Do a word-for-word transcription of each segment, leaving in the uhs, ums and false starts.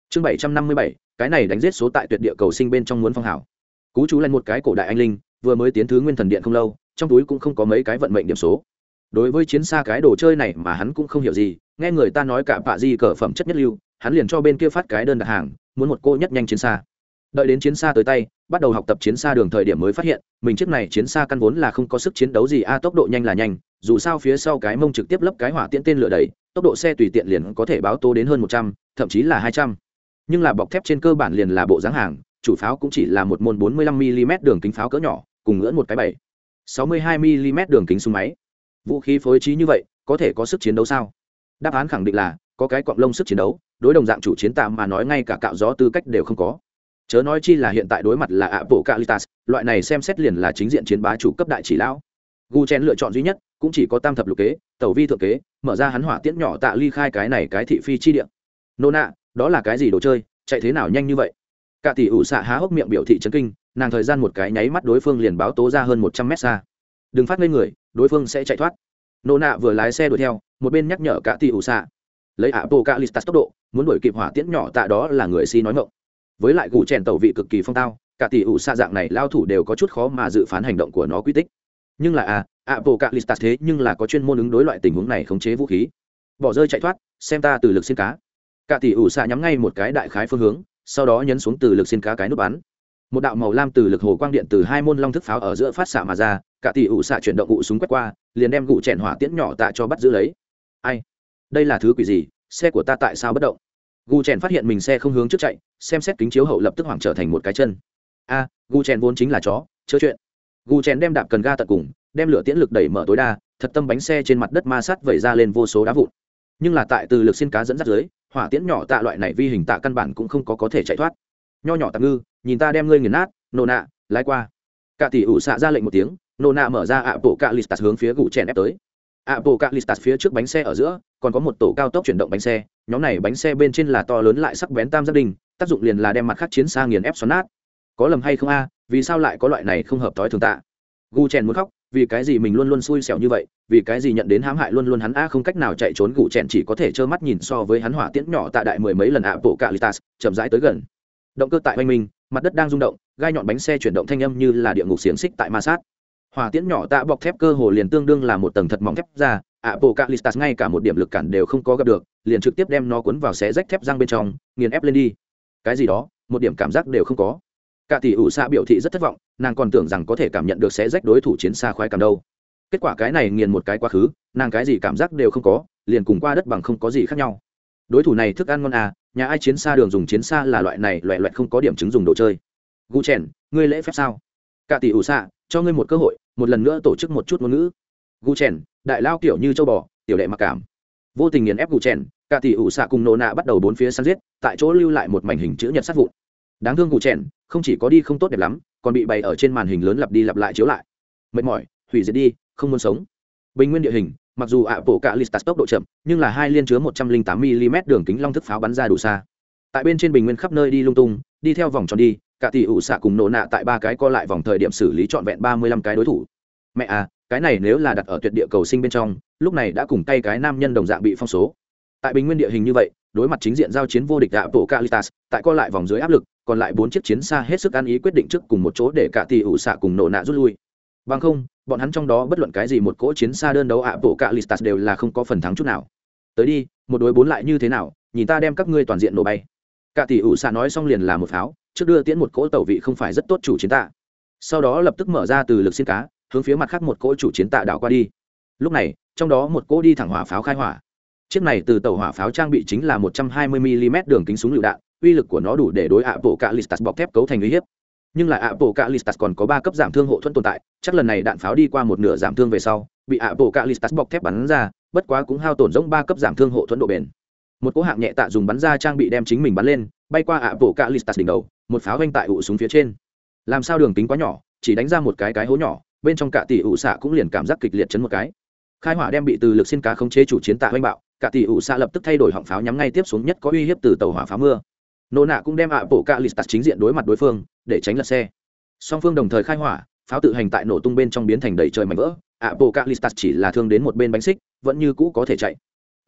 chương bảy trăm năm mươi bảy cái này đánh giết số tại tuyệt địa cầu sinh bên trong muốn phong hảo. Cú chú lên một cái cổ đại anh linh vừa mới tiến thứ nguyên thần điện không lâu, trong túi cũng không có mấy cái vận mệnh điểm số. Đối với chiến xa cái đồ chơi này mà hắn cũng không hiểu gì, nghe người ta nói cả bạ di cờ phẩm chất nhất lưu, hắn liền cho bên kia phát cái đơn đặt hàng, muốn một cô nhất nhanh chiến xa. Đợi đến chiến xa tới tay, bắt đầu học tập chiến xa đường thời điểm mới phát hiện mình chiếc này chiến xa căn vốn là không có sức chiến đấu gì a. Tốc độ nhanh là nhanh, dù sao phía sau cái mông trực tiếp lấp cái hỏa tiễn tên lửa đẩy, tốc độ xe tùy tiện liền có thể báo tố đến hơn một trăm, thậm chí là hai trăm. Nhưng là bọc thép trên cơ bản liền là bộ dáng hàng, chủ pháo cũng chỉ là một môn bốn mươi lăm mi-li-mét đường kính pháo cỡ nhỏ, cùng ngưỡng một cái bảy, sáu mươi hai mi-li-mét đường kính súng máy. Vũ khí phối trí như vậy, có thể có sức chiến đấu sao? Đáp án khẳng định là có cái cọng lông sức chiến đấu, đối đồng dạng chủ chiến tạm mà nói ngay cả cạo gió tư cách đều không có. Chớ nói chi là hiện tại đối mặt là Apocalypse, loại này xem xét liền là chính diện chiến bá chủ cấp đại chỉ lão. Guchen lựa chọn duy nhất cũng chỉ có tam thập lục kế, tẩu vi thượng kế, mở ra hắn hỏa tiễn nhỏ tạ ly khai cái này cái thị phi chi địa. Nona, đó là cái gì đồ chơi, chạy thế nào nhanh như vậy? Cả tỷ ủ xạ há hốc miệng biểu thị chấn kinh, nàng thời gian một cái nháy mắt đối phương liền báo tố ra hơn một trăm mét xa. Đừng phát lên người, đối phương sẽ chạy thoát. Nona vừa lái xe đuổi theo, một bên nhắc nhở cả tỷ ủ xạ. Lấy Apocalypse tốc độ, muốn đuổi kịp hỏa tiễn nhỏ tạ đó là người si nói ngọng. Với lại gù chèn tẩu vị cực kỳ phong tao, cả tỷ ủ xạ dạng này lao thủ đều có chút khó mà dự phán hành động của nó quy tích. Nhưng là à, Apocalypse thế nhưng là có chuyên môn ứng đối loại tình huống này khống chế vũ khí. Bỏ rơi chạy thoát, xem ta từ lực xin cá. Cả tỷ ủ xạ nhắm ngay một cái đại khái phương hướng, sau đó nhấn xuống từ lực xin cá cái nút bắn. Một đạo màu lam từ lực hồ quang điện từ hai môn long thức pháo ở giữa phát xạ mà ra, cả tỷ ủ xạ chuyển động ụ súng quét qua, liền đem gù chèn hỏa tiễn nhỏ tạ cho bắt giữ lấy. Ai? Đây là thứ quỷ gì? Xe của ta tại sao bất động? Gu chèn phát hiện mình xe không hướng trước chạy, xem xét kính chiếu hậu lập tức hoảng trở thành một cái chân. A, à, Gu chèn vốn chính là chó, chớ chuyện. Gu chèn đem đạp cần ga tận cùng, đem lửa tiễn lực đẩy mở tối đa, thật tâm bánh xe trên mặt đất ma sát vẩy ra lên vô số đá vụn. Nhưng là tại từ lực xin cá dẫn dắt dưới, hỏa tiễn nhỏ tạ loại này vi hình tạ căn bản cũng không có có thể chạy thoát. Nho nhỏ tạm ngư, nhìn ta đem ngươi nghiền nát, nô nạ, lái qua. Cả tỷ ủ xạ ra lệnh một tiếng, nô nạ mở ra Apocalypse hướng phía Gu chèn ép tới. Apocalypse phía trước bánh xe ở giữa còn có một tổ cao tốc chuyển động bánh xe, nhóm này bánh xe bên trên là to lớn lại sắc bén tam giác đinh, tác dụng liền là đem mặt khác chiến xa nghiền ép xoắn nát. Có lầm hay không a, vì sao lại có loại này không hợp thói thường tạ? Gu chèn muốn khóc, vì cái gì mình luôn luôn xui xẻo như vậy, vì cái gì nhận đến hãm hại luôn luôn hắn a không cách nào chạy trốn. Gu chèn chỉ có thể trơ mắt nhìn so với hắn hỏa tiễn nhỏ tạ đại mười mấy lần Apocalypse chậm rãi tới gần. Động cơ tại oanh minh, mặt đất đang rung động, gai nhọn bánh xe chuyển động thanh âm như là địa ngục xiềng xích tại ma sát. Hỏa tiễn nhỏ tạ bọc thép cơ hồ liền tương đương là một tầng thật mỏng thép ra, Apocalypse ngay cả một điểm lực cản đều không có gặp được, liền trực tiếp đem nó cuốn vào xé rách thép răng bên trong, nghiền ép lên đi. Cái gì đó, một điểm cảm giác đều không có. Cả tỷ ủ xạ biểu thị rất thất vọng, nàng còn tưởng rằng có thể cảm nhận được xé rách đối thủ chiến xa khoái cảm đâu. Kết quả cái này nghiền một cái quá khứ, nàng cái gì cảm giác đều không có, liền cùng qua đất bằng không có gì khác nhau. Đối thủ này thức ăn ngon à, nhà ai chiến xa đường dùng chiến xa là loại này loẹt loẹt không có điểm chứng dùng đồ chơi. Gu chèn, ngươi lễ phép sao? Cả tỷ ủ xạ, cho ngươi một cơ hội, một lần nữa tổ chức một chút ngôn ngữ. Gu chèn, đại lao kiểu như châu bò, tiểu đệ mặc cảm. Vô tình nghiền ép Gu chèn, cả tỷ ủ xạ cùng nô nạ bắt đầu bốn phía săn giết, tại chỗ lưu lại một mảnh hình chữ nhật sát vụn. Đáng thương Gu chèn, không chỉ có đi không tốt đẹp lắm, còn bị bày ở trên màn hình lớn lặp đi lặp lại chiếu lại. Mệt mỏi, hủy diệt đi, không muốn sống. Bình nguyên địa hình, mặc dù Apocalypse tốc độ chậm, nhưng là hai liên chứa một trăm linh tám mi-li-mét đường kính long thức pháo bắn ra đủ xa. Tại bên trên bình nguyên khắp nơi đi lung tung, đi theo vòng tròn đi, cả tỷ ủ xạ cùng nổ nạ tại ba cái co lại vòng thời điểm xử lý trọn vẹn ba mươi lăm cái đối thủ. Mẹ à, cái này nếu là đặt ở tuyệt địa cầu sinh bên trong, lúc này đã cùng tay cái nam nhân đồng dạng bị phong số. Tại bình nguyên địa hình như vậy, đối mặt chính diện giao chiến vô địch Apocalypse, tại co lại vòng dưới áp lực, còn lại bốn chiếc chiến xa hết sức ăn ý quyết định trước cùng một chỗ để cả tỷ ủ xạ cùng nổ nạ rút lui. Bằng không, bọn hắn trong đó bất luận cái gì một cỗ chiến xa đơn đấu Apocalypse đều là không có phần thắng chút nào. Tới đi, một đối bốn lại như thế nào, nhìn ta đem các ngươi toàn diện nổ bay. Cả tỷ ủ xạ nói xong liền là một pháo, trước đưa tiễn một cỗ tẩu vị không phải rất tốt chủ chiến tạ. Sau đó lập tức mở ra từ lực xin cá, hướng phía mặt khác một cỗ chủ chiến tạ đảo qua đi. Lúc này, trong đó một cỗ đi thẳng hỏa pháo khai hỏa. Chiếc này từ tàu hỏa pháo trang bị chính là một trăm hai mươi mi-li-mét đường kính súng lựu đạn, uy lực của nó đủ để đối Apocalypse bọc thép cấu thành uy hiếp. Nhưng lại Apocalypse còn có ba cấp giảm thương hộ thuẫn tồn tại, chắc lần này đạn pháo đi qua một nửa giảm thương về sau, bị Apocalypse bọc thép bắn ra, bất quá cũng hao tổn giống ba cấp giảm thương hộ thuẫn độ bền. Một cỗ hạng nhẹ tạ dùng bắn ra trang bị đem chính mình bắn lên, bay qua Apocalypse đỉnh đầu, một pháo vanh tại ụ súng phía trên. Làm sao đường kính quá nhỏ, chỉ đánh ra một cái cái hố nhỏ, bên trong cả tỷ ụ xạ cũng liền cảm giác kịch liệt chấn một cái. Khai hỏa đem bị từ lực xin cá khống chế chủ chiến tạ hoành bạo, cả tỷ ụ xạ lập tức thay đổi họng pháo nhắm ngay tiếp xuống nhất có uy hiếp từ tàu hỏa pháo mưa. Nô nạ cũng đem Apocalypse chính diện đối mặt đối phương, để tránh lật xe. Song phương đồng thời khai hỏa, pháo tự hành tại nổ tung bên trong biến thành đầy trời mảnh vỡ. Apocalypse chỉ là thương đến một bên bánh xích, vẫn như cũ có thể chạy.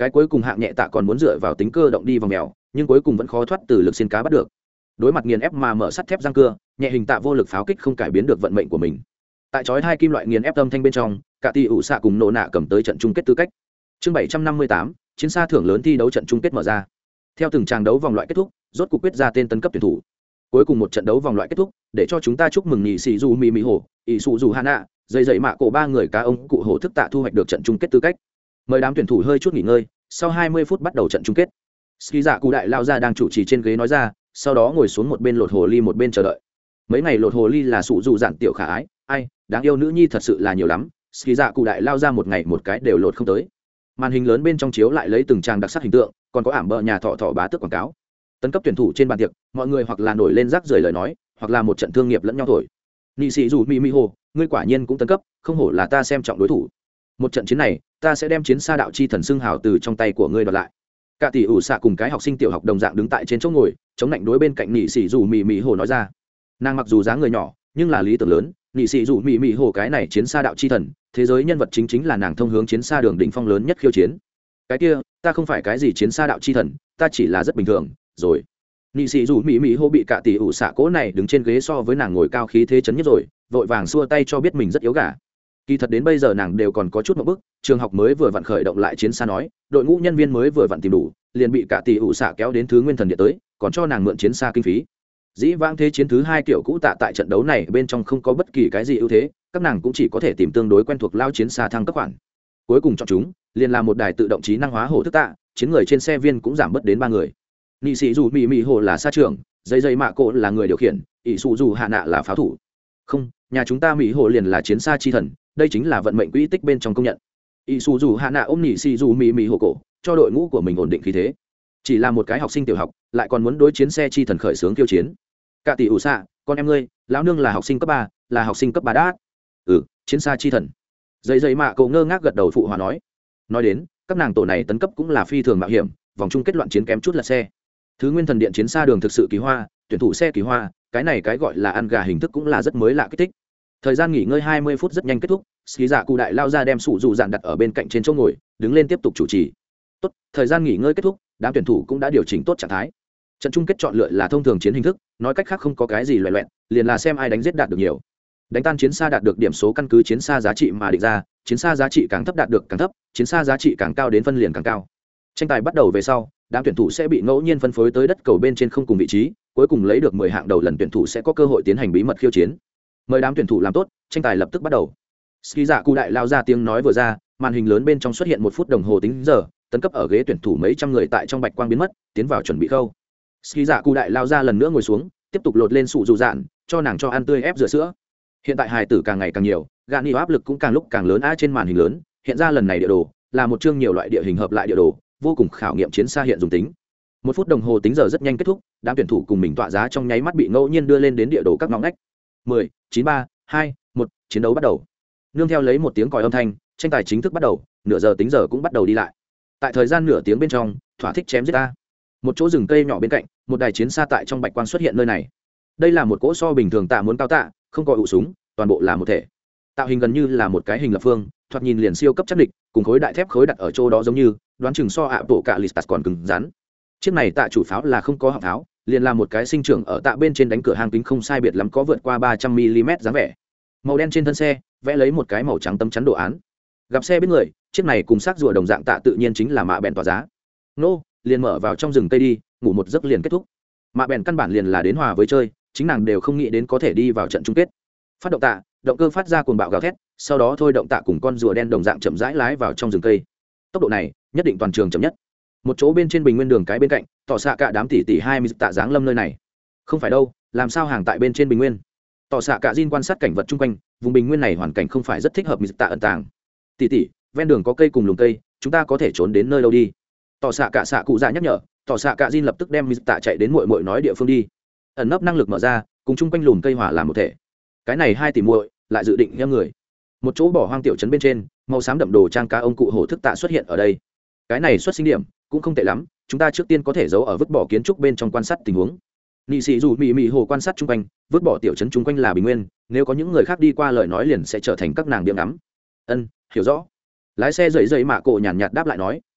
cái cuối cùng hạng nhẹ tạ còn muốn dựa vào tính cơ động đi vòng mèo, nhưng cuối cùng vẫn khó thoát từ lực xiên cá bắt được. Đối mặt nghiền ép mà mở sắt thép răng cưa, nhẹ hình tạ vô lực pháo kích không cải biến được vận mệnh của mình. Tại chói hai kim loại nghiền ép âm thanh bên trong, cả tỷ ủ xạ cùng nổ nạ cầm tới trận chung kết tư cách. Chương bảy trăm năm mươi tám, chiến xa thưởng lớn thi đấu trận chung kết mở ra. Theo từng tràng đấu vòng loại kết thúc, rốt cuộc quyết ra tên tấn cấp tuyển thủ. Cuối cùng một trận đấu vòng loại kết thúc, để cho chúng ta chúc mừng nhị sĩ dù mì mì hổ, ỷ sụ dù hana, dây dậy mạ cổ ba người cá ông cụ hổ thức tạ thu hoạch được trận chung kết tư cách. Mời đám tuyển thủ hơi chút nghỉ ngơi, sau hai mươi phút bắt đầu trận chung kết. Ski dạ cụ đại lao ra đang chủ trì trên ghế nói ra, sau đó ngồi xuống một bên lột hồ ly một bên chờ đợi. Mấy ngày lột hồ ly là sụ dù dạn tiểu khả ái, ai, đáng yêu nữ nhi thật sự là nhiều lắm. Ski dạ cụ đại lao ra một ngày một cái đều lột không tới. Màn hình lớn bên trong chiếu lại lấy từng trang đặc sắc hình tượng, còn có ảm bờ nhà thọ thọ bá tước quảng cáo. Tấn cấp tuyển thủ trên bàn tiệc, mọi người hoặc là nổi lên rác rưởi lời nói, hoặc là một trận thương nghiệp lẫn nhau thổi. Nị sĩ dù mì mì hồ, ngươi quả nhiên cũng tấn cấp, không hổ là ta xem trọng đối thủ. Một trận chiến này, ta sẽ đem chiến xa đạo chi thần xưng hào từ trong tay của ngươi đoạt lại. Cả tỷ ủ xạ cùng cái học sinh tiểu học đồng dạng đứng tại trên chỗ ngồi, chống lạnh đối bên cạnh nị sĩ dù mì mì hồ nói ra. Nàng mặc dù dáng người nhỏ, nhưng là lý tưởng lớn, nị sĩ dù mì mì hồ cái này chiến xa đạo chi thần, thế giới nhân vật chính chính là nàng thông hướng chiến xa đường đỉnh phong lớn nhất khiêu chiến. Cái kia, ta không phải cái gì chiến xa đạo chi thần, ta chỉ là rất bình thường, rồi. Nị sĩ dù mỹ mỹ hô bị cả tỷ ủ xạ cố này đứng trên ghế so với nàng ngồi cao khí thế chấn nhất rồi, vội vàng xua tay cho biết mình rất yếu gà. Kỳ thật đến bây giờ nàng đều còn có chút một bức, trường học mới vừa vặn khởi động lại chiến xa nói, đội ngũ nhân viên mới vừa vặn tìm đủ, liền bị cả tỷ ủ xạ kéo đến thứ nguyên thần địa tới, còn cho nàng mượn chiến xa kinh phí. Dĩ vãng thế chiến thứ hai kiểu cũ tạ tại trận đấu này bên trong không có bất kỳ cái gì ưu thế, các nàng cũng chỉ có thể tìm tương đối quen thuộc lao chiến xa thăng cấp khoản. Cuối cùng chọn chúng, liền là một đài tự động trí năng hóa hổ thức tạ, chiến người trên xe viên cũng giảm bớt đến ba người. Nị sĩ dù mỹ mỹ hồ là xa trưởng, dây dây mạ cộ là người điều khiển, ỷ sụ dù hạ nạ là pháo thủ. Không, nhà chúng ta mỹ hồ liền là chiến xa chi thần, đây chính là vận mệnh quỹ tích bên trong công nhận. ỷ sụ dù hạ nạ ôm nị sĩ dù mỹ mỹ hồ cổ, cho đội ngũ của mình ổn định khí thế. Chỉ là một cái học sinh tiểu học, lại còn muốn đối chiến xe chi thần khởi xướng tiêu chiến. Cả tỷ ủ xạ, con em ngươi, lão nương là học sinh cấp ba, là học sinh cấp ba đát. Ừ, chiến xa chi thần. Dây dây mạ cộ ngơ ngác gật đầu phụ hòa nói. Nói đến, các nàng tổ này tấn cấp cũng là phi thường mạo hiểm, vòng chung kết loạn chiến kém chút là xe. Thứ nguyên thần điện chiến xa đường thực sự kỳ hoa, tuyển thủ xe kỳ hoa, cái này cái gọi là ăn gà hình thức cũng là rất mới lạ kích thích. Thời gian nghỉ ngơi hai mươi phút rất nhanh kết thúc, Ski Dạ Cụ đại lao ra đem sụ dù dạn đặt ở bên cạnh trên chỗ ngồi, đứng lên tiếp tục chủ trì. Tốt, thời gian nghỉ ngơi kết thúc, đám tuyển thủ cũng đã điều chỉnh tốt trạng thái. Trận chung kết chọn lựa là thông thường chiến hình thức, nói cách khác không có cái gì loẻ loẹt, liền là xem ai đánh giết đạt được nhiều. Đánh tan chiến xa đạt được điểm số căn cứ chiến xa giá trị mà định ra, chiến xa giá trị càng thấp đạt được càng thấp, chiến xa giá trị càng cao đến phân liền càng cao. Tranh tài bắt đầu về sau, đám tuyển thủ sẽ bị ngẫu nhiên phân phối tới đất cầu bên trên không cùng vị trí, cuối cùng lấy được mười hạng đầu lần tuyển thủ sẽ có cơ hội tiến hành bí mật khiêu chiến. Mời đám tuyển thủ làm tốt, tranh tài lập tức bắt đầu. Ski Dạ Cụ đại lao ra tiếng nói vừa ra, màn hình lớn bên trong xuất hiện một phút đồng hồ tính giờ, tấn cấp ở ghế tuyển thủ mấy trăm người tại trong bạch quang biến mất, tiến vào chuẩn bị khâu. Ski Dạ Cụ đại lao ra lần nữa ngồi xuống, tiếp tục lột lên sụ dù dạn, cho nàng cho ăn tươi ép rửa sữa. Hiện tại hài tử càng ngày càng nhiều, gạn nhiều áp lực cũng càng lúc càng lớn a trên màn hình lớn, hiện ra lần này địa đồ là một chương nhiều loại địa hình hợp lại địa đồ, vô cùng khảo nghiệm chiến xa hiện dùng tính. Một phút đồng hồ tính giờ rất nhanh kết thúc, đám tuyển thủ cùng mình tọa giá trong nháy mắt bị ngẫu nhiên đưa lên đến địa đồ các ngõ ngách. Mười, chín, ba, hai, một, chiến đấu bắt đầu. Nương theo lấy một tiếng còi âm thanh, tranh tài chính thức bắt đầu, nửa giờ tính giờ cũng bắt đầu đi lại. Tại thời gian nửa tiếng bên trong, thỏa thích chém giết ta. Một chỗ rừng cây nhỏ bên cạnh, một đài chiến xa tại trong bạch quang xuất hiện nơi này. Đây là một cỗ so bình thường tạ muốn cao tạ, không có ụ súng, toàn bộ là một thể. Tạo hình gần như là một cái hình lập phương, thoạt nhìn liền siêu cấp chắc địch, cùng khối đại thép khối đặt ở chỗ đó giống như, đoán chừng so ạ bộ cả listas còn cứng rắn. Chiếc này tạ chủ pháo là không có họng pháo, liền là một cái sinh trưởng ở tạ bên trên đánh cửa hang kính không sai biệt lắm có vượt qua ba trăm mi-li-mét dáng vẻ. Màu đen trên thân xe, vẽ lấy một cái màu trắng tấm chắn đồ án. Gặp xe bên người, chiếc này cùng xác rùa đồng dạng tạ tự nhiên chính là mạ bèn tỏa giá. Nô, liền mở vào trong rừng cây đi, ngủ một giấc liền kết thúc. Mạ bèn căn bản liền là đến hòa với chơi, chính nàng đều không nghĩ đến có thể đi vào trận chung kết. Phát động tạ, động cơ phát ra cuồng bạo gào thét, sau đó thôi động tạ cùng con rùa đen đồng dạng chậm rãi lái vào trong rừng cây. Tốc độ này, nhất định toàn trường chậm nhất. Một chỗ bên trên bình nguyên đường cái bên cạnh, tỏ xạ cả đám tỷ tỷ hai mươi tạ dáng lâm nơi này. Không phải đâu, làm sao hàng tại bên trên bình nguyên? Tỏ xạ cả Jin quan sát cảnh vật chung quanh, vùng bình nguyên này hoàn cảnh không phải rất thích hợp mít tạ ẩn tàng. Tỷ tỷ, ven đường có cây cùng lùm cây, chúng ta có thể trốn đến nơi đâu đi? Tỏ xạ cả xạ cụ dạ nhắc nhở, tỏ xạ cả Jin lập tức đem mít tạ chạy đến muội muội nói địa phương đi. Ẩn nấp năng lực mở ra, cùng chung quanh lùm cây hòa làm một thể. Cái này hai tỷ muội lại dự định nhâm người. Một chỗ bỏ hoang tiểu trấn bên trên, màu xám đậm đồ trang cá ông cụ hổ thức tạ xuất hiện ở đây. Cái này xuất sinh điểm cũng không tệ lắm, chúng ta trước tiên có thể giấu ở vứt bỏ kiến trúc bên trong quan sát tình huống. Nị sĩ dù mị mị hồ quan sát chung quanh, vứt bỏ tiểu trấn chung quanh là bình nguyên, nếu có những người khác đi qua lời nói liền sẽ trở thành các nàng điểm ngắm. Ân, hiểu rõ. Lái xe dậy dậy mạ cổ nhàn nhạt đáp lại nói,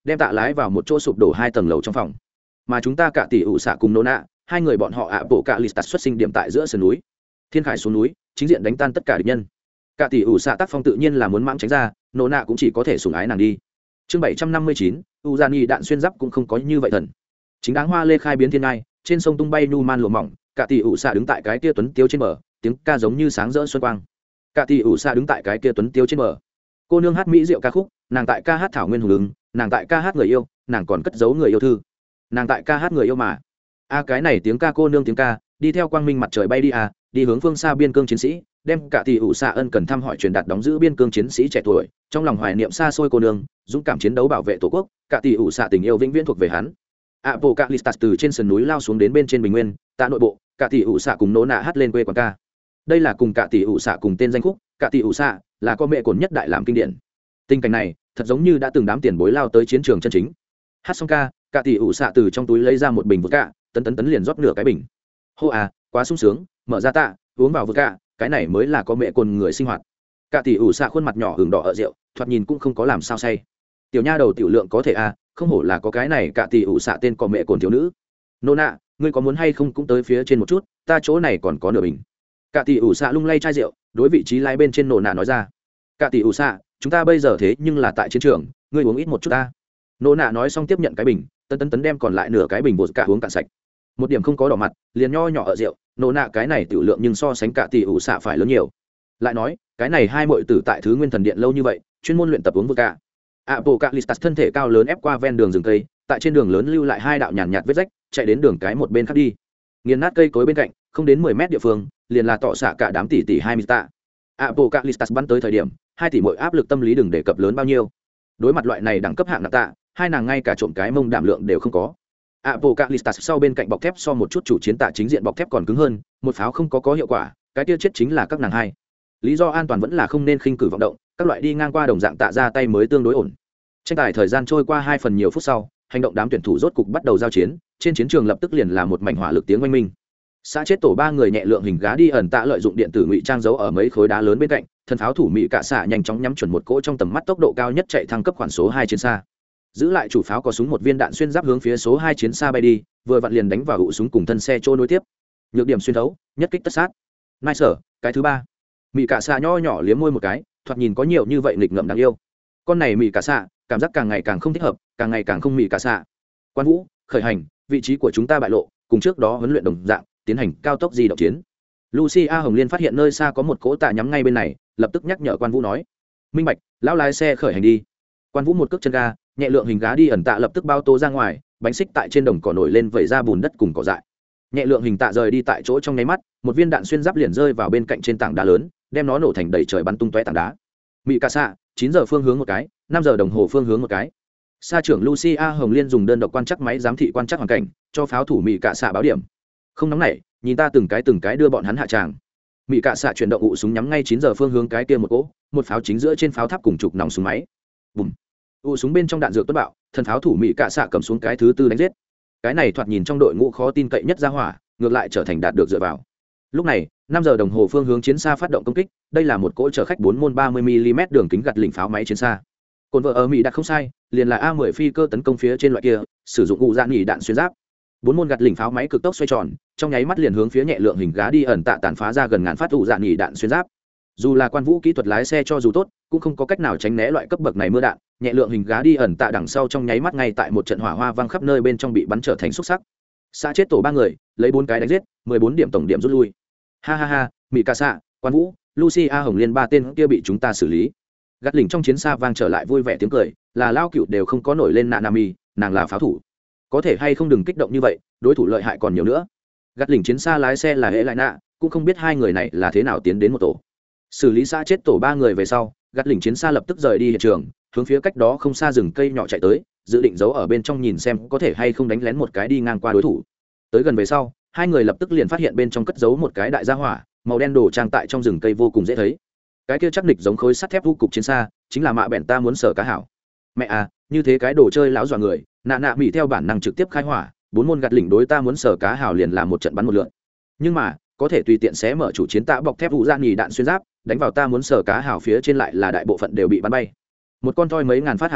đem tạ lái vào một chỗ sụp đổ hai tầng lầu trong phòng. Mà chúng ta cả tỷ ủ xạ cùng nô nạ, hai người bọn họ ạ bộ cả listas xuất sinh điểm tại giữa sườn núi. Thiên khải xuống núi, chính diện đánh tan tất cả địch nhân. Cả tỷ ủ xạ tác phong tự nhiên là muốn mãng tránh ra, nô nạ cũng chỉ có thể sủng ái nàng đi. Chương bảy trăm năm mươi chín, Uzani đạn xuyên giáp cũng không có như vậy thần. Chính đáng hoa lê khai biến thiên ngai, trên sông tung bay nu man lụa mỏng, cả tỷ ủ xạ đứng tại cái kia tuấn tiêu trên bờ, tiếng ca giống như sáng rỡ xuân quang. Cả tỷ ủ xạ đứng tại cái kia tuấn tiêu trên bờ. Cô nương hát mỹ diệu ca khúc, nàng tại ca hát thảo nguyên hùng ứng, nàng tại ca hát người yêu, nàng còn cất giấu người yêu thư. Nàng tại ca hát người yêu mà. A cái này tiếng ca cô nương tiếng ca, đi theo quang minh mặt trời bay đi à, đi hướng phương xa biên cương chiến sĩ, đem cả tỷ ủ xạ ân cần thăm hỏi truyền đạt đóng giữ biên cương chiến sĩ trẻ tuổi, trong lòng hoài niệm xa xôi cô nương, dũng cảm chiến đấu bảo vệ tổ quốc, cả tỷ ủ xạ tình yêu vĩnh viễn thuộc về hắn. Apocalypse từ trên sườn núi lao xuống đến bên trên bình nguyên, tại nội bộ, cả tỷ ủ xạ cùng nỗ nạ hát lên quê quán ca. Đây là cùng cả tỷ ủ xạ cùng tên danh khúc, cả tỷ ủ xạ là có mẹ cồn nhất đại làm kinh điển. Tình cảnh này, thật giống như đã từng đám tiền bối lao tới chiến trường chân chính. Hát xong ca, cả tỷ ủ xạ từ trong túi lấy ra một bình vodka, tấn tấn tấn liền rót nửa cái bình. Hô à, quá sung sướng, mở ra tạ, uống vào vodka, cái này mới là có mẹ cồn người sinh hoạt. Cả tỷ ủ xạ khuôn mặt nhỏ hừng đỏ ở rượu, thoạt nhìn cũng không có làm sao say. Tiểu nha đầu tiểu lượng có thể à, không hổ là có cái này cả tỷ ủ xạ tên có mẹ cồn thiếu nữ. Nô nạ, ngươi có muốn hay không cũng tới phía trên một chút, ta chỗ này còn có nửa bình. Cả tỷ ủ xạ lung lay chai rượu, đối vị trí lái bên trên nô nạ nói ra. Cả tỷ ủ xạ, chúng ta bây giờ thế nhưng là tại chiến trường, ngươi uống ít một chút ta. Nô nạ nói xong tiếp nhận cái bình, tấn tấn tấn đem còn lại nửa cái bình bột cả uống cạn sạch. Một điểm không có đỏ mặt, liền nho nhỏ ở rượu, nô nạ cái này tiểu lượng nhưng so sánh cả tỷ ủ xạ phải lớn nhiều. Lại nói, cái này hai muội tử tại thứ nguyên thần điện lâu như vậy, chuyên môn luyện tập uống vodka. Apocalypse thân thể cao lớn ép qua ven đường rừng cây, tại trên đường lớn lưu lại hai đạo nhàn nhạt vết rách, chạy đến đường cái một bên khác đi. Nghiền nát cây cối bên cạnh, không đến mười mét địa phương, liền là tọ xạ cả đám tỷ tỷ hai mươi tạ. Apocalypse bắn tới thời điểm, hai tỷ muội áp lực tâm lý đừng đề cập lớn bao nhiêu. Đối mặt loại này đẳng cấp hạng nặng tạ, hai nàng ngay cả trộm cái mông đảm lượng đều không có. Apocalypse sau bên cạnh bọc thép so một chút chủ chiến tạ chính diện bọc thép còn cứng hơn, một pháo không có có hiệu quả, cái kia chết chính là các nàng hai. Lý do an toàn vẫn là không nên khinh cử vọng động, các loại đi ngang qua đồng dạng tạ ra tay mới tương đối ổn. Tranh tài thời gian trôi qua hai phần nhiều phút sau, hành động đám tuyển thủ rốt cục bắt đầu giao chiến, trên chiến trường lập tức liền là một mảnh hỏa lực tiếng oanh minh. Xã chết tổ ba người nhẹ lượng hình gá đi ẩn tạ lợi dụng điện tử ngụy trang giấu ở mấy khối đá lớn bên cạnh, thần pháo thủ mỹ cả xạ nhanh chóng nhắm chuẩn một cỗ trong tầm mắt tốc độ cao nhất chạy thăng cấp khoản số hai chiến xa. Giữ lại chủ pháo có súng một viên đạn xuyên giáp hướng phía số hai chiến xa bay đi, vừa vặn liền đánh vào hụ súng cùng thân xe trôi nối tiếp. Nhược điểm xuyên thấu, nhất kích tất sát. Nai sở, cái thứ ba. Mỹ cả xạ nho nhỏ liếm môi một cái, thoạt nhìn có nhiều như vậy nghịch ngợm đáng yêu. Con này mỹ cả xạ, cảm giác càng ngày càng không thích hợp, càng ngày càng không mỹ cả xạ. Quan Vũ, khởi hành, vị trí của chúng ta bại lộ, cùng trước đó huấn luyện đồng dạng, tiến hành cao tốc di động chiến. Lucia Hồng Liên phát hiện nơi xa có một cỗ tạ nhắm ngay bên này, lập tức nhắc nhở Quan Vũ nói: "Minh bạch, lão lái xe khởi hành đi." Quan Vũ một cước chân ga, nhẹ lượng hình gá đi ẩn tạ lập tức bao tô ra ngoài, bánh xích tại trên đồng cỏ nổi lên vẩy ra bùn đất cùng cỏ dại. Nhẹ lượng hình tạ rời đi tại chỗ trong nháy mắt, một viên đạn xuyên giáp liền rơi vào bên cạnh trên tảng đá lớn, đem nó nổ thành đầy trời bắn tung tóe tảng đá. Mỹ Cà Xạ, chín giờ phương hướng một cái, năm giờ đồng hồ phương hướng một cái. Sa trưởng Lucia Hồng Liên dùng đơn độc quan trắc máy giám thị quan trắc hoàn cảnh, cho pháo thủ Mỹ Cà Xạ báo điểm. Không nóng nảy, nhìn ta từng cái từng cái đưa bọn hắn hạ tràng. Mỹ Cà Xạ chuyển động ụ súng nhắm ngay chín giờ phương hướng cái kia một cỗ, một pháo chính giữa trên pháo tháp cùng chục nòng súng máy. Bùm. ụ súng bên trong đạn dược tuất bạo, thần pháo thủ Mỹ Cà Xạ cầm xuống cái thứ tư đánh giết. Cái này thoạt nhìn trong đội ngũ khó tin cậy nhất ra hỏa, ngược lại trở thành đạt được dựa vào. Lúc này, năm giờ đồng hồ phương hướng chiến xa phát động công kích, đây là một cỗ chở khách bốn môn ba mươi mi li mét đường kính gạt lỉnh pháo máy chiến xa. Cồn vợ ở Mỹ đặt không sai, liền là A mười phi cơ tấn công phía trên loại kia, sử dụng ụ dạn nhỉ đạn xuyên giáp. Bốn môn gạt lỉnh pháo máy cực tốc xoay tròn, trong nháy mắt liền hướng phía nhẹ lượng hình gá đi ẩn tạ tàn phá ra gần ngàn phát ụ dạn nhỉ đạn xuyên giáp. Dù là Quan Vũ kỹ thuật lái xe cho dù tốt, cũng không có cách nào tránh né loại cấp bậc này mưa đạn, nhẹ lượng hình gá đi ẩn tạ đằng sau trong nháy mắt ngay tại một trận hỏa hoa vang khắp nơi bên trong bị bắn trở thành xúc sắc. Xã chết tổ ba người, lấy bốn cái đánh giết, mười bốn điểm tổng điểm rút lui. Ha ha ha, Mỹ Cà Xạ, Quan Vũ, Lucia Hồng Liên ba tên kia bị chúng ta xử lý. Gắt lỉnh trong chiến xa vang trở lại vui vẻ tiếng cười, là lao cựu đều không có nổi lên nạ Nami, nàng là pháo thủ. Có thể hay không đừng kích động như vậy, đối thủ lợi hại còn nhiều nữa. Gắt lỉnh chiến xa lái xe là hệ lại nạ, cũng không biết hai người này là thế nào tiến đến một tổ. Xử lý xã chết tổ ba người về sau, gắt lỉnh chiến xa lập tức rời đi hiện trường, hướng phía cách đó không xa rừng cây nhỏ chạy tới, dự định giấu ở bên trong nhìn xem có thể hay không đánh lén một cái đi ngang qua đối thủ. Tới gần về sau, hai người lập tức liền phát hiện bên trong cất giấu một cái đại gia hỏa, màu đen đồ trang tại trong rừng cây vô cùng dễ thấy. Cái kia chắc nịch giống khối sắt thép vô cục chiến xa, chính là mạ bẻn ta muốn sở cá hảo. Mẹ à, như thế cái đồ chơi lão dọa người, nạ nạ mỹ theo bản năng trực tiếp khai hỏa, bốn môn gạt lỉnh đối ta muốn sở cá hảo liền là một trận bắn một lượt. Nhưng mà, có thể tùy tiện xé mở chủ chiến tạ bọc thép vụ ra nhì đạn xuyên giáp, đánh vào ta muốn sở cá hảo phía trên lại là đại bộ phận đều bị bắn bay. Một con toi mấy ngàn phát hạ đi,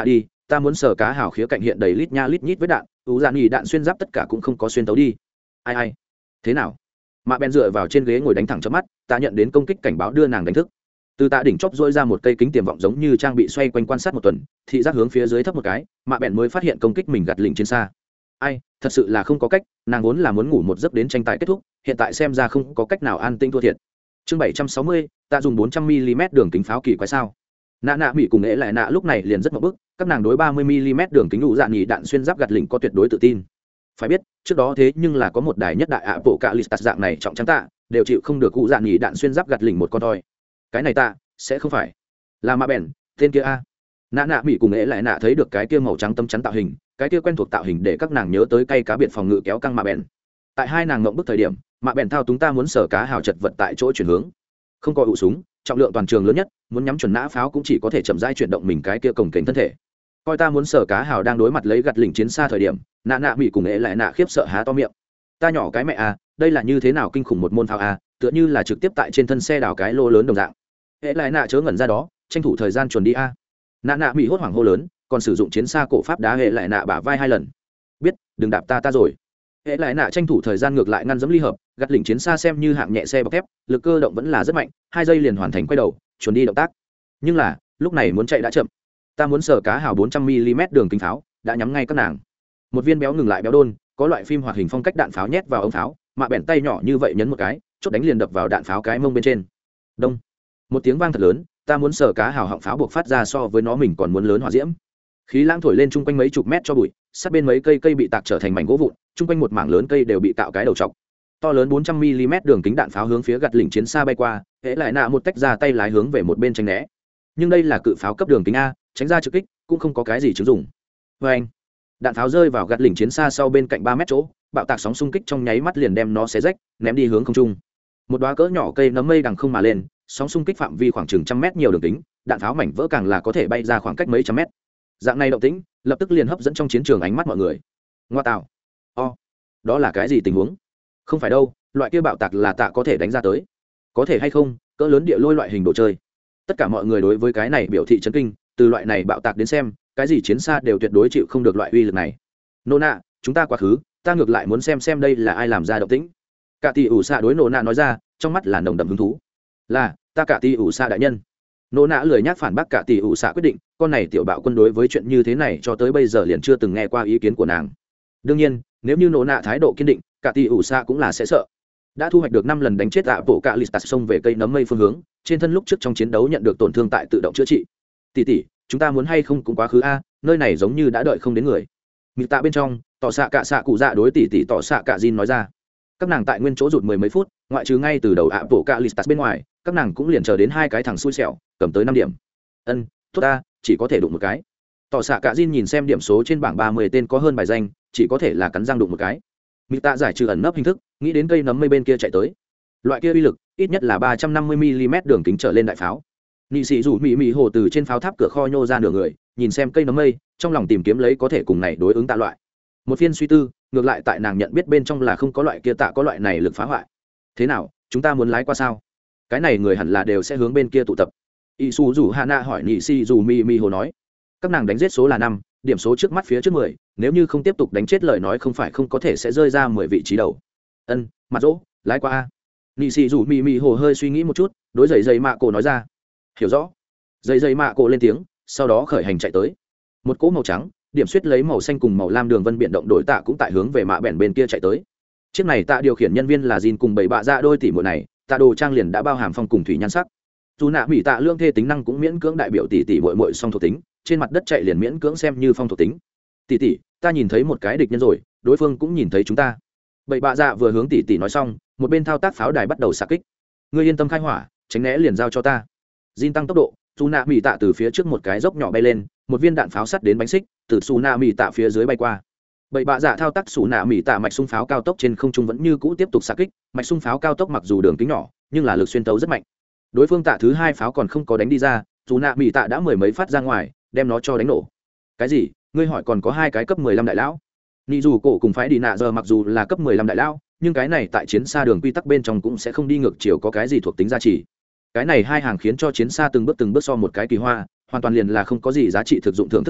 ta muốn sờ cá hào khía cạnh hiện đầy lít nha lít nhít với đạn ủ dạn nhì đạn xuyên giáp tất cả cũng không có xuyên tấu đi. Ai ai thế nào? Mạ bèn dựa vào trên ghế ngồi đánh thẳng chớp mắt, ta nhận đến công kích cảnh báo đưa nàng đánh thức. Từ tạ đỉnh chóp dỗi ra một cây kính tiềm vọng giống như trang bị xoay quanh quan sát một tuần, thị giác hướng phía dưới thấp một cái, mạ bèn mới phát hiện công kích mình gạt lỉnh trên xa. Ai, thật sự là không có cách, nàng vốn là muốn ngủ một giấc đến tranh tài kết thúc, hiện tại xem ra không có cách nào an tinh thua thiệt. Chương bảy trăm sáu mươi, ta dùng bốn trăm mi-li-mét đường kính pháo kỳ quái sao? Nạ nạ mỹ cùng ế lại nạ lúc này liền rất mập bức, các nàng đối ba mươi mi-li-mét đường kính đủ dạn nhì đạn xuyên giáp gạt lỉnh có tuyệt đối tự tin. Phải biết, trước đó thế nhưng là có một đài nhất đại ạ bộ cạ listas dạng này trọng trắng tạ, đều chịu không được cụ dạn nhì đạn xuyên giáp gạt lỉnh một con thôi. Cái này ta sẽ không phải là mạ bèn tên kia a. Nạ nạ mỹ cùng ế lại nạ thấy được cái kia màu trắng tấm chắn tạo hình, cái kia quen thuộc tạo hình để các nàng nhớ tới cây cá biệt phòng ngự kéo căng mạ bèn. Tại hai nàng ngậm bức thời điểm, mạ bèn thao túng ta muốn sở cá hào chật vật tại chỗ chuyển hướng, không có ụ súng, trọng lượng toàn trường lớn nhất, muốn nhắm chuẩn nã pháo cũng chỉ có thể chậm rãi chuyển động mình cái kia cồng kềnh thân thể. Coi ta muốn sở cá hào đang đối mặt lấy gạt lỉnh chiến xa thời điểm, nạ nạ mỹ cùng ế lại nạ khiếp sợ há to miệng. Ta nhỏ cái mẹ a, đây là như thế nào kinh khủng một môn pháo a, tựa như là trực tiếp tại trên thân xe đào cái lô lớn đồng dạng. Ế lại nạ chớ ngẩn ra đó, tranh thủ thời gian chuẩn đi a. Nạ nạ mỹ hốt hoảng hô lớn, còn sử dụng chiến xa cổ pháp đá hệ lại nạ bả vai hai lần. Biết, đừng đạp ta ta rồi. Hệ lại nạ tranh thủ thời gian ngược lại ngăn dẫm ly hợp, gạt lỉnh chiến xa xem như hạng nhẹ xe bọc thép, lực cơ động vẫn là rất mạnh, hai giây liền hoàn thành quay đầu chuẩn đi động tác. Nhưng là lúc này muốn chạy đã chậm. Ta muốn sở cá hào bốn trăm mi-li-mét đường kính pháo đã nhắm ngay các nàng. Một viên béo ngừng lại béo đôn, có loại phim hoạt hình phong cách đạn pháo nhét vào ống pháo, mạ bèn tay nhỏ như vậy nhấn một cái, chốt đánh liền đập vào đạn pháo cái mông bên trên. Đông, một tiếng vang thật lớn, ta muốn sở cá hào họng pháo buộc phát ra so với nó mình còn muốn lớn hỏa diễm. Khí lãng thổi lên chung quanh mấy chục mét cho bụi, sát bên mấy cây cây bị tạc trở thành mảnh gỗ vụn, chung quanh một mảng lớn cây đều bị cạo cái đầu trọc. To lớn bốn trăm mi-li-mét đường kính đạn pháo hướng phía gạt lỉnh chiến xa bay qua, hễ lại nạ một tách ra tay lái hướng về một bên tránh né. Nhưng đây là cự pháo cấp đường kính a, tránh ra trực kích cũng không có cái gì chứng dụng. Vê anh, đạn pháo rơi vào gạt lỉnh chiến xa sau bên cạnh ba mét chỗ, bạo tạc sóng xung kích trong nháy mắt liền đem nó xé rách, ném đi hướng không trung. Một đóa cỡ nhỏ cây nấm mây đằng không mà lên, sóng xung kích phạm vi khoảng chừng trăm mét nhiều đường kính, đạn pháo mảnh vỡ càng là có thể bay ra khoảng cách mấy trăm mét. Dạng này động tĩnh lập tức liền hấp dẫn trong chiến trường ánh mắt mọi người. Ngoa tạo, o, đó là cái gì tình huống? Không phải đâu, loại kia bạo tạc là tạ có thể đánh ra tới, có thể hay không cỡ lớn địa lôi loại hình đồ chơi. Tất cả mọi người đối với cái này biểu thị chấn kinh, từ loại này bạo tạc đến xem, cái gì chiến xa đều tuyệt đối chịu không được loại uy lực này. Nô nạ, chúng ta quá khứ, ta ngược lại muốn xem xem đây là ai làm ra động tĩnh. Cả tỷ ủ xạ đối nô nạ nói ra, trong mắt là nồng đậm hứng thú. Là ta cả tỷ ủ xạ đại nhân. Nô nạ lười nhác phản bác cả tỷ ủ xạ quyết định, con này tiểu bạo quân đối với chuyện như thế này cho tới bây giờ liền chưa từng nghe qua ý kiến của nàng. Đương nhiên, nếu như nô nạ thái độ kiên định, cả tỷ ủ xạ cũng là sẽ sợ. Đã thu hoạch được năm lần đánh chết ạ bộ cạ listas xông về cây nấm mây phương hướng, trên thân lúc trước trong chiến đấu nhận được tổn thương tại tự động chữa trị. Tỷ tỷ, chúng ta muốn hay không cũng quá khứ a, nơi này giống như đã đợi không đến người. Mị tạ bên trong, tỏ xạ cạ xạ cụ dạ đối tỷ tỷ tỏ xạ cạ Jin nói ra. Các nàng tại nguyên chỗ rụt mười mấy phút, ngoại trừ ngay từ đầu ạ bộ cạ listas bên ngoài, các nàng cũng liền chờ đến hai cái thằng xui xẻo, cầm tới năm điểm. Ân, tốt ta, chỉ có thể đụng một cái. Tỏ xạ cạ Jin nhìn xem điểm số trên bảng ba mươi tên có hơn bài danh, chỉ có thể là cắn răng đụng một cái. Mị tạ giải trừ ẩn nấp hình thức, nghĩ đến cây nấm mây bên kia chạy tới. Loại kia uy lực ít nhất là ba trăm năm mươi mi-li-mét đường kính trở lên đại pháo. Nị sĩ rủ mị mị hồ từ trên pháo tháp cửa kho nhô ra nửa người, nhìn xem cây nấm mây, trong lòng tìm kiếm lấy có thể cùng này đối ứng tạ loại. Một phiên suy tư, ngược lại tại nàng nhận biết bên trong là không có loại kia tạ có loại này lực phá hoại. Thế nào, chúng ta muốn lái qua sao? Cái này người hẳn là đều sẽ hướng bên kia tụ tập. Isu rủ Hana hỏi Nị sĩ rủ mị mị hồ nói. Các nàng đánh giết số là năm, điểm số trước mắt phía trước mười, nếu như không tiếp tục đánh chết lời nói không phải không có thể sẽ rơi ra mười vị trí đầu. Ân, mặt dỗ, lái qua a. Nị sĩ rủ mị mị hồ hơi suy nghĩ một chút, đối giày giày mạ cổ nói ra. Hiểu rõ. Giày giày mạ cổ lên tiếng, sau đó khởi hành chạy tới. Một cỗ màu trắng, điểm suýt lấy màu xanh cùng màu lam đường vân biện động đổi tạ cũng tại hướng về mạ bèn bên kia chạy tới. Chiếc này tạ điều khiển nhân viên là Jin cùng bảy bạ ra đôi tỷ muội này, tạ đồ trang liền đã bao hàm phong cùng thủy nhan sắc. Dù nạ mỹ tạ lương thê tính năng cũng miễn cưỡng đại biểu tỷ tỷ muội muội song thuộc tính, trên mặt đất chạy liền miễn cưỡng xem như phong thuộc tính. Tỷ tỷ, ta nhìn thấy một cái địch nhân rồi, đối phương cũng nhìn thấy chúng ta. Bảy bạ dạ vừa hướng tỷ tỷ nói xong, một bên thao tác pháo đài bắt đầu xạ kích. Ngươi yên tâm khai hỏa, tránh né liền giao cho ta. Jin tăng tốc độ, Su Na Mị Tạ từ phía trước một cái dốc nhỏ bay lên, một viên đạn pháo sắt đến bánh xích, từ Su Na Mị Tạ phía dưới bay qua. Bảy bạ dạ thao tác Su Na Mị Tạ mạch xung pháo cao tốc trên không trung vẫn như cũ tiếp tục xạ kích, mạch xung pháo cao tốc mặc dù đường kính nhỏ, nhưng là lực xuyên tấu rất mạnh. Đối phương tạ thứ hai pháo còn không có đánh đi ra, Su Na Mị Tạ đã mười mấy phát ra ngoài, đem nó cho đánh nổ. Cái gì? Ngươi hỏi còn có hai cái cấp mười lăm đại lão? Nị dù cổ cùng phái đi nạ giờ mặc dù là cấp mười lăm đại lão, nhưng cái này tại chiến xa đường quy tắc bên trong cũng sẽ không đi ngược chiều có cái gì thuộc tính giá trị. Cái này hai hàng khiến cho chiến xa từng bước từng bước so một cái kỳ hoa, hoàn toàn liền là không có gì giá trị thực dụng thưởng thức xe,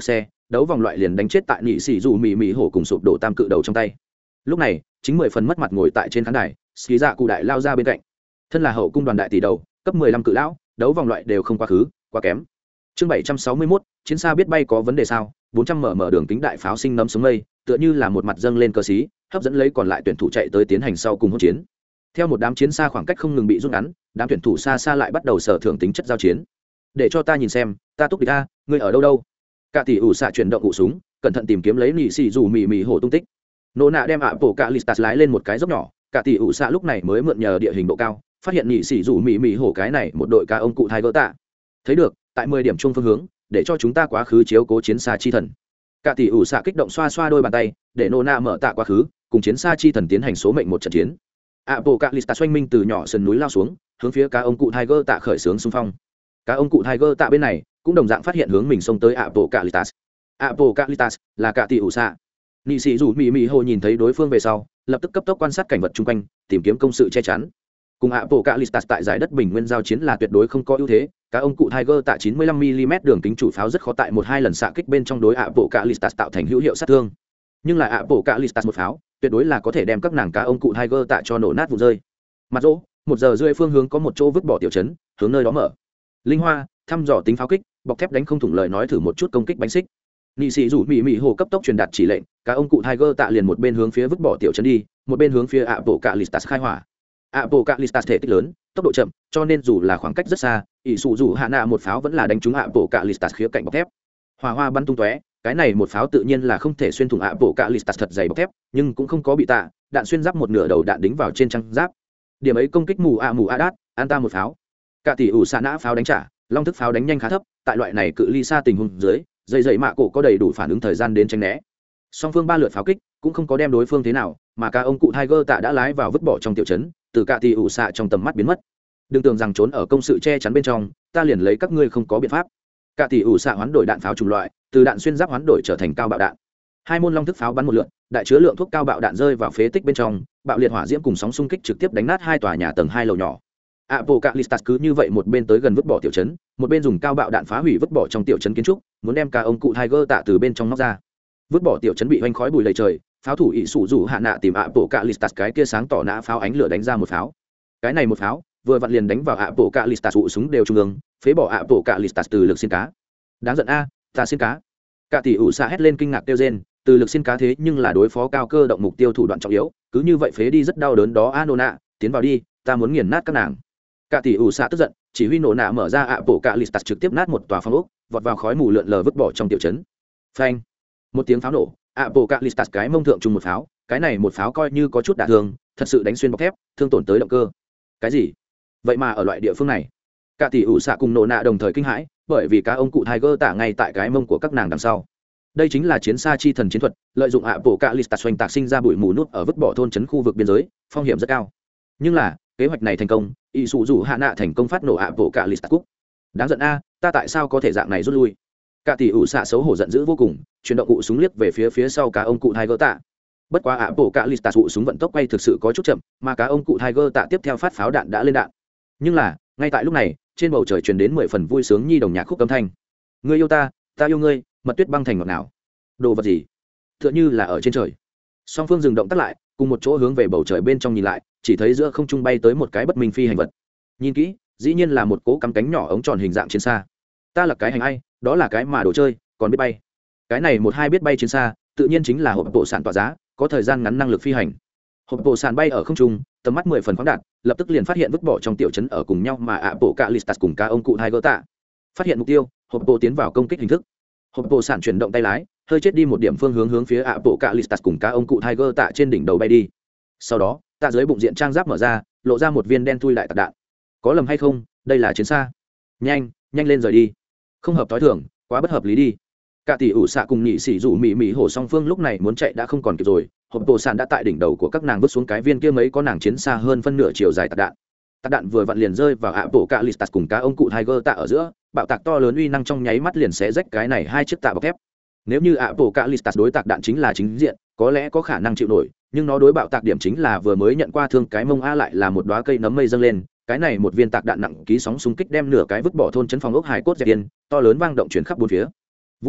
đấu vòng loại liền đánh chết tại nhị sĩ dù mì mì hổ cùng sụp đổ tam cự đầu trong tay. Lúc này chính mười phần mất mặt ngồi tại trên khán đài, xí dạ cụ đại lao ra bên cạnh, thân là hậu cung đoàn đại tỷ đầu cấp mười lăm cự lão, đấu vòng loại đều không quá khứ, quá kém. Chương bảy trăm sáu mươi mốt, chiến xa biết bay có vấn đề sao? bốn trăm mở mở đường kính đại pháo sinh nấm xuống mây, tựa như là một mặt dâng lên cơ sĩ, hấp dẫn lấy còn lại tuyển thủ chạy tới tiến hành sau cùng hỗn chiến. Theo một đám chiến xa khoảng cách không ngừng bị rút ngắn, đám tuyển thủ xa xa lại bắt đầu sở thưởng tính chất giao chiến. Để cho ta nhìn xem, ta túc địch a, ngươi ở đâu đâu? Cả tỷ ủ xạ chuyển động cụ súng, cẩn thận tìm kiếm lấy nị xì dù mì mì hổ tung tích. Nô nạ đem ạ bộ cả listas lái lên một cái dốc nhỏ, cả tỷ ủ xạ lúc này mới mượn nhờ địa hình độ cao, phát hiện nị xì dù mì mì hổ cái này một đội cá ông cụ thai gỡ tạ. Thấy được, tại mười điểm chung phương hướng, để cho chúng ta quá khứ chiếu cố chiến xa chi thần. Cả tỷ ủ xạ kích động xoa xoa đôi bàn tay, để nô nạ mở tạ quá khứ, cùng chiến xa chi thần tiến hành số mệnh một trận chiến. ạ bộ cả listas xoay minh từ nhỏ sườn núi lao xuống, hướng phía cá ông cụ thai gỡ tạ khởi xướng xung phong. Cá ông cụ thai gỡ tạ bên này cũng đồng dạng phát hiện hướng mình xông tới ạ bộ cả listas. ạ bộ cả listas là cả tỷ ủ xạ. Nị sĩ dù mì mì hồ nhìn thấy đối phương về sau, lập tức cấp tốc quan sát cảnh vật chung quanh, tìm kiếm công sự che chắn. Cùng ạ bộ cả listas tại giải đất bình nguyên giao chiến là tuyệt đối không có ưu thế, cá ông cụ Tiger tại chín mươi lăm mi li mét đường kính chủ pháo rất khó tại một hai lần xạ kích bên trong đối ạ bộ cả listas tạo thành hữu hiệu sát thương. Nhưng là ạ bộ cả listas một pháo, tuyệt đối là có thể đem các nàng cá ông cụ Tiger tại cho nổ nát vụ rơi. Mặt rỗ, một giờ rưỡi phương hướng có một chỗ vứt bỏ tiểu trấn, hướng nơi đó mở. Linh hoa, thăm dò tính pháo kích, bọc thép đánh không thủng lời nói thử một chút công kích bánh xích. Nị sĩ rủ mị mị hồ cấp tốc truyền đạt chỉ lệnh, cả ông cụ Tiger tạ liền một bên hướng phía vứt bỏ tiểu trấn đi, một bên hướng phía ạ bộ cả listas khai hỏa. ạ bộ cả listas thể tích lớn, tốc độ chậm, cho nên dù là khoảng cách rất xa, ỷ sụ rủ hạ nạ một pháo vẫn là đánh trúng ạ bộ cả listas khía cạnh bọc thép. Hỏa hoa bắn tung tóe, cái này một pháo tự nhiên là không thể xuyên thủng ạ bộ cả listas thật dày bọc thép, nhưng cũng không có bị tạ, đạn xuyên giáp một nửa đầu đạn đính vào trên trang giáp. Điểm ấy công kích mù ạ mù a đát, an ta một pháo. Cả tỷ ủ xạ nã pháo đánh trả, long thức pháo đánh nhanh khá thấp, tại loại này cự ly xa tình huống dưới, dây dây mạ cổ có đầy đủ phản ứng thời gian đến tránh né. Song phương ba lượt pháo kích cũng không có đem đối phương thế nào, mà cả ông cụ Tiger tạ đã lái vào vứt bỏ trong tiểu trấn, từ cả tỷ ủ xạ trong tầm mắt biến mất. Đừng tưởng rằng trốn ở công sự che chắn bên trong, ta liền lấy các ngươi không có biện pháp. Cả tỷ ủ xạ hoán đổi đạn pháo chủng loại, từ đạn xuyên giáp hoán đổi trở thành cao bạo đạn. Hai môn long thức pháo bắn một lượt, đại chứa lượng thuốc cao bạo đạn rơi vào phế tích bên trong, bạo liệt hỏa diễm cùng sóng xung kích trực tiếp đánh nát hai tòa nhà tầng hai lầu nhỏ. Apocalypse cứ như vậy một bên tới gần vứt bỏ tiểu trấn, một bên dùng cao bạo đạn phá hủy vứt bỏ trong tiểu trấn kiến trúc, muốn đem cả ông cụ Tiger tạ từ bên trong nóc ra. Vứt bỏ tiểu trấn bị hoành khói bụi lầy trời, pháo thủ ỷ sủ rủ hạ nạ tìm Apocalypse cái kia sáng tỏ nã pháo ánh lửa đánh ra một pháo. Cái này một pháo, vừa vặn liền đánh vào Apocalypse tụ súng đều trung ương, phế bỏ Apocalypse từ lực xin cá. Đáng giận a, ta xin cá. Cả tỷ ủ xạ hét lên kinh ngạc kêu rên, từ lực xin cá thế nhưng là đối phó cao cơ động mục tiêu thủ đoạn trọng yếu, cứ như vậy phế đi rất đau đớn đó Anona, tiến vào đi, ta muốn nghiền nát các nàng. Cả tỷ ủ xạ tức giận, chỉ huy nổ nạ mở ra ạ bộ cả listas trực tiếp nát một tòa phòng ốc, vọt vào khói mù lượn lờ vứt bỏ trong tiểu trấn. Phanh! Một tiếng pháo nổ, ạ bộ cả listas cái mông thượng trùng một pháo, cái này một pháo coi như có chút đả thương, thật sự đánh xuyên bọc thép, thương tổn tới động cơ. Cái gì? Vậy mà ở loại địa phương này, cả tỷ ủ xạ cùng nổ nạ đồng thời kinh hãi, bởi vì cá ông cụ Tiger tả ngay tại cái mông của các nàng đằng sau. Đây chính là chiến xa chi thần chiến thuật, lợi dụng ạ bộ cả listas xoành tạc sinh ra bụi mù nút ở vứt bỏ thôn trấn khu vực biên giới, phong hiểm rất cao. Nhưng là kế hoạch này thành công, ỷ sụ rủ hạ nạ thành công phát nổ ạ bộ cả listas cúc. Đáng giận a, ta tại sao có thể dạng này rút lui? Cả tỷ ủ xạ xấu hổ giận dữ vô cùng, chuyển động cụ súng liếc về phía phía sau cá ông cụ Tiger tạ. Bất quá ạ bộ cả listas cụ súng vận tốc quay thực sự có chút chậm, mà cá ông cụ Tiger tạ tiếp theo phát pháo đạn đã lên đạn. Nhưng là ngay tại lúc này, trên bầu trời truyền đến mười phần vui sướng nhi đồng nhạc khúc âm thanh. Ngươi yêu ta, ta yêu ngươi, mật tuyết băng thành ngọt nào. Đồ vật gì? Tựa như là ở trên trời. Song phương dừng động tắt lại, cùng một chỗ hướng về bầu trời bên trong nhìn lại, chỉ thấy giữa không trung bay tới một cái bất minh phi hành vật. Nhìn kỹ, dĩ nhiên là một cỗ cắm cánh nhỏ ống tròn hình dạng chiến xa. Ta là cái hành ai, đó là cái mà đồ chơi, còn biết bay. Cái này một hai biết bay chiến xa, tự nhiên chính là hộp bộ sản tỏa giá, có thời gian ngắn năng lực phi hành. Hộp bộ sản bay ở không trung, tầm mắt mười phần khoáng đạt, lập tức liền phát hiện vứt bỏ trong tiểu trấn ở cùng nhau mà ạ bộ cả listas cùng cá ông cụ Tiger tạ. Phát hiện mục tiêu, hộp bộ tiến vào công kích hình thức. Hộp bộ sản chuyển động tay lái, hơi chết đi một điểm phương hướng hướng phía ạ bộ cả listas cùng cá ông cụ Tiger tạ trên đỉnh đầu bay đi. Sau đó, tạ dưới bụng diện trang giáp mở ra, lộ ra một viên đen thui lại tạc đạn. Có lầm hay không, đây là chiến xa. Nhanh, nhanh lên rời đi. Không hợp tối thường, quá bất hợp lý đi. Cả tỷ ủ xạ cùng nhị sĩ rủ mị mị hổ song phương lúc này muốn chạy đã không còn kịp rồi. Hộp bộ sản đã tại đỉnh đầu của các nàng vứt xuống cái viên kia mấy có nàng chiến xa hơn phân nửa chiều dài tạc đạn. Tạc đạn vừa vặn liền rơi vào ạ bộ cả listas cùng cá ông cụ Tiger tạ ở giữa, bạo tạc to lớn uy năng trong nháy mắt liền xé rách cái này hai chiếc tạ bọc thép. Nếu như ạ bộ cả listas đối tạc đạn chính là chính diện, có lẽ có khả năng chịu nổi, nhưng nó đối bạo tạc điểm chính là vừa mới nhận qua thương cái mông a lại là một đóa cây nấm mây dâng lên, cái này một viên tạc đạn nặng ký sóng xung kích đem nửa cái vứt bỏ thôn trấn phòng ốc hải cốt dẹp yên, to lớn vang động chuyển khắp bốn phía. Vu hồ,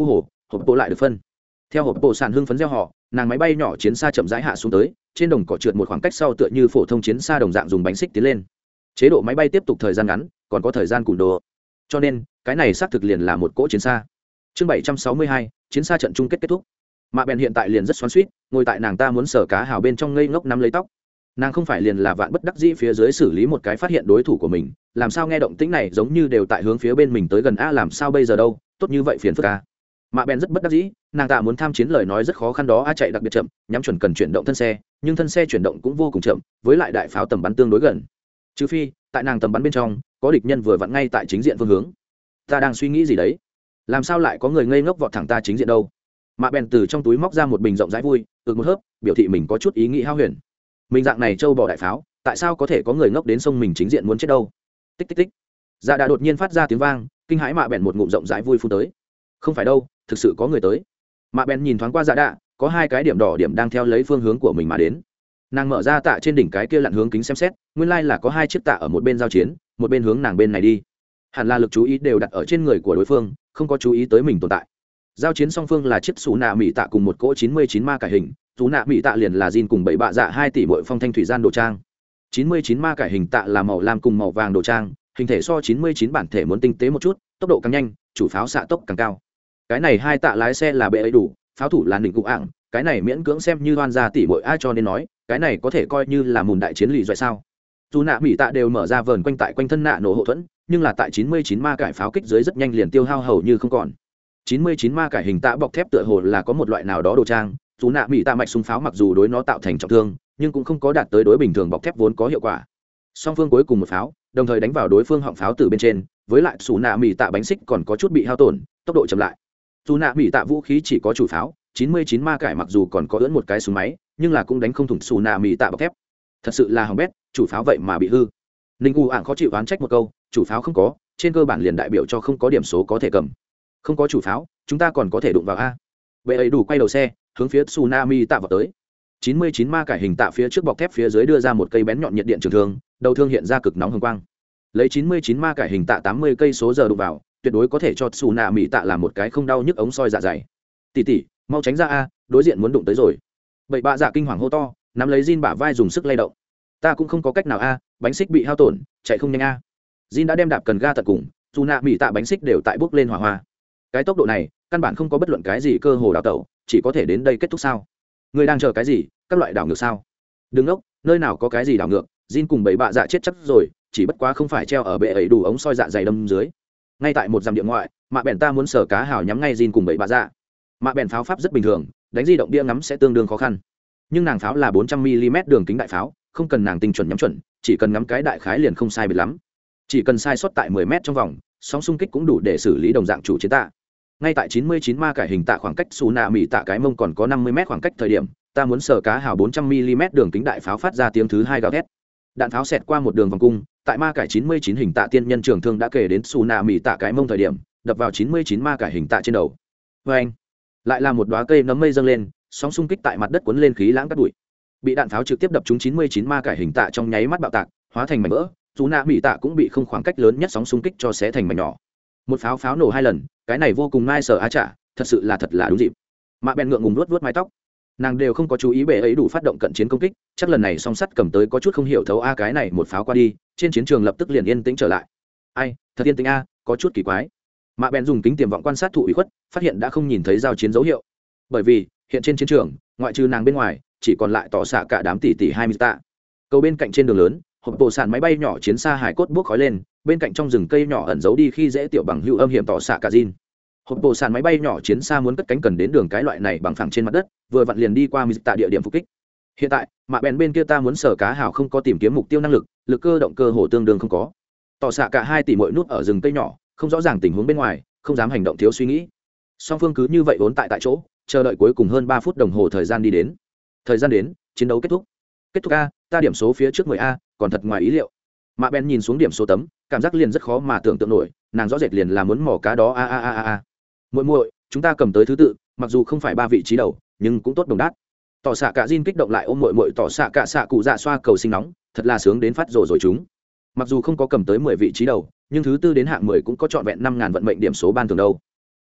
hộp bộ lại được phân. Theo hộp bộ sàn hưng phấn gieo họ, nàng máy bay nhỏ chiến xa chậm rãi hạ xuống tới, trên đồng cỏ trượt một khoảng cách sau tựa như phổ thông chiến xa đồng dạng dùng bánh xích tiến lên. Chế độ máy bay tiếp tục thời gian ngắn, còn có thời gian cùn đồ. Cho nên, cái này xác thực liền là một cỗ chiến xa. Chương bảy trăm sáu mươi hai, chiến xa trận chung kết kết thúc. Mạ Bèn hiện tại liền rất xoắn xuýt, ngồi tại nàng ta muốn sở cá hào bên trong ngây ngốc nắm lấy tóc. Nàng không phải liền là vạn bất đắc dĩ phía dưới xử lý một cái phát hiện đối thủ của mình, làm sao nghe động tĩnh này giống như đều tại hướng phía bên mình tới gần a, làm sao bây giờ đâu, tốt như vậy phiền phức a. Mạ Bèn rất bất đắc dĩ, nàng ta muốn tham chiến lời nói rất khó khăn đó a, chạy đặc biệt chậm, nhắm chuẩn cần chuyển động thân xe, nhưng thân xe chuyển động cũng vô cùng chậm, với lại đại pháo tầm bắn tương đối gần. Trừ phi, tại nàng tầm bắn bên trong, có địch nhân vừa vặn ngay tại chính diện phương hướng. Ta đang suy nghĩ gì đấy? Làm sao lại có người ngây ngốc vọt thẳng ta chính diện đâu? Mạ Bèn từ trong túi móc ra một bình rộng rãi vui, ực một hớp, biểu thị mình có chút ý nghĩ hao huyền. Mình dạng này châu bò đại pháo, tại sao có thể có người ngốc đến sông mình chính diện muốn chết đâu? Tích tích tích. Dạ đã đột nhiên phát ra tiếng vang, kinh hãi Mạ Bèn một ngụm rộng rãi vui phun tới. Không phải đâu, thực sự có người tới. Mạ Bèn nhìn thoáng qua Dạ đạ, có hai cái điểm đỏ điểm đang theo lấy phương hướng của mình mà đến. Nàng mở ra tạ trên đỉnh cái kia lặn hướng kính xem xét, nguyên lai là có hai chiếc tạ ở một bên giao chiến, một bên hướng nàng bên này đi. Hẳn là lực chú ý đều đặt ở trên người của đối phương, không có chú ý tới mình tồn tại. Giao chiến song phương là chiếc xù nạ mỹ tạ cùng một cỗ chín mươi chín ma cải hình, xù nạ mỹ tạ liền là Jin cùng bảy bạ dạ hai tỷ bội phong thanh thủy gian đồ trang. chín mươi chín ma cải hình tạ là màu lam cùng màu vàng đồ trang, hình thể so chín mươi chín bản thể muốn tinh tế một chút, tốc độ càng nhanh, chủ pháo xạ tốc càng cao. Cái này hai tạ lái xe là bệ ấy đủ, pháo thủ là đỉnh cụ ạng, cái này miễn cưỡng xem như đoan gia tỷ bội ai, cho nên nói, cái này có thể coi như là mùn đại chiến lì doại sao. Dù nạ mỹ tạ đều mở ra vờn quanh tại quanh thân nạ nổ hậu thuẫn, nhưng là tại chín mươi chín ma cải pháo kích dưới rất nhanh liền tiêu hao hầu như không còn. chín mươi chín ma cải hình tạ bọc thép tựa hồ là có một loại nào đó đồ trang, dù nạ mỹ tạ mạch súng pháo mặc dù đối nó tạo thành trọng thương, nhưng cũng không có đạt tới đối bình thường bọc thép vốn có hiệu quả. Song phương cuối cùng một pháo, đồng thời đánh vào đối phương họng pháo từ bên trên, với lại dù nạ mỹ tạ bánh xích còn có chút bị hao tổn, tốc độ chậm lại. Dù nạ mỹ tạ vũ khí chỉ có chủ pháo, chín mươi chín ma cải mặc dù còn có ưỡn một cái súng máy, nhưng là cũng đánh không thủng dù nạ mỹ tạ bọc thép. Thật sự là hỏng bét, chủ pháo vậy mà bị hư. Ninh U ảng khó chịu oán trách một câu, chủ pháo không có, trên cơ bản liền đại biểu cho không có điểm số có thể cầm. Không có chủ pháo, chúng ta còn có thể đụng vào a. Bệ ấy đủ quay đầu xe, hướng phía tsunami tạ vào tới. chín mươi chín ma cải hình tạ phía trước bọc thép phía dưới đưa ra một cây bén nhọn nhiệt điện trường thương, đầu thương hiện ra cực nóng hồng quang. Lấy chín mươi chín ma cải hình tạ tám mươi cây số giờ đụng vào, tuyệt đối có thể cho tsunami tạ làm một cái không đau nhức ống soi dạ dày. Tỷ tỷ, mau tránh ra a, đối diện muốn đụng tới rồi. Bậy bạ dạ kinh hoàng hô to, nắm lấy Jin bả vai dùng sức lay động. Ta cũng không có cách nào a, bánh xích bị hao tổn, chạy không nhanh a. Jin đã đem đạp cần ga tận cùng, tsunami tạ bánh xích đều tại bước lên hỏa hoa. Cái tốc độ này, căn bản không có bất luận cái gì cơ hồ đảo tẩu, chỉ có thể đến đây kết thúc sao? Người đang chờ cái gì? Các loại đảo ngược sao? Đừng ngốc, nơi nào có cái gì đảo ngược? Jin cùng bảy bạ dạ chết chắc rồi, chỉ bất quá không phải treo ở bệ ấy đủ ống soi dạ dày đâm dưới. Ngay tại một dặm địa ngoại, Mạ Bèn ta muốn sở cá hào nhắm ngay Jin cùng bảy bạ dạ. Mạ Bèn pháo pháp rất bình thường, đánh di động bia ngắm sẽ tương đương khó khăn. Nhưng nàng pháo là bốn trăm mi li mét đường kính đại pháo, không cần nàng tinh chuẩn nhắm chuẩn, chỉ cần ngắm cái đại khái liền không sai biệt lắm. Chỉ cần sai sót tại mười mét trong vòng, sóng xung kích cũng đủ để xử lý đồng dạng chủ chiến tạ. Ngay tại chín mươi chín ma cải hình tạ khoảng cách xù nạ mỹ tạ cái mông còn có năm mươi mét khoảng cách thời điểm, ta muốn sở cá hào bốn trăm mi li mét đường kính đại pháo phát ra tiếng thứ hai gào thét. Đạn pháo xẹt qua một đường vòng cung, tại ma cải chín mươi chín hình tạ tiên nhân trường thương đã kể đến xù nạ mỹ tạ cái mông thời điểm, đập vào chín mươi chín ma cải hình tạ trên đầu. Và anh, lại là một đóa cây nấm mây dâng lên, sóng xung kích tại mặt đất cuốn lên khí lãng cát bụi. Bị đạn pháo trực tiếp đập trúng chín mươi chín ma cải hình tạ trong nháy mắt bạo tạc, hóa thành mảnh vỡ. Xù nạ mỹ tạ cũng bị không khoảng cách lớn nhất sóng xung kích cho xé thành mảnh nhỏ. Một pháo pháo nổ hai lần, cái này vô cùng nai sở á trả, thật sự là thật là đúng dịp. Mạ Bèn ngượng ngùng luốt luốt mái tóc, nàng đều không có chú ý bệ ấy đủ phát động cận chiến công kích, chắc lần này song sắt cầm tới có chút không hiểu thấu a, cái này một pháo qua đi, trên chiến trường lập tức liền yên tĩnh trở lại. Ai, thật yên tĩnh a, có chút kỳ quái. Mạ Bèn dùng kính tiềm vọng quan sát thụ ủy khuất, phát hiện đã không nhìn thấy giao chiến dấu hiệu, bởi vì hiện trên chiến trường, ngoại trừ nàng bên ngoài, chỉ còn lại tỏ xạ cả đám tỷ tỷ hai mươi tạ. Cầu bên cạnh trên đường lớn, hộp bộ sàn máy bay nhỏ chiến xa hải cốt bốc khói lên, bên cạnh trong rừng cây nhỏ ẩn giấu đi khi dễ tiểu bằng hữu âm hiểm tỏ xạ cả Jin. Hộp bộ sàn máy bay nhỏ chiến xa muốn cất cánh cần đến đường cái loại này bằng phẳng trên mặt đất, vừa vặn liền đi qua mỹ tạ địa điểm phục kích. Hiện tại, Mạ Bèn bên kia ta muốn sở cá hào không có tìm kiếm mục tiêu năng lực, lực cơ động cơ hồ tương đương không có. Tỏ xạ cả hai tỷ mỗi nút ở rừng cây nhỏ, không rõ ràng tình huống bên ngoài, không dám hành động thiếu suy nghĩ. Song phương cứ như vậy vốn tại tại chỗ, chờ đợi cuối cùng hơn ba phút đồng hồ thời gian đi đến. Thời gian đến, chiến đấu kết thúc. Kết thúc a, ta điểm số phía trước mười a, còn thật ngoài ý liệu. Mạ Bèn nhìn xuống điểm số tấm, cảm giác liền rất khó mà tưởng tượng nổi, nàng rõ rệt liền là muốn mỏ cá đó a a a a. Muội muội, chúng ta cầm tới thứ tự, mặc dù không phải ba vị trí đầu, nhưng cũng tốt đồng đát. Tỏ xạ cả Jin kích động lại ôm muội muội tỏ xạ cả xạ cụ dạ xoa cầu sinh nóng, thật là sướng đến phát rồ rồi chúng. Mặc dù không có cầm tới mười vị trí đầu, nhưng thứ tư đến hạng mười cũng có trọn vẹn năm ngàn vận mệnh điểm số ban thường đâu.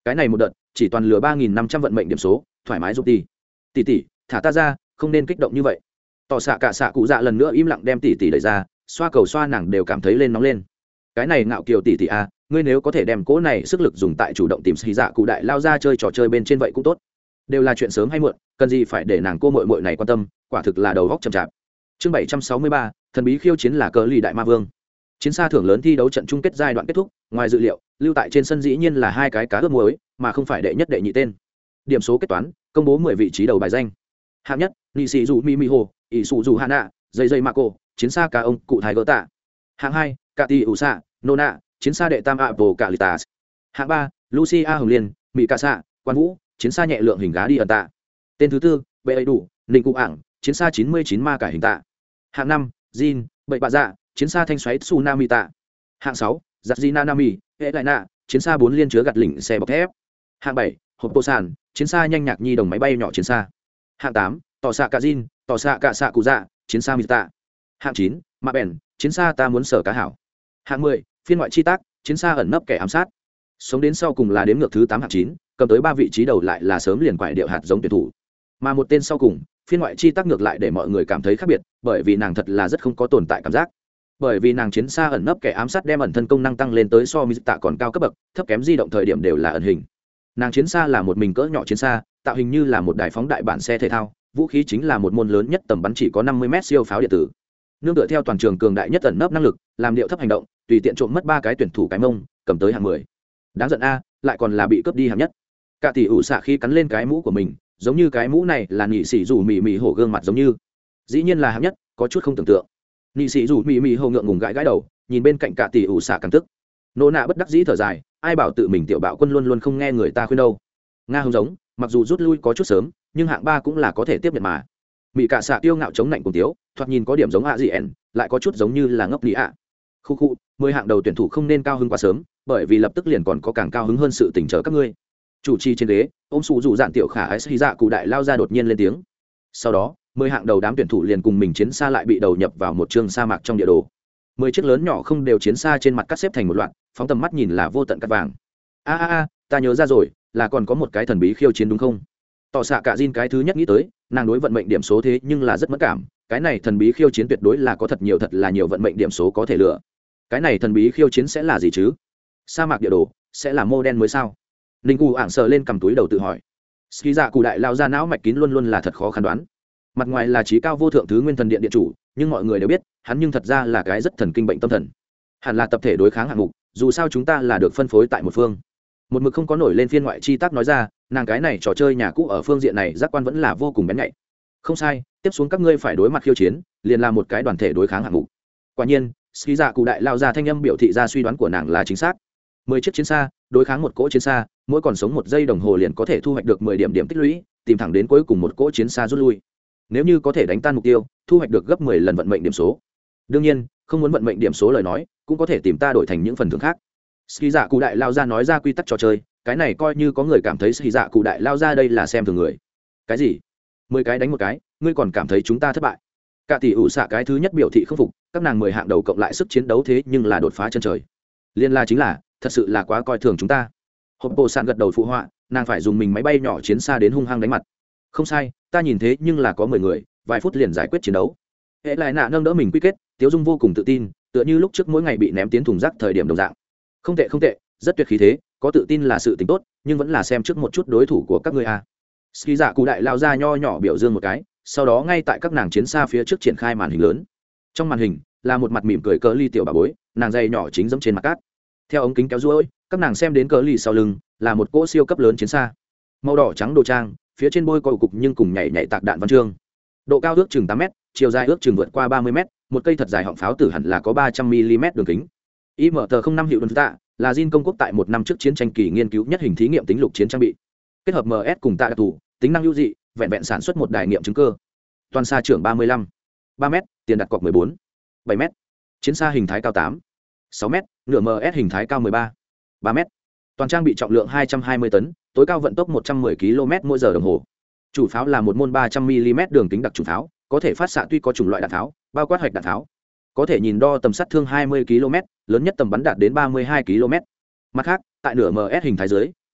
cái này một đợt chỉ toàn lừa ba nghìn năm trăm vận mệnh điểm số, thoải mái giúp tỷ tỷ tỷ thả ta ra, không nên kích động như vậy. Tỏ xạ cả xạ cụ dạ lần nữa im lặng đem tỷ tỷ đẩy ra, xoa cầu xoa nàng đều cảm thấy lên nóng lên. Cái này ngạo kiều tỷ tỷ a, ngươi nếu có thể đem cỗ này sức lực dùng tại chủ động tìm xì dạ cụ đại lao ra chơi trò chơi bên trên vậy cũng tốt, đều là chuyện sớm hay muộn, cần gì phải để nàng cô muội muội này quan tâm, quả thực là đầu góc chậm chạp. Chương bảy trăm sáu mươi ba, thần bí khiêu chiến là cờ lì đại ma vương. Chiến xa thưởng lớn thi đấu trận chung kết giai đoạn kết thúc, ngoài dự liệu, lưu tại trên sân dĩ nhiên là hai cái cá ướp muối, mà không phải đệ nhất đệ nhị tên. Điểm số kết toán, công bố mười vị trí đầu bài danh. Hạng nhất, Nisi Dụ Mimi Hồ, ỷ sụ dù Hana, dây dây Mako, chiến xa cá ông cụ thái gỡ tạ. Hạng hai, Kati Usa, Nona, chiến xa đệ tam Apple Calitas. Hạng ba, Lucia Hồng Liên, Mỹ Cà Sạ, Quan Vũ, chiến xa nhẹ lượng hình gá đi ẩn tạ. Tên thứ tư, Bệ ấy đủ, Ninh Cụ Ảng, chiến xa chín mươi chín ma cải hình tạ. Hạng năm, Jin, Bậy Bạ Dạ, chiến xa thanh xoáy Tsunami tạ. Hạng sáu, Giặt Nanami, Hệ Lại Nạ, chiến xa bốn liên chứa gạt lỉnh xe bọc thép. Hạng bảy, Hộp Tô Sàn, chiến xa nhanh nhạc nhi đồng máy bay nhỏ chiến xa. Hạng tám, Tỏ xạ cả Jin, Tỏ xạ cả xạ cụ dạ, chiến xa Mita. Hạng chín, Mạ Bèn, chiến xa ta muốn sở cá hảo. Hạng mười, phiên ngoại chi tác, chiến xa ẩn nấp kẻ ám sát. Sống đến sau cùng là đếm ngược thứ tám hạng chín, cầm tới ba vị trí đầu lại là sớm liền quải điệu hạt giống tuyển thủ. Mà một tên sau cùng, phiên ngoại chi tác ngược lại để mọi người cảm thấy khác biệt, bởi vì nàng thật là rất không có tồn tại cảm giác. Bởi vì nàng chiến xa ẩn nấp kẻ ám sát đem ẩn thân công năng tăng lên tới so Mita còn cao cấp bậc, thấp kém di động thời điểm đều là ẩn hình. Nàng chiến xa là một mình cỡ nhỏ chiến xa, tạo hình như là một đài phóng đại bản xe thể thao, vũ khí chính là một môn lớn nhất tầm bắn chỉ có năm mươi mét siêu pháo điện tử. Nương tựa theo toàn trường cường đại nhất ẩn nấp năng lực, làm điệu thấp hành động, tùy tiện trộm mất ba cái tuyển thủ cái mông, cầm tới hạng mười. Đáng giận a, lại còn là bị cướp đi hạng nhất. Cả tỷ ủ xạ khi cắn lên cái mũ của mình, giống như cái mũ này là nhị sĩ rủ mì mì hổ gương mặt giống như. Dĩ nhiên là hạng nhất, có chút không tưởng tượng. Nhị sĩ rủ mì mì hổ ngượng ngùng gãi gãi đầu, nhìn bên cạnh cả tỷ ủ xạ căng tức. Nô nạ bất đắc dĩ thở dài, ai bảo tự mình tiểu bạo quân luôn luôn không nghe người ta khuyên đâu. Nga không giống, mặc dù rút lui có chút sớm, nhưng hạng ba cũng là có thể tiếp nhận mà. Mỹ cả xạ tiêu ngạo chống nạnh cùng tiếu, thoạt nhìn có điểm giống ạ gì ẻn, lại có chút giống như là ngốc lý ạ. Khu khu, mười hạng đầu tuyển thủ không nên cao hứng quá sớm, bởi vì lập tức liền còn có càng cao hứng hơn sự tỉnh trở các ngươi. Chủ trì trên ghế, ôm sụ dụ dạn tiểu khả ái xì dạ cụ đại lao ra đột nhiên lên tiếng. Sau đó, mười hạng đầu đám tuyển thủ liền cùng mình chiến xa lại bị đầu nhập vào một chương sa mạc trong địa đồ. Mười chiếc lớn nhỏ không đều chiến xa trên mặt cắt xếp thành một loạt, phóng tầm mắt nhìn là vô tận cắt vàng. A a a, ta nhớ ra rồi, là còn có một cái thần bí khiêu chiến đúng không? Tỏ xạ cả Jin cái thứ nhất nghĩ tới, nàng đối vận mệnh điểm số thế nhưng là rất mất cảm, cái này thần bí khiêu chiến tuyệt đối là có thật nhiều thật là nhiều vận mệnh điểm số có thể lựa. Cái này thần bí khiêu chiến sẽ là gì chứ? Sa mạc địa đồ sẽ là mô đen mới sao? Ninh Cù ảng sờ lên cầm túi đầu tự hỏi. Ski dạ cụ đại lao ra não mạch kín luôn luôn là thật khó khăn đoán. Mặt ngoài là trí cao vô thượng thứ nguyên thần điện điện chủ, nhưng mọi người đều biết, hắn nhưng thật ra là cái rất thần kinh bệnh tâm thần. Hẳn là tập thể đối kháng hạng mục, dù sao chúng ta là được phân phối tại một phương. Một mực không có nổi lên phiên ngoại chi tác nói ra, nàng cái này trò chơi nhà cũ ở phương diện này giác quan vẫn là vô cùng bén nhạy. Không sai, tiếp xuống các ngươi phải đối mặt khiêu chiến, liền là một cái đoàn thể đối kháng hạng mục. Quả nhiên, Ski dạ cụ đại lao ra thanh âm biểu thị ra suy đoán của nàng là chính xác. Mười chiếc chiến xa đối kháng một cỗ chiến xa, mỗi còn sống một giây đồng hồ liền có thể thu hoạch được mười điểm điểm tích lũy, tìm thẳng đến cuối cùng một cỗ chiến xa rút lui. Nếu như có thể đánh tan mục tiêu, thu hoạch được gấp mười lần vận mệnh điểm số. Đương nhiên, không muốn vận mệnh điểm số lời nói, cũng có thể tìm ta đổi thành những phần thưởng khác. Ski dạ cụ đại lao ra nói ra quy tắc trò chơi, cái này coi như có người cảm thấy Ski dạ cụ đại lao ra đây là xem thường người. Cái gì? Mười cái đánh một cái, ngươi còn cảm thấy chúng ta thất bại? Cả tỷ ủ xạ cái thứ nhất biểu thị không phục, các nàng mười hạng đầu cộng lại sức chiến đấu thế nhưng là đột phá chân trời. Liên la chính là, thật sự là quá coi thường chúng ta. Hộp bộ sạn gật đầu phụ họa, nàng phải dùng mình máy bay nhỏ chiến xa đến hung hăng đánh mặt. Không sai, ta nhìn thế nhưng là có mười người, vài phút liền giải quyết chiến đấu. Hệ lại nạ nâng đỡ mình quy kết, Tiếu Dung vô cùng tự tin, tựa như lúc trước mỗi ngày bị ném tiến thùng rác thời điểm đồng dạng. Không tệ không tệ, rất tuyệt khí thế, có tự tin là sự tình tốt, nhưng vẫn là xem trước một chút đối thủ của các ngươi a. Ski dạ cụ đại lao ra nho nhỏ biểu dương một cái, sau đó ngay tại các nàng chiến xa phía trước triển khai màn hình lớn. Trong màn hình là một mặt mỉm cười cỡ ly tiểu bà bối, nàng dây nhỏ chính dẫm trên mặt cát. Theo ống kính kéo ruôi, các nàng xem đến cỡ ly sau lưng là một cỗ siêu cấp lớn chiến xa, màu đỏ trắng đồ trang, phía trên bôi cội cục nhưng cùng nhảy nhảy tạc đạn văn chương. Độ cao ước chừng tám mét, chiều dài ước chừng vượt qua ba mươi mét, một cây thật dài họng pháo tử hẳn là có ba trăm mi-li-mét đường kính. i em tê không năm hiệu đơn tạ là Jin công quốc tại một năm trước chiến tranh kỳ nghiên cứu nhất hình thí nghiệm tính lục chiến trang bị. Kết hợp em ét cùng tạ đặc thù, tính năng ưu dị, vẹn vẹn sản xuất một đài nghiệm chứng cơ. Toàn xa trưởng ba mươi lăm, ba mét, tiền đặt cọc mười bốn, bảy mét. Chiến xa hình thái cao tám, sáu mét, nửa em ét hình thái cao mười ba, ba mét. Toàn trang bị trọng lượng hai trăm hai mươi tấn, tối cao vận tốc một trăm mười ki lô mét mỗi giờ đồng hồ. Chủ pháo là một môn ba trăm mi-li-mét đường kính đặc trùng pháo, có thể phát xạ tuy có chủng loại đạn pháo, bao quát hoạch đạn pháo. Có thể nhìn đo tầm sát thương hai mươi ki lô mét, lớn nhất tầm bắn đạt đến ba mươi hai ki lô mét. Mặt khác, tại nửa em ét hình thái dưới,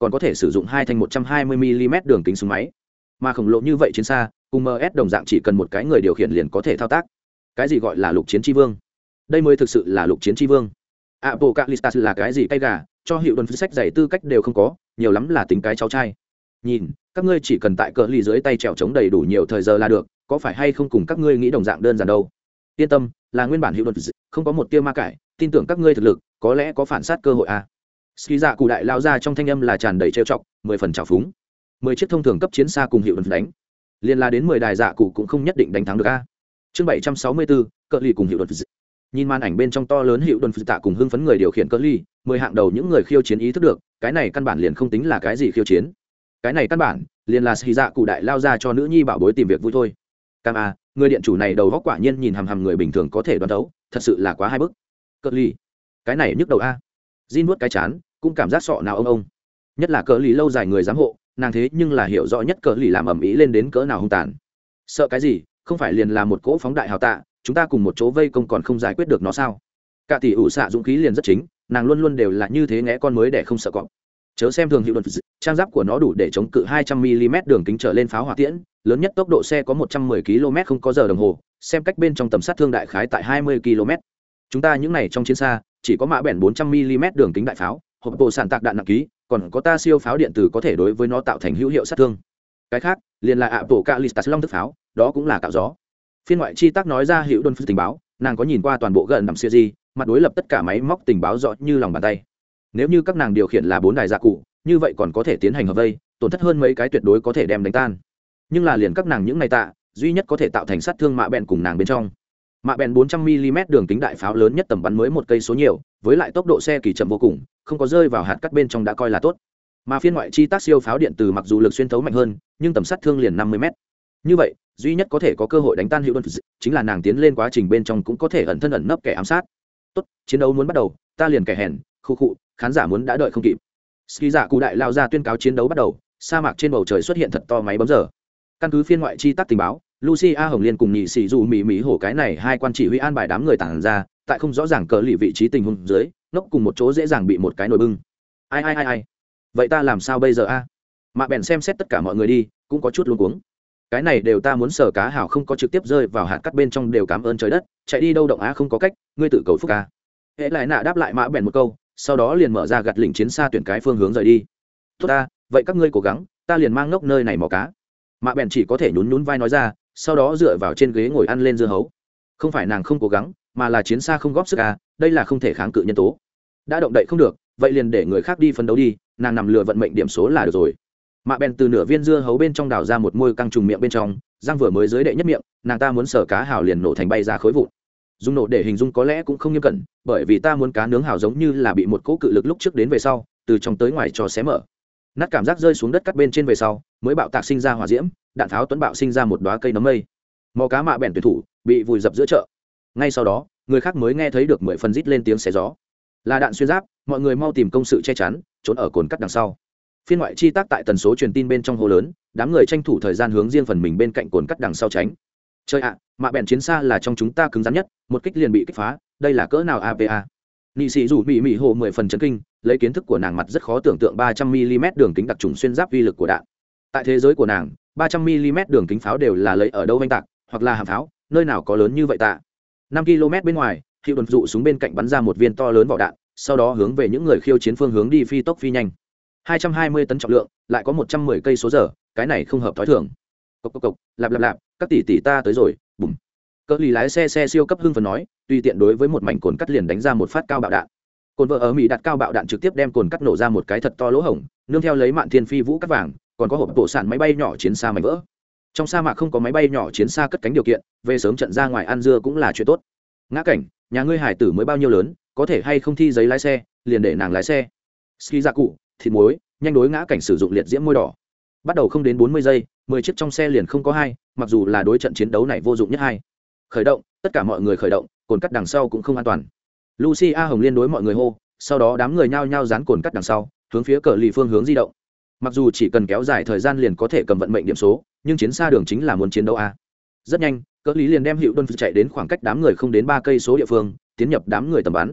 còn có thể sử dụng hai thanh một trăm hai mươi mi-li-mét đường kính súng máy. Mà khổng lồ như vậy chiến xa cùng em ét đồng dạng chỉ cần một cái người điều khiển liền có thể thao tác. Cái gì gọi là lục chiến tri vương? Đây mới thực sự là lục chiến tri vương. Apocalypse là cái gì cay gà, cho hiệu đồn sách giày tư cách đều không có, nhiều lắm là tính cái cháu trai. Nhìn, các ngươi chỉ cần tại cờ lì dưới tay trèo chống đầy đủ nhiều thời giờ là được, có phải hay không cùng các ngươi nghĩ đồng dạng đơn giản đâu. Yên tâm, là nguyên bản hiệu đồn, không có một tia ma cải, tin tưởng các ngươi thực lực, có lẽ có phản sát cơ hội à. Ski dạ cụ đại lao ra trong thanh âm là tràn đầy trêu chọc, mười phần trào phúng. Mười chiếc thông thường cấp chiến xa cùng hiệu đồn đánh, liên la đến mười đài dạ cụ cũng không nhất định đánh thắng được a. Chương bảy trăm sáu mươi bốn, cờ lì cùng hiệu đồn. Nhìn màn ảnh bên trong to lớn hiệu đồn tạ cùng hưng phấn người điều khiển cờ lì, mười hạng đầu những người khiêu chiến ý thức được, cái này căn bản liền không tính là cái gì khiêu chiến. Cái này căn bản liền là xì dạ cụ đại lao ra cho nữ nhi bảo bối tìm việc vui thôi. Cam a, người điện chủ này đầu góc quả nhiên nhìn hằm hằm người bình thường có thể đoán đấu, thật sự là quá hai bức. Cờ lì, cái này nhức đầu a. Jin nuốt cái chán, cũng cảm giác sọ nào ông ông. Nhất là cờ lì lâu dài người giám hộ, nàng thế nhưng là hiểu rõ nhất cờ lì làm ầm ĩ lên đến cỡ nào hung tàn. Sợ cái gì, không phải liền là một cỗ phóng đại hào tạ, chúng ta cùng một chỗ vây công còn không giải quyết được nó sao? Cả tỷ ủ xạ dũng khí liền rất chính, nàng luôn luôn đều là như thế ngẽ con mới để không sợ cọp. Chớ xem thường hiệu đột, trang giáp của nó đủ để chống cự hai trăm mi-li-mét đường kính trở lên pháo hỏa tiễn, lớn nhất tốc độ xe có một trăm mười ki lô mét không có giờ đồng hồ, xem cách bên trong tầm sát thương đại khái tại hai mươi ki lô mét. Chúng ta những này trong chiến xa, chỉ có mã bẻn bốn trăm mi-li-mét đường kính đại pháo, hộp bộ sản tạc đạn nặng ký, còn có ta siêu pháo điện tử có thể đối với nó tạo thành hữu hiệu sát thương. Cái khác, liền là ạ bộ Callistas long thức pháo, đó cũng là cạo gió. Phiên ngoại chi tác nói ra hiệu đôn tình báo, nàng có nhìn qua toàn bộ gần nằm series, mặt đối lập tất cả máy móc tình báo rõ như lòng bàn tay. Nếu như các nàng điều khiển là bốn đài gia cụ, như vậy còn có thể tiến hành hợp vây, tổn thất hơn mấy cái tuyệt đối có thể đem đánh tan. Nhưng là liền các nàng những này tạ, duy nhất có thể tạo thành sát thương mạ bèn cùng nàng bên trong. Mạ bèn bốn trăm mi-li-mét đường kính đại pháo lớn nhất tầm bắn mới một cây số nhiều, với lại tốc độ xe kỳ chậm vô cùng, không có rơi vào hạt cắt bên trong đã coi là tốt. Mà phiên ngoại chi tác siêu pháo điện từ mặc dù lực xuyên thấu mạnh hơn, nhưng tầm sát thương liền năm mươi mét. Như vậy, duy nhất có thể có cơ hội đánh tan hiệu đôn chính là nàng tiến lên quá trình bên trong cũng có thể ẩn thân ẩn nấp kẻ ám sát. Tốt, chiến đấu muốn bắt đầu, ta liền kẻ hèn, khu khụ, khán giả muốn đã đợi không kịp. Ski dạ cụ đại lao ra tuyên cáo chiến đấu bắt đầu, sa mạc trên bầu trời xuất hiện thật to máy bấm giờ. Căn cứ phiên ngoại chi tác tình báo, Lucia Hồng Liên cùng nhị sĩ dù mỹ mỹ hổ cái này hai quan chỉ huy an bài đám người tản ra, tại không rõ ràng cờ lì vị trí tình huống dưới, nốc cùng một chỗ dễ dàng bị một cái nồi bưng. Ai ai ai ai, vậy ta làm sao bây giờ a? Mạ bèn xem xét tất cả mọi người đi, cũng có chút luống cuống. Cái này đều ta muốn sở cá hảo không có trực tiếp rơi vào hạt cắt bên trong đều cảm ơn trời đất, chạy đi đâu động á không có cách, ngươi tự cầu phúc ca. Hễ lại nạ đáp lại mã bèn một câu, sau đó liền mở ra gạt lỉnh chiến xa tuyển cái phương hướng rời đi. Tốt ta, vậy các ngươi cố gắng, ta liền mang ngốc nơi này mò cá. Mạ bèn chỉ có thể nhún nhún vai nói ra, sau đó dựa vào trên ghế ngồi ăn lên dưa hấu. Không phải nàng không cố gắng, mà là chiến xa không góp sức à, đây là không thể kháng cự nhân tố. Đã động đậy không được, vậy liền để người khác đi phấn đấu đi, nàng nằm lừa vận mệnh điểm số là được rồi. Mạ bèn từ nửa viên dưa hấu bên trong đào ra một môi căng trùng miệng bên trong, răng vừa mới dưới đệ nhất miệng, nàng ta muốn sở cá hào liền nổ thành bay ra khối vụn. Dung nổ để hình dung có lẽ cũng không nghiêm cẩn, bởi vì ta muốn cá nướng hào giống như là bị một cỗ cự lực lúc trước đến về sau, từ trong tới ngoài cho xé mở. Nát cảm giác rơi xuống đất cắt bên trên về sau, mới bạo tạc sinh ra hỏa diễm, đạn pháo tuấn bạo sinh ra một đóa cây nấm mây. Mò cá mạ bèn tuyển thủ bị vùi dập giữa chợ. Ngay sau đó, người khác mới nghe thấy được mười phần rít lên tiếng xé gió. Là đạn xuyên giáp, mọi người mau tìm công sự che chắn, trốn ở cồn cắt đằng sau. Phiên ngoại chi tác tại tần số truyền tin bên trong hồ lớn, đám người tranh thủ thời gian hướng riêng phần mình bên cạnh cồn cắt đằng sau tránh. Chơi ạ, mạ bèn chiến xa là trong chúng ta cứng rắn nhất, một kích liền bị kích phá, đây là cỡ nào a pê a. Nị sĩ rủ mị mị hồ mười phần chấn kinh, lấy kiến thức của nàng mặt rất khó tưởng tượng ba trăm mi-li-mét đường kính đặc trùng xuyên giáp uy lực của đạn. Tại thế giới của nàng, ba trăm mi-li-mét đường kính pháo đều là lấy ở đâu vanh tạc, hoặc là hàm pháo, nơi nào có lớn như vậy tạ. năm ki lô mét bên ngoài, hiệu đồn dụ súng bên cạnh bắn ra một viên to lớn vỏ đạn, sau đó hướng về những người khiêu chiến phương hướng đi phi tốc phi nhanh. hai trăm hai mươi tấn trọng lượng, lại có một trăm mười cây số giờ, cái này không hợp thói thường. Cộc cộc cộc, lạp lạp lạp, các tỷ tỷ ta tới rồi, bùm. Cỡ lì lái xe xe siêu cấp hưng phấn nói, tùy tiện đối với một mảnh cồn cắt liền đánh ra một phát cao bạo đạn. Cồn vợ ở Mỹ đặt cao bạo đạn trực tiếp đem cồn cắt nổ ra một cái thật to lỗ hổng, nương theo lấy mạn thiên phi vũ cắt vàng, còn có hộp bộ sản máy bay nhỏ chiến xa mảnh vỡ. Trong sa mạc không có máy bay nhỏ chiến xa cất cánh điều kiện, về sớm trận ra ngoài ăn dưa cũng là chuyện tốt. Ngã cảnh, nhà ngươi hải tử mới bao nhiêu lớn, có thể hay không thi giấy lái xe, liền để nàng lái xe. Ski dạ cụ, thịt muối, nhanh đối ngã cảnh sử dụng liệt diễm môi đỏ. Bắt đầu không đến bốn mươi giây, mười chiếc trong xe liền không có hai, mặc dù là đối trận chiến đấu này vô dụng nhất hai. Khởi động, tất cả mọi người khởi động, cồn cắt đằng sau cũng không an toàn. Lucia Hồng Liên đối mọi người hô, sau đó đám người nhao nhao dán cồn cắt đằng sau, hướng phía cờ lì phương hướng di động. Mặc dù chỉ cần kéo dài thời gian liền có thể cầm vận mệnh điểm số, nhưng chiến xa đường chính là muốn chiến đấu a. Rất nhanh, cờ lì liền đem hiệu đôn chạy đến khoảng cách đám người không đến ba cây số địa phương, tiến nhập đám người tầm bắn.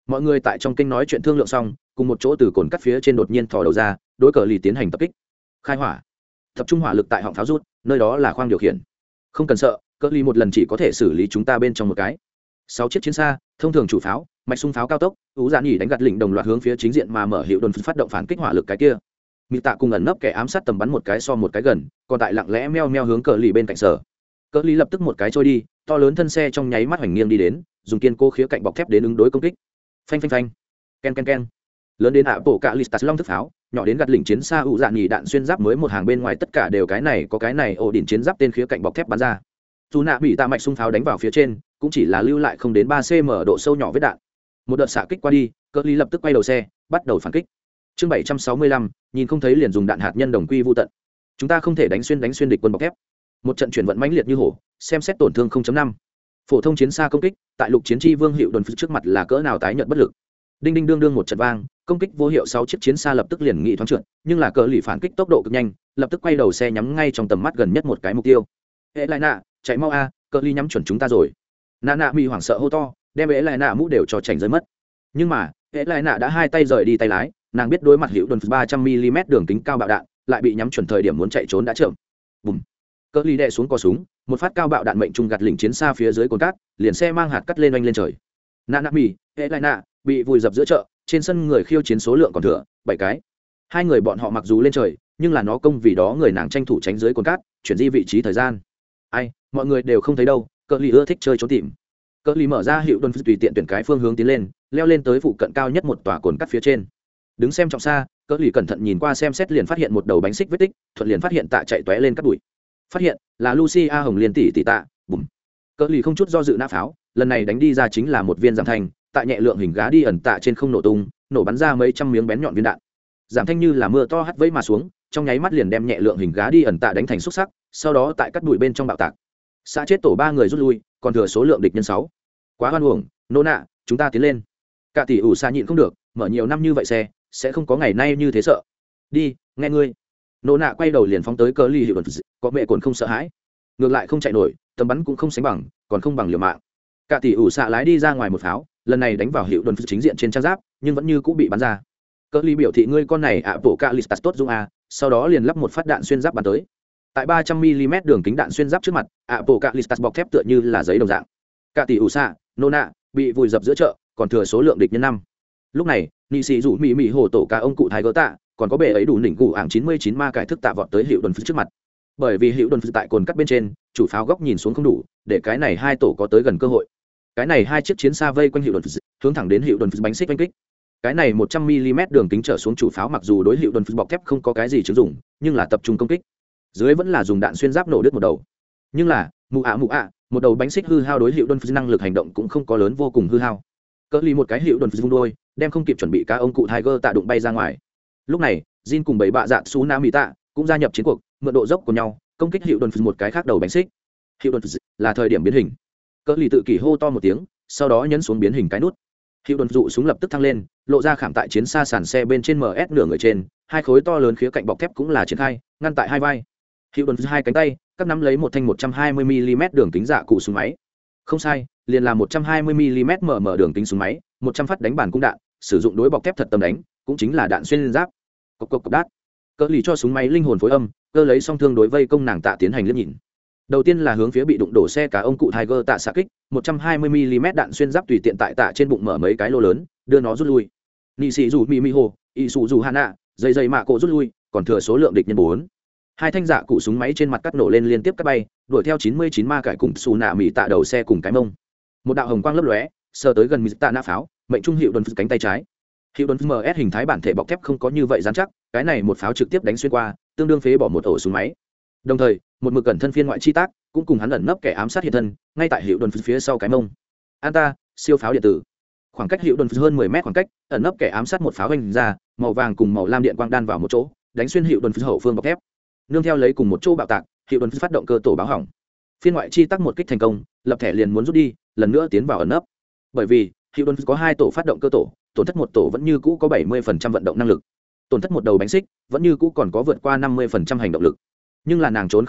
mọi người tại trong kinh nói chuyện thương lượng xong, cùng một chỗ từ cồn cắt phía trên đột nhiên thò đầu ra, đối cờ lì tiến hành tập kích. Khai hỏa, tập trung hỏa lực tại họng pháo rút, nơi đó là khoang điều khiển. Không cần sợ, cờ lì một lần chỉ có thể xử lý chúng ta bên trong một cái. Sáu chiếc chiến xa, thông thường chủ pháo, mạch sung pháo cao tốc, ú dạ nhỉ đánh gạt lỉnh đồng loạt hướng phía chính diện mà mở hiệu đồn phát động phản kích hỏa lực cái kia. Mỹ tạ cùng ẩn nấp kẻ ám sát tầm bắn một cái so một cái gần, còn tại lặng lẽ meo meo hướng cờ lì bên cạnh sở. Cờ lì lập tức một cái trôi đi, to lớn thân xe trong nháy mắt hoành nghiêng đi đến, dùng kiên cố khía cạnh bọc thép đến ứng đối công kích. Phanh phanh phanh, ken ken ken. Lớn đến ạ bộ cả listas long thức pháo, nhỏ đến gạt lỉnh chiến xa ụ dạ nhỉ đạn xuyên giáp mới một hàng bên ngoài tất cả đều cái này có cái này ổ đỉnh chiến giáp tên khía cạnh bọc thép bắn ra. Dù nạ bị tạ mạch xung pháo đánh vào phía trên, cũng chỉ là lưu lại không đến ba xăng ti mét độ sâu nhỏ vết đạn. Một đợt xạ kích qua đi, cờ lì lập tức quay đầu xe, bắt đầu phản kích. Chương bảy trăm sáu mươi lăm, nhìn không thấy liền dùng đạn hạt nhân đồng quy vu tận. Chúng ta không thể đánh xuyên đánh xuyên địch quân bọc thép. Một trận chuyển vận mãnh liệt như hổ, xem xét tổn thương không chấm năm. Phổ thông chiến xa công kích, tại lục chiến chi vương hiệu đồn trước mặt là cỡ nào tái nhợt bất lực. Đinh đinh đương đương một trận vang, công kích vô hiệu sáu chiếc chiến xa lập tức liền nghị thoáng trượt, nhưng là cờ lì phản kích tốc độ cực nhanh, lập tức quay đầu xe nhắm ngay trong tầm mắt gần nhất một cái mục tiêu. Ê lại nạ, chạy mau a, cờ lì nhắm chuẩn chúng ta rồi. Nạ nạ bị hoảng sợ hô to, đem ế lại nạ mũ đều cho chảnh rơi mất. Nhưng mà ế lại nạ đã hai tay rời đi tay lái, nàng biết đối mặt hiệu đồn ba trăm mi li mét đường kính cao bạo đạn, lại bị nhắm chuẩn thời điểm muốn chạy trốn đã chậm. Bùm. Cờ lì đè xuống cò súng, một phát cao bạo đạn mệnh trung gạt lỉnh chiến xa phía dưới cồn cát, liền xe mang hạt cắt lên oanh lên trời. Nạ nạ mì, ế lại nạ bị vùi dập giữa chợ, trên sân người khiêu chiến số lượng còn thừa bảy cái. Hai người bọn họ mặc dù lên trời, nhưng là nó công vì đó người nàng tranh thủ tránh dưới cồn cát, chuyển di vị trí thời gian. Ai, mọi người đều không thấy đâu, cờ lì ưa thích chơi trốn tìm. Cờ lì mở ra hiệu đồn tùy tiện tuyển cái phương hướng tiến lên, leo lên tới phụ cận cao nhất một tòa cồn cắt phía trên. Đứng xem trọng xa, cờ lì cẩn thận nhìn qua xem xét liền phát hiện một đầu bánh xích vết tích, thuận liền phát hiện tạ chạy tóe lên cắt bụi. Phát hiện là Lucia Hồng Liên tỷ tỷ tạ, bùm. Cờ lì không chút do dự nã pháo, lần này đánh đi ra chính là một viên giảm thanh, tại nhẹ lượng hình gá đi ẩn tạ trên không nổ tung, nổ bắn ra mấy trăm miếng bén nhọn viên đạn. Giảm thanh như là mưa to hắt vẫy mà xuống, trong nháy mắt liền đem nhẹ lượng hình gá đi ẩn tạ đánh thành xúc sắc, sau đó tại cắt bụi bên trong bạo tạc. Xã chết tổ ba người rút lui, còn thừa số lượng địch nhân sáu. Quá hoan uổng, nô nạ, chúng ta tiến lên. Cả tỷ ủ xa nhịn không được, mở nhiều năm như vậy xe, sẽ không có ngày nay như thế sợ. Đi, nghe ngươi. Nô nạ quay đầu liền phóng tới cờ ly hiệu đồn, có mẹ cồn không sợ hãi, ngược lại không chạy nổi, tầm bắn cũng không sánh bằng, còn không bằng liều mạng. Cả tỷ ủ xạ lái đi ra ngoài một pháo, lần này đánh vào hiệu đồn chính diện trên trang giáp, nhưng vẫn như cũng bị bắn ra. Cờ ly biểu thị ngươi con này ạ bộ cả listas tốt dung a, sau đó liền lắp một phát đạn xuyên giáp bắn tới. Tại ba trăm mi li mét đường kính đạn xuyên giáp trước mặt, ạ bộ cả listas bọc thép tựa như là giấy đồng dạng. Cả tỷ ủ xạ, nô nạ bị vùi dập giữa chợ, còn thừa số lượng địch nhân năm. Lúc này nị sĩ rủ mỹ mỹ hồ tổ cả ông cụ thái gỡ tạ, còn có bệ ấy đủ đỉnh cụ ảng chín mươi chín ma cải thức tạ vọt tới hiệu đồn trước mặt. Bởi vì hiệu đồn tại cồn cắt bên trên, chủ pháo góc nhìn xuống không đủ, để cái này hai tổ có tới gần cơ hội. Cái này hai chiếc chiến xa vây quanh hiệu đồn, hướng thẳng đến hiệu đồn bánh xích oanh kích. Cái này một trăm mi li mét đường kính trở xuống chủ pháo mặc dù đối hiệu đồn bọc thép không có cái gì chứng dụng, nhưng là tập trung công kích. Dưới vẫn là dùng đạn xuyên giáp nổ đứt một đầu. Nhưng là mụ ạ mụ ạ, một đầu bánh xích hư hao đối hiệu đồn năng lực hành động cũng không có lớn vô cùng hư hao. Cỡ ly một cái hiệu đồn vung đôi, đem không kịp chuẩn bị cá ông cụ Tiger tạ đụng bay ra ngoài. Lúc này Jin cùng bảy bạ dạ su nam mỹ tạ cũng gia nhập chiến cuộc, mượn độ dốc của nhau công kích hiệu đồn một cái khác đầu bánh xích. Hiệu đồn là thời điểm biến hình. Cỡ ly tự kỷ hô to một tiếng, sau đó nhấn xuống biến hình cái nút. Hiệu đồn dụ súng lập tức thăng lên, lộ ra khảm tại chiến xa sàn xe bên trên em ét nửa người trên, hai khối to lớn khía cạnh bọc thép cũng là triển khai, ngăn tại hai vai. Hiệu đồn hai cánh tay các nắm lấy một thanh một trăm hai mươi mi li mét đường kính dạ cụ súng máy. Không sai, liền là một trăm hai mươi mi li mét mở mở đường kính súng máy, một trăm phát đánh bàn cung đạn, sử dụng đối bọc thép thật tầm đánh, cũng chính là đạn xuyên giáp. Cộc cộc cộc đát. Cỡ lì cho súng máy linh hồn phối âm, cơ lấy song thương đối vây công nàng tạ tiến hành liếc nhìn. Đầu tiên là hướng phía bị đụng đổ xe cá ông cụ Tiger tạ xạ kích, một trăm hai mươi mi li mét đạn xuyên giáp tùy tiện tại tạ trên bụng mở mấy cái lỗ lớn, đưa nó rút lui. Nị sĩ dù mì mì hồ, y sụ dù hana, dây dây mạ cổ rút lui, còn thừa số lượng địch nhân bốn. Hai thanh dạ cụ súng máy trên mặt cắt nổ lên liên tiếp cắt bay, đuổi theo chín mươi chín ma cải cùng xù nạ mì tạ đầu xe cùng cái mông. Một đạo hồng quang lấp lóe, sờ tới gần mì tạ nã pháo, mệnh trung hiệu đồn cánh tay trái. Hiệu đồn em ét hình thái bản thể bọc thép không có như vậy dán chắc, cái này một pháo trực tiếp đánh xuyên qua, tương đương phế bỏ một ổ súng máy. Đồng thời một mực cẩn thân phiên ngoại chi tác cũng cùng hắn ẩn nấp kẻ ám sát hiện thân ngay tại hiệu đồn phía sau cái mông. Anta siêu pháo điện tử, khoảng cách hiệu đồn hơn mười mét khoảng cách, ẩn nấp kẻ ám sát một pháo hành ra, màu vàng cùng màu lam điện quang đan vào một chỗ, đánh xuyên hiệu đồn hậu phương bọc thép. Nương theo lấy cùng một chỗ bạo tạc, hiệu đồn phát động cơ tổ báo hỏng. Phiên ngoại chi tác một kích thành công, lập thẻ liền muốn rút đi, lần nữa tiến vào ẩn nấp. Bởi vì hiệu đồn có hai tổ phát động cơ tổ, tổn thất một tổ vẫn như cũ có bảy mươi phần trăm vận động năng lực, tổn thất một đầu bánh xích vẫn như cũ còn có vượt qua năm mươi phần trăm hành động lực. Nhưng là nàng trốn không thoát,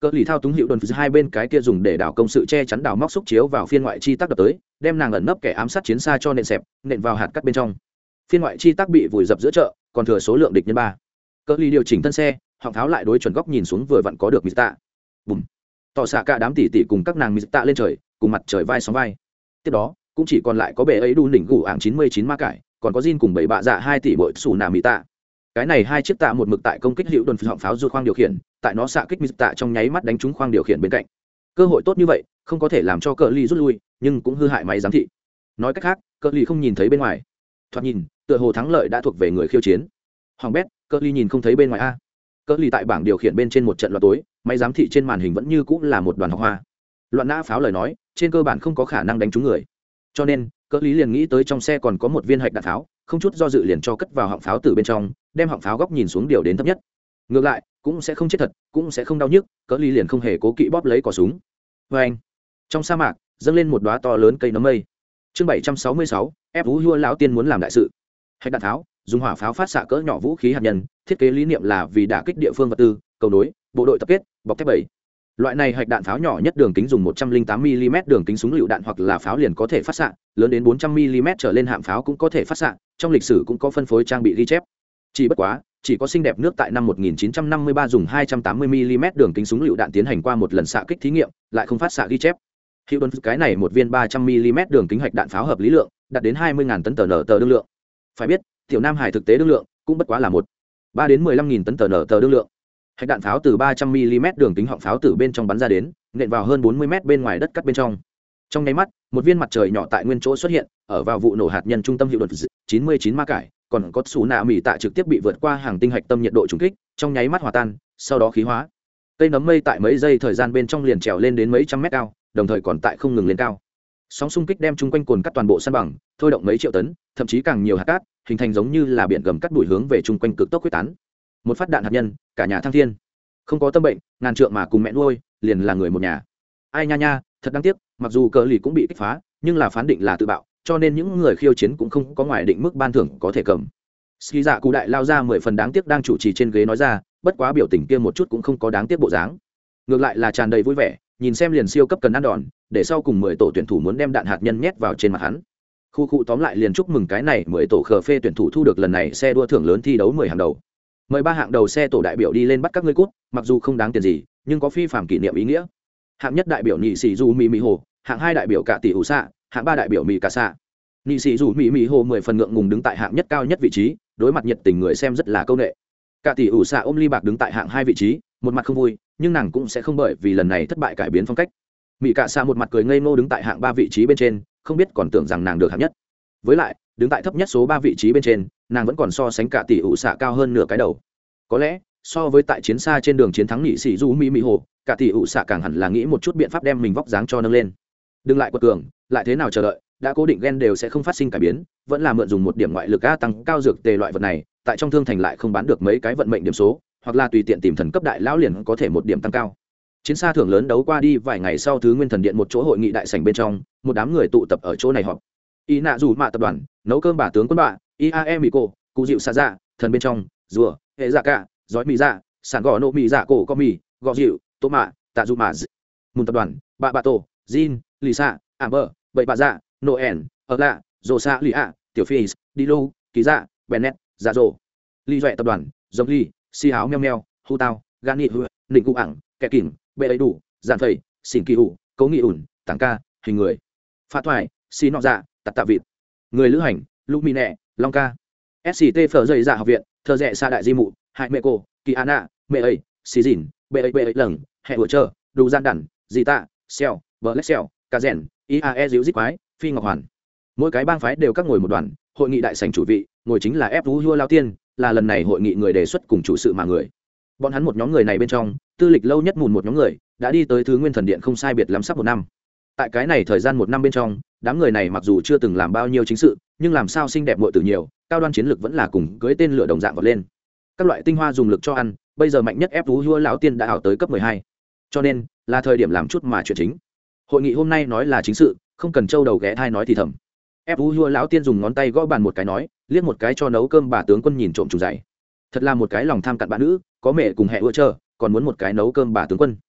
Cỡ lì thao túng hiệu đồn hai bên cái kia dùng để đảo công sự che chắn đảo móc xúc chiếu vào phiên ngoại chi tác đập tới, đem nàng ẩn nấp kẻ ám sát chiến xa cho nện xẹp, nện vào hạt cắt bên trong. Phiên ngoại chi tác bị vùi dập giữa chợ, còn thừa số lượng địch nhân ba. Cỡ lì điều chỉnh thân xe, họng pháo lại đối chuẩn góc nhìn xuống vừa vặn có được mít tạ. Bùm. Tỏ xạ cả đám tỷ tỷ cùng các nàng mít tạ lên trời, cùng mặt trời vai sóng vai. Tiếp đó, cũng chỉ còn lại có bệ ấy đu đỉnh gù ảng chín mươi chín ma cải, còn có Jin cùng bảy bạ dạ hai tỷ bội sủ nà mít tạ. Cái này hai chiếc tạ một mực tại công kích hiệu đồn họng pháo ruột khoang điều khiển, tại nó xạ kích mít tạ trong nháy mắt đánh trúng khoang điều khiển bên cạnh. Cơ hội tốt như vậy, không có thể làm cho cỡ lì rút lui, nhưng cũng hư hại máy giám thị. Nói cách khác, cỡ lì không nhìn thấy bên ngoài. Thoạt nhìn, tựa hồ thắng lợi đã thuộc về người khiêu chiến. Hoàng bét, cỡ lì nhìn không thấy bên ngoài a. Cỡ lì tại bảng điều khiển bên trên một trận loạt tối, máy giám thị trên màn hình vẫn như cũng là một đoàn học hoa. Loạn nã pháo lời nói, trên cơ bản không có khả năng đánh trúng người. Cho nên, cỡ lì liền nghĩ tới trong xe còn có một viên hạch đạn pháo, không chút do dự liền cho cất vào họng pháo từ bên trong, đem họng pháo góc nhìn xuống điều đến thấp nhất. Ngược lại, cũng sẽ không chết thật, cũng sẽ không đau nhức, cỡ lì liền không hề cố kỵ bóp lấy cò súng. Và anh, trong sa mạc dâng lên một đóa to lớn cây nấm mây. Chương bảy trăm sáu mươi sáu, ép Vũ Hua lão tiên muốn làm đại sự. Hạch đạn pháo, dùng hỏa pháo phát xạ cỡ nhỏ vũ khí hạt nhân, thiết kế lý niệm là vì đả kích địa phương vật tư, cầu nối, bộ đội tập kết, bọc thép bảy. Loại này hạch đạn pháo nhỏ nhất đường kính dùng một trăm lẻ tám mi-li-mét đường kính súng lựu đạn hoặc là pháo liền có thể phát xạ, lớn đến bốn trăm mi-li-mét trở lên hạm pháo cũng có thể phát xạ, trong lịch sử cũng có phân phối trang bị ghi chép. Chỉ bất quá, chỉ có xinh đẹp nước tại năm một nghìn chín trăm năm mươi ba dùng hai trăm tám mươi mi-li-mét đường kính súng lựu đạn tiến hành qua một lần xạ kích thí nghiệm, lại không phát xạ ghi chép. Hiệu đồn cái này một viên ba trăm mi-li-mét đường kính hạch đạn pháo hợp lý lượng, đạt đến hai mươi nghìn tấn tờ nở tờ đương lượng. Phải biết, tiểu Nam Hải thực tế đương lượng cũng bất quá là một ba đến mười lăm nghìn tấn tờ nở tờ đương lượng. Hạch đạn pháo từ ba trăm mi-li-mét đường kính họng pháo từ bên trong bắn ra đến, nện vào hơn bốn mươi mét bên ngoài đất cắt bên trong. Trong nháy mắt, một viên mặt trời nhỏ tại nguyên chỗ xuất hiện, ở vào vụ nổ hạt nhân trung tâm hiệu đột chín mươi chín ma cải, còn có xù nạ mỉ tạ trực tiếp bị vượt qua hàng tinh hạch tâm nhiệt độ trùng kích, trong nháy mắt hòa tan, sau đó khí hóa. Cây nấm mây tại mấy giây thời gian bên trong liền trèo lên đến mấy trăm mét cao, đồng thời còn tại không ngừng lên cao. Sóng xung kích đem chung quanh cồn cắt toàn bộ san bằng, thôi động mấy triệu tấn, thậm chí càng nhiều hạt cát, hình thành giống như là biển gầm cắt đuổi hướng về chung quanh cực tốc quyết tán. Một phát đạn hạt nhân, cả nhà thăng thiên. Không có tâm bệnh, ngàn trượng mà cùng mẹ nuôi, liền là người một nhà. Ai nha nha, thật đáng tiếc, mặc dù cờ lì cũng bị kích phá, nhưng là phán định là tự bạo, cho nên những người khiêu chiến cũng không có ngoài định mức ban thưởng có thể cầm. Ski dạ cụ đại lao ra mười phần đáng tiếc đang chủ trì trên ghế nói ra, bất quá biểu tình kia một chút cũng không có đáng tiếc bộ dáng. Ngược lại là tràn đầy vui vẻ, nhìn xem liền siêu cấp cần ăn đòn, để sau cùng mười tổ tuyển thủ muốn đem đạn hạt nhân nhét vào trên mặt hắn. Khu cụ tóm lại liền chúc mừng cái này mười tổ khờ phê tuyển thủ thu được lần này xe đua thưởng lớn thi đấu mười hàng đầu. Mời ba hạng đầu xe tổ đại biểu đi lên bắt các ngươi cút, mặc dù không đáng tiền gì, nhưng có phi phàm kỷ niệm ý nghĩa. Hạng nhất đại biểu nhị sĩ dù mỹ mỹ hồ, hạng hai đại biểu cả tỷ ủ xạ, hạng ba đại biểu mỹ cả xạ. Nhị sĩ dù mỹ mỹ hồ mười phần ngượng ngùng đứng tại hạng nhất cao nhất vị trí, đối mặt nhiệt tình người xem rất là câu nệ. Cả tỷ ủ xạ ôm ly bạc đứng tại hạng hai vị trí, một mặt không vui, nhưng nàng cũng sẽ không bởi vì lần này thất bại cải biến phong cách. Mỹ cả xạ một mặt cười ngây ngô đứng tại hạng ba vị trí bên trên, không biết còn tưởng rằng nàng được hạng nhất. Với lại, đứng tại thấp nhất số ba vị trí bên trên, nàng vẫn còn so sánh cả tỷ ủ xạ cao hơn nửa cái đầu. Có lẽ, so với tại chiến xa trên đường chiến thắng nhị sĩ du mỹ mỹ hồ, cả tỷ ủ xạ càng hẳn là nghĩ một chút biện pháp đem mình vóc dáng cho nâng lên. Đừng lại quật cường, lại thế nào chờ đợi, đã cố định gen đều sẽ không phát sinh cải biến, vẫn là mượn dùng một điểm ngoại lực a tăng cao dược tề loại vật này, tại trong thương thành lại không bán được mấy cái vận mệnh điểm số, hoặc là tùy tiện tìm thần cấp đại lão liền có thể một điểm tăng cao. Chiến xa thưởng lớn đấu qua đi vài ngày sau, thứ nguyên thần điện một chỗ hội nghị đại sảnh bên trong, một đám người tụ tập ở chỗ này họp. Y nạ dù mạ tập đoàn, nấu cơm bà tướng quân bạ, i a e mỹ cổ, cụ dịu xa dạ, thần bên trong, rùa, hệ dạ cả, giói mì dạ, sản gò nô mì dạ cổ có mì, gò dịu, tô mạ, tạ dù mạ, mùn tập đoàn, bà bà tổ, jin, lisa, amber, bậy bà dạ, noel, ở lạ, rồ xa lì ạ, tiểu phi, đi lô, ký dạ, bennett, dạ rồ, ly doẹ tập đoàn, giống ly, si háo meo meo, hu tao, gan nghị hư, nịnh cụ ẳng, kẻ kìm, bệ ấy đủ, giàn phầy, xỉn kỳ hủ, cấu nghị ủn, tảng ca, hình người, pha thoại, xi nọ dạ, tạt tạ vịt, người lữ hành, lũ mì nẹ, long ca, sct phở dày dạ học viện, thơ rẽ xa đại di mụ, hại mẹ cô, kỳ an ạ, mẹ ấy, xì dìn, bệ ấy bệ ấy lầng, hẹ vừa chờ, đủ gian đẳng, dì tạ, xeo, bờ lách xeo, cà rèn, i a e díu dít quái, phi ngọc hoàn. Mỗi cái bang phái đều các ngồi một đoàn, hội nghị đại sảnh chủ vị, ngồi chính là ép vũ hua lao tiên, là lần này hội nghị người đề xuất cùng chủ sự mà người. Bọn hắn một nhóm người này bên trong, tư lịch lâu nhất mùn một nhóm người, đã đi tới thứ nguyên thần điện không sai biệt lắm sắp một năm. Tại cái này thời gian một năm bên trong, đám người này mặc dù chưa từng làm bao nhiêu chính sự, nhưng làm sao xinh đẹp muội tử nhiều, cao đoan chiến lược vẫn là cùng cưới tên lửa đồng dạng vọt lên. Các loại tinh hoa dùng lực cho ăn, bây giờ mạnh nhất ép vũ hua lão tiên đã ảo tới cấp mười hai. Cho nên, là thời điểm làm chút mà chuyện chính. Hội nghị hôm nay nói là chính sự, không cần trâu đầu ghé thai nói thì thầm. Ép vũ hua lão tiên dùng ngón tay gõ bàn một cái nói, liếc một cái cho nấu cơm bà tướng quân nhìn trộm trùng dày. Thật là một cái lòng tham cặn bạn nữ, có mẹ cùng hẹ ưa chờ, còn muốn một cái nấu cơm bà tướng quân.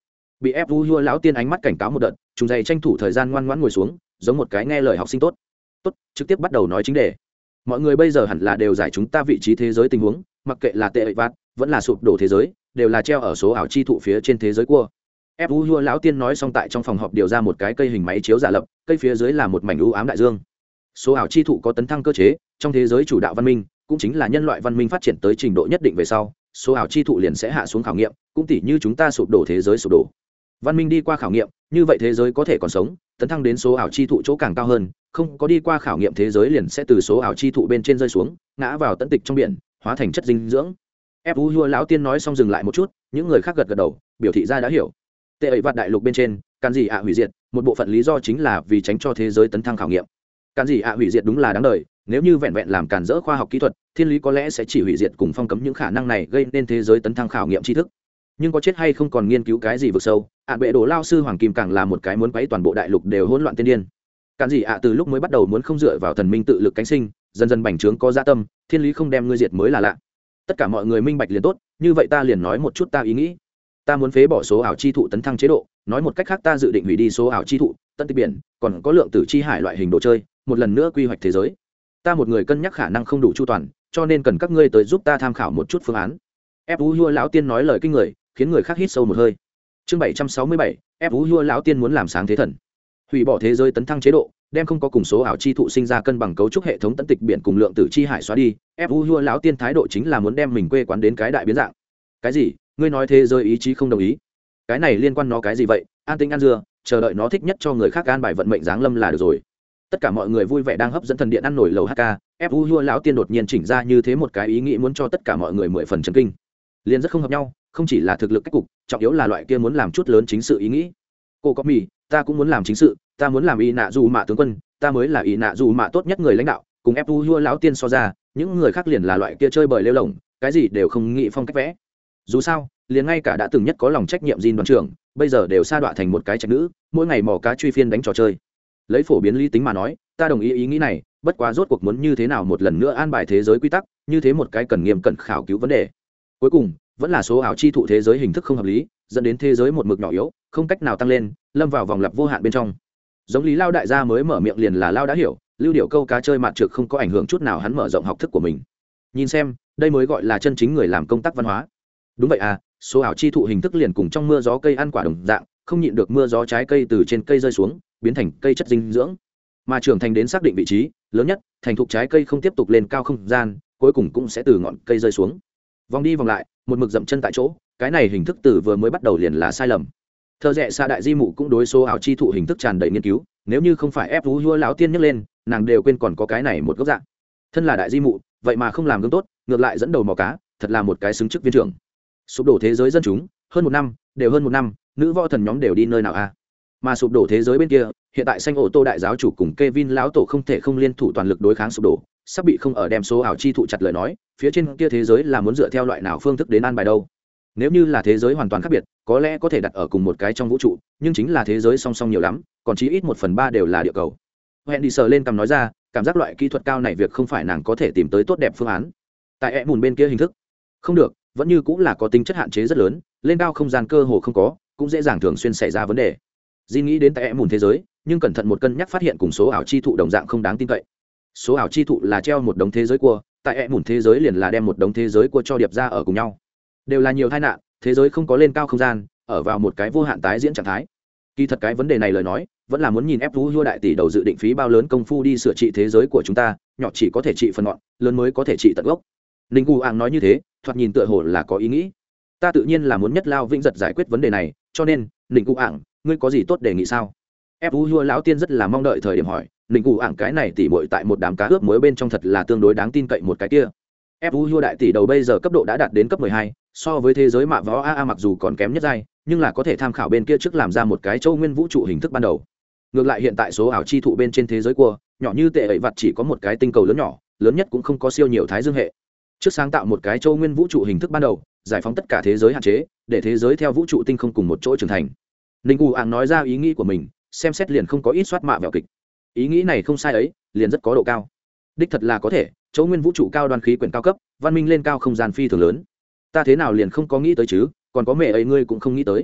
bị ép vu hua lão tiên ánh mắt cảnh cáo một đợt, trùng dày tranh thủ thời gian ngoan ngoãn ngồi xuống, giống một cái nghe lời học sinh tốt. Tốt, trực tiếp bắt đầu nói chính đề. Mọi người bây giờ hẳn là đều giải chúng ta vị trí thế giới tình huống, mặc kệ là tệ vạt vẫn là sụp đổ thế giới, đều là treo ở số ảo chi thụ phía trên thế giới cua. ép vu hua lão tiên nói xong tại trong phòng họp điều ra một cái cây hình máy chiếu giả lập, cây phía dưới là một mảnh u ám đại dương. Số ảo chi thụ có tấn thăng cơ chế, trong thế giới chủ đạo văn minh, cũng chính là nhân loại văn minh phát triển tới trình độ nhất định về sau, số ảo chi thụ liền sẽ hạ xuống khảo nghiệm, cũng tỉ như chúng ta sụp đổ thế giới sụp đổ. Văn minh đi qua khảo nghiệm, như vậy thế giới có thể còn sống, tấn thăng đến số ảo chi thụ chỗ càng cao hơn, không có đi qua khảo nghiệm thế giới liền sẽ từ số ảo chi thụ bên trên rơi xuống, ngã vào tận tịch trong biển, hóa thành chất dinh dưỡng. ép u hua lão tiên nói xong dừng lại một chút, những người khác gật gật đầu, biểu thị ra đã hiểu. Tệ ấy vạt đại lục bên trên, can gì ạ hủy diệt, một bộ phận lý do chính là vì tránh cho thế giới tấn thăng khảo nghiệm. Can gì ạ hủy diệt đúng là đáng đời, nếu như vẹn vẹn làm cản rỡ khoa học kỹ thuật, thiên lý có lẽ sẽ chỉ hủy diệt cùng phong cấm những khả năng này gây nên thế giới tấn thăng khảo nghiệm tri thức. Nhưng có chết hay không còn nghiên cứu cái gì vực sâu, ạn bệ đồ lao sư hoàng kim càng là một cái muốn quấy toàn bộ đại lục đều hỗn loạn tiên điên. Cản gì ạ từ lúc mới bắt đầu muốn không dựa vào thần minh tự lực cánh sinh, dần dần bành trướng có dạ tâm, thiên lý không đem ngươi diệt mới là lạ. Tất cả mọi người minh bạch liền tốt, như vậy ta liền nói một chút ta ý nghĩ. Ta muốn phế bỏ số ảo chi thụ tấn thăng chế độ, nói một cách khác ta dự định hủy đi số ảo chi thụ, tân tịch biển, còn có lượng tử chi hải loại hình đồ chơi, một lần nữa quy hoạch thế giới. Ta một người cân nhắc khả năng không đủ chu toàn, cho nên cần các ngươi tới giúp ta tham khảo một chút phương án. ép u hua lão tiên nói lời kinh người, khiến người khác hít sâu một hơi. Chương bảy trăm sáu mươi bảy, ép u hua lão tiên muốn làm sáng thế thần. Hủy bỏ thế giới tấn thăng chế độ, đem không có cùng số ảo chi thụ sinh ra cân bằng cấu trúc hệ thống tận tịch biển cùng lượng tử chi hải xóa đi. ép u hua lão tiên thái độ chính là muốn đem mình quê quán đến cái đại biến dạng. Cái gì? Ngươi nói thế giới ý chí không đồng ý? Cái này liên quan nó cái gì vậy? An tĩnh ăn dưa, chờ đợi nó thích nhất cho người khác an bài vận mệnh giáng lâm là được rồi. Tất cả mọi người vui vẻ đang hấp dẫn thần điện ăn nổi lầu hk, ép u hua lão tiên đột nhiên chỉnh ra như thế một cái ý nghĩ muốn cho tất cả mọi người mười phần chấn kinh. Liên rất không hợp nhau, không chỉ là thực lực cách cục, trọng yếu là loại kia muốn làm chút lớn chính sự ý nghĩ. Cô có mì, ta cũng muốn làm chính sự, ta muốn làm y nạ dù mạ tướng quân, ta mới là y nạ dù mạ tốt nhất người lãnh đạo, cùng ép u hua lão tiên so ra, những người khác liền là loại kia chơi bời lêu lỏng, cái gì đều không nghĩ phong cách vẽ. Dù sao, liền ngay cả đã từng nhất có lòng trách nhiệm Jin đoàn trưởng, bây giờ đều sa đọa thành một cái trạch nữ, mỗi ngày mò cá truy phiên đánh trò chơi. Lấy phổ biến lý tính mà nói, ta đồng ý ý nghĩ này, bất quá rốt cuộc muốn như thế nào một lần nữa an bài thế giới quy tắc, như thế một cái cần nghiêm cẩn khảo cứu vấn đề. Cuối cùng, vẫn là số ảo chi thụ thế giới hình thức không hợp lý, dẫn đến thế giới một mực nhỏ yếu, không cách nào tăng lên, lâm vào vòng lặp vô hạn bên trong. Giống lý lao đại gia mới mở miệng liền là lao đã hiểu, lưu điệu câu cá chơi mạt trược không có ảnh hưởng chút nào hắn mở rộng học thức của mình. Nhìn xem, đây mới gọi là chân chính người làm công tác văn hóa. Đúng vậy à, số ảo chi thụ hình thức liền cùng trong mưa gió cây ăn quả đồng dạng, không nhịn được mưa gió trái cây từ trên cây rơi xuống, biến thành cây chất dinh dưỡng. Mà trưởng thành đến xác định vị trí lớn nhất, thành thục trái cây không tiếp tục lên cao không gian, cuối cùng cũng sẽ từ ngọn cây rơi xuống. Vòng đi vòng lại, một mực dậm chân tại chỗ, cái này hình thức từ vừa mới bắt đầu liền là sai lầm. Thơ rẽ xa đại di mụ cũng đối số ảo chi thụ hình thức tràn đầy nghiên cứu, nếu như không phải ép vú hua lão tiên nhắc lên, nàng đều quên còn có cái này một góc dạng. Thân là đại di mụ, vậy mà không làm gương tốt, ngược lại dẫn đầu mò cá, thật là một cái xứng chức viên trưởng. Sụp đổ thế giới dân chúng, hơn một năm, đều hơn một năm, nữ võ thần nhóm đều đi nơi nào a? À? Mà sụp đổ thế giới bên kia, hiện tại xanh ô tô đại giáo chủ cùng Kevin lão tổ không thể không liên thủ toàn lực đối kháng sụp đổ, sắp bị không ở đem số ảo chi thụ chặt lời nói, phía trên kia thế giới là muốn dựa theo loại nào phương thức đến an bài đâu? Nếu như là thế giới hoàn toàn khác biệt, có lẽ có thể đặt ở cùng một cái trong vũ trụ, nhưng chính là thế giới song song nhiều lắm, còn chí ít một phần ba đều là địa cầu. Hẹn đi sờ lên cầm nói ra, cảm giác loại kỹ thuật cao này việc không phải nàng có thể tìm tới tốt đẹp phương án. Tại ẹ mùn bên kia hình thức, không được, vẫn như cũng là có tính chất hạn chế rất lớn, lên cao không gian cơ hồ không có, cũng dễ dàng thường xuyên xảy ra vấn đề. Jin nghĩ đến tại ẹ mùn thế giới, nhưng cẩn thận một cân nhắc phát hiện cùng số ảo chi thụ đồng dạng không đáng tin cậy. Số ảo chi thụ là treo một đống thế giới cua, tại ẹ mùn thế giới liền là đem một đống thế giới cua cho điệp ra ở cùng nhau. Đều là nhiều tai nạn, thế giới không có lên cao không gian, ở vào một cái vô hạn tái diễn trạng thái. Kỳ thật cái vấn đề này lời nói, vẫn là muốn nhìn ép vũ hua đại tỷ đầu dự định phí bao lớn công phu đi sửa trị thế giới của chúng ta, nhỏ chỉ có thể trị phần ngọn, lớn mới có thể trị tận gốc. Ninh Gu Áng nói như thế, thoạt nhìn tựa hồ là có ý nghĩ. Ta tự nhiên là muốn nhất lao vĩnh giật giải quyết vấn đề này, cho nên, Ninh Gu Áng, ngươi có gì tốt đề nghị sao? ép vũ hua lão tiên rất là mong đợi thời điểm hỏi, Ninh Gu Áng cái này tỉ muội tại một đám cá ướp muối bên trong thật là tương đối đáng tin cậy một cái kia. ép vũ hua đại tỷ đầu bây giờ cấp độ đã đạt đến cấp mười hai, so với thế giới mạ võ a a mặc dù còn kém nhất giai, nhưng là có thể tham khảo bên kia trước làm ra một cái châu nguyên vũ trụ hình thức ban đầu. Ngược lại hiện tại số ảo chi thụ bên trên thế giới cua nhỏ như tệ ấy vặt chỉ có một cái tinh cầu lớn nhỏ, lớn nhất cũng không có siêu nhiều thái dương hệ. Trước sáng tạo một cái châu nguyên vũ trụ hình thức ban đầu, giải phóng tất cả thế giới hạn chế, để thế giới theo vũ trụ tinh không cùng một chỗ trưởng thành. Ninh U Áng nói ra ý nghĩ của mình, xem xét liền không có ít soát mạ vẹo kịch. Ý nghĩ này không sai ấy, liền rất có độ cao. Đích thật là có thể, châu nguyên vũ trụ cao đoan khí quyển cao cấp, văn minh lên cao không gian phi thường lớn. Ta thế nào liền không có nghĩ tới chứ, còn có mẹ ấy ngươi cũng không nghĩ tới.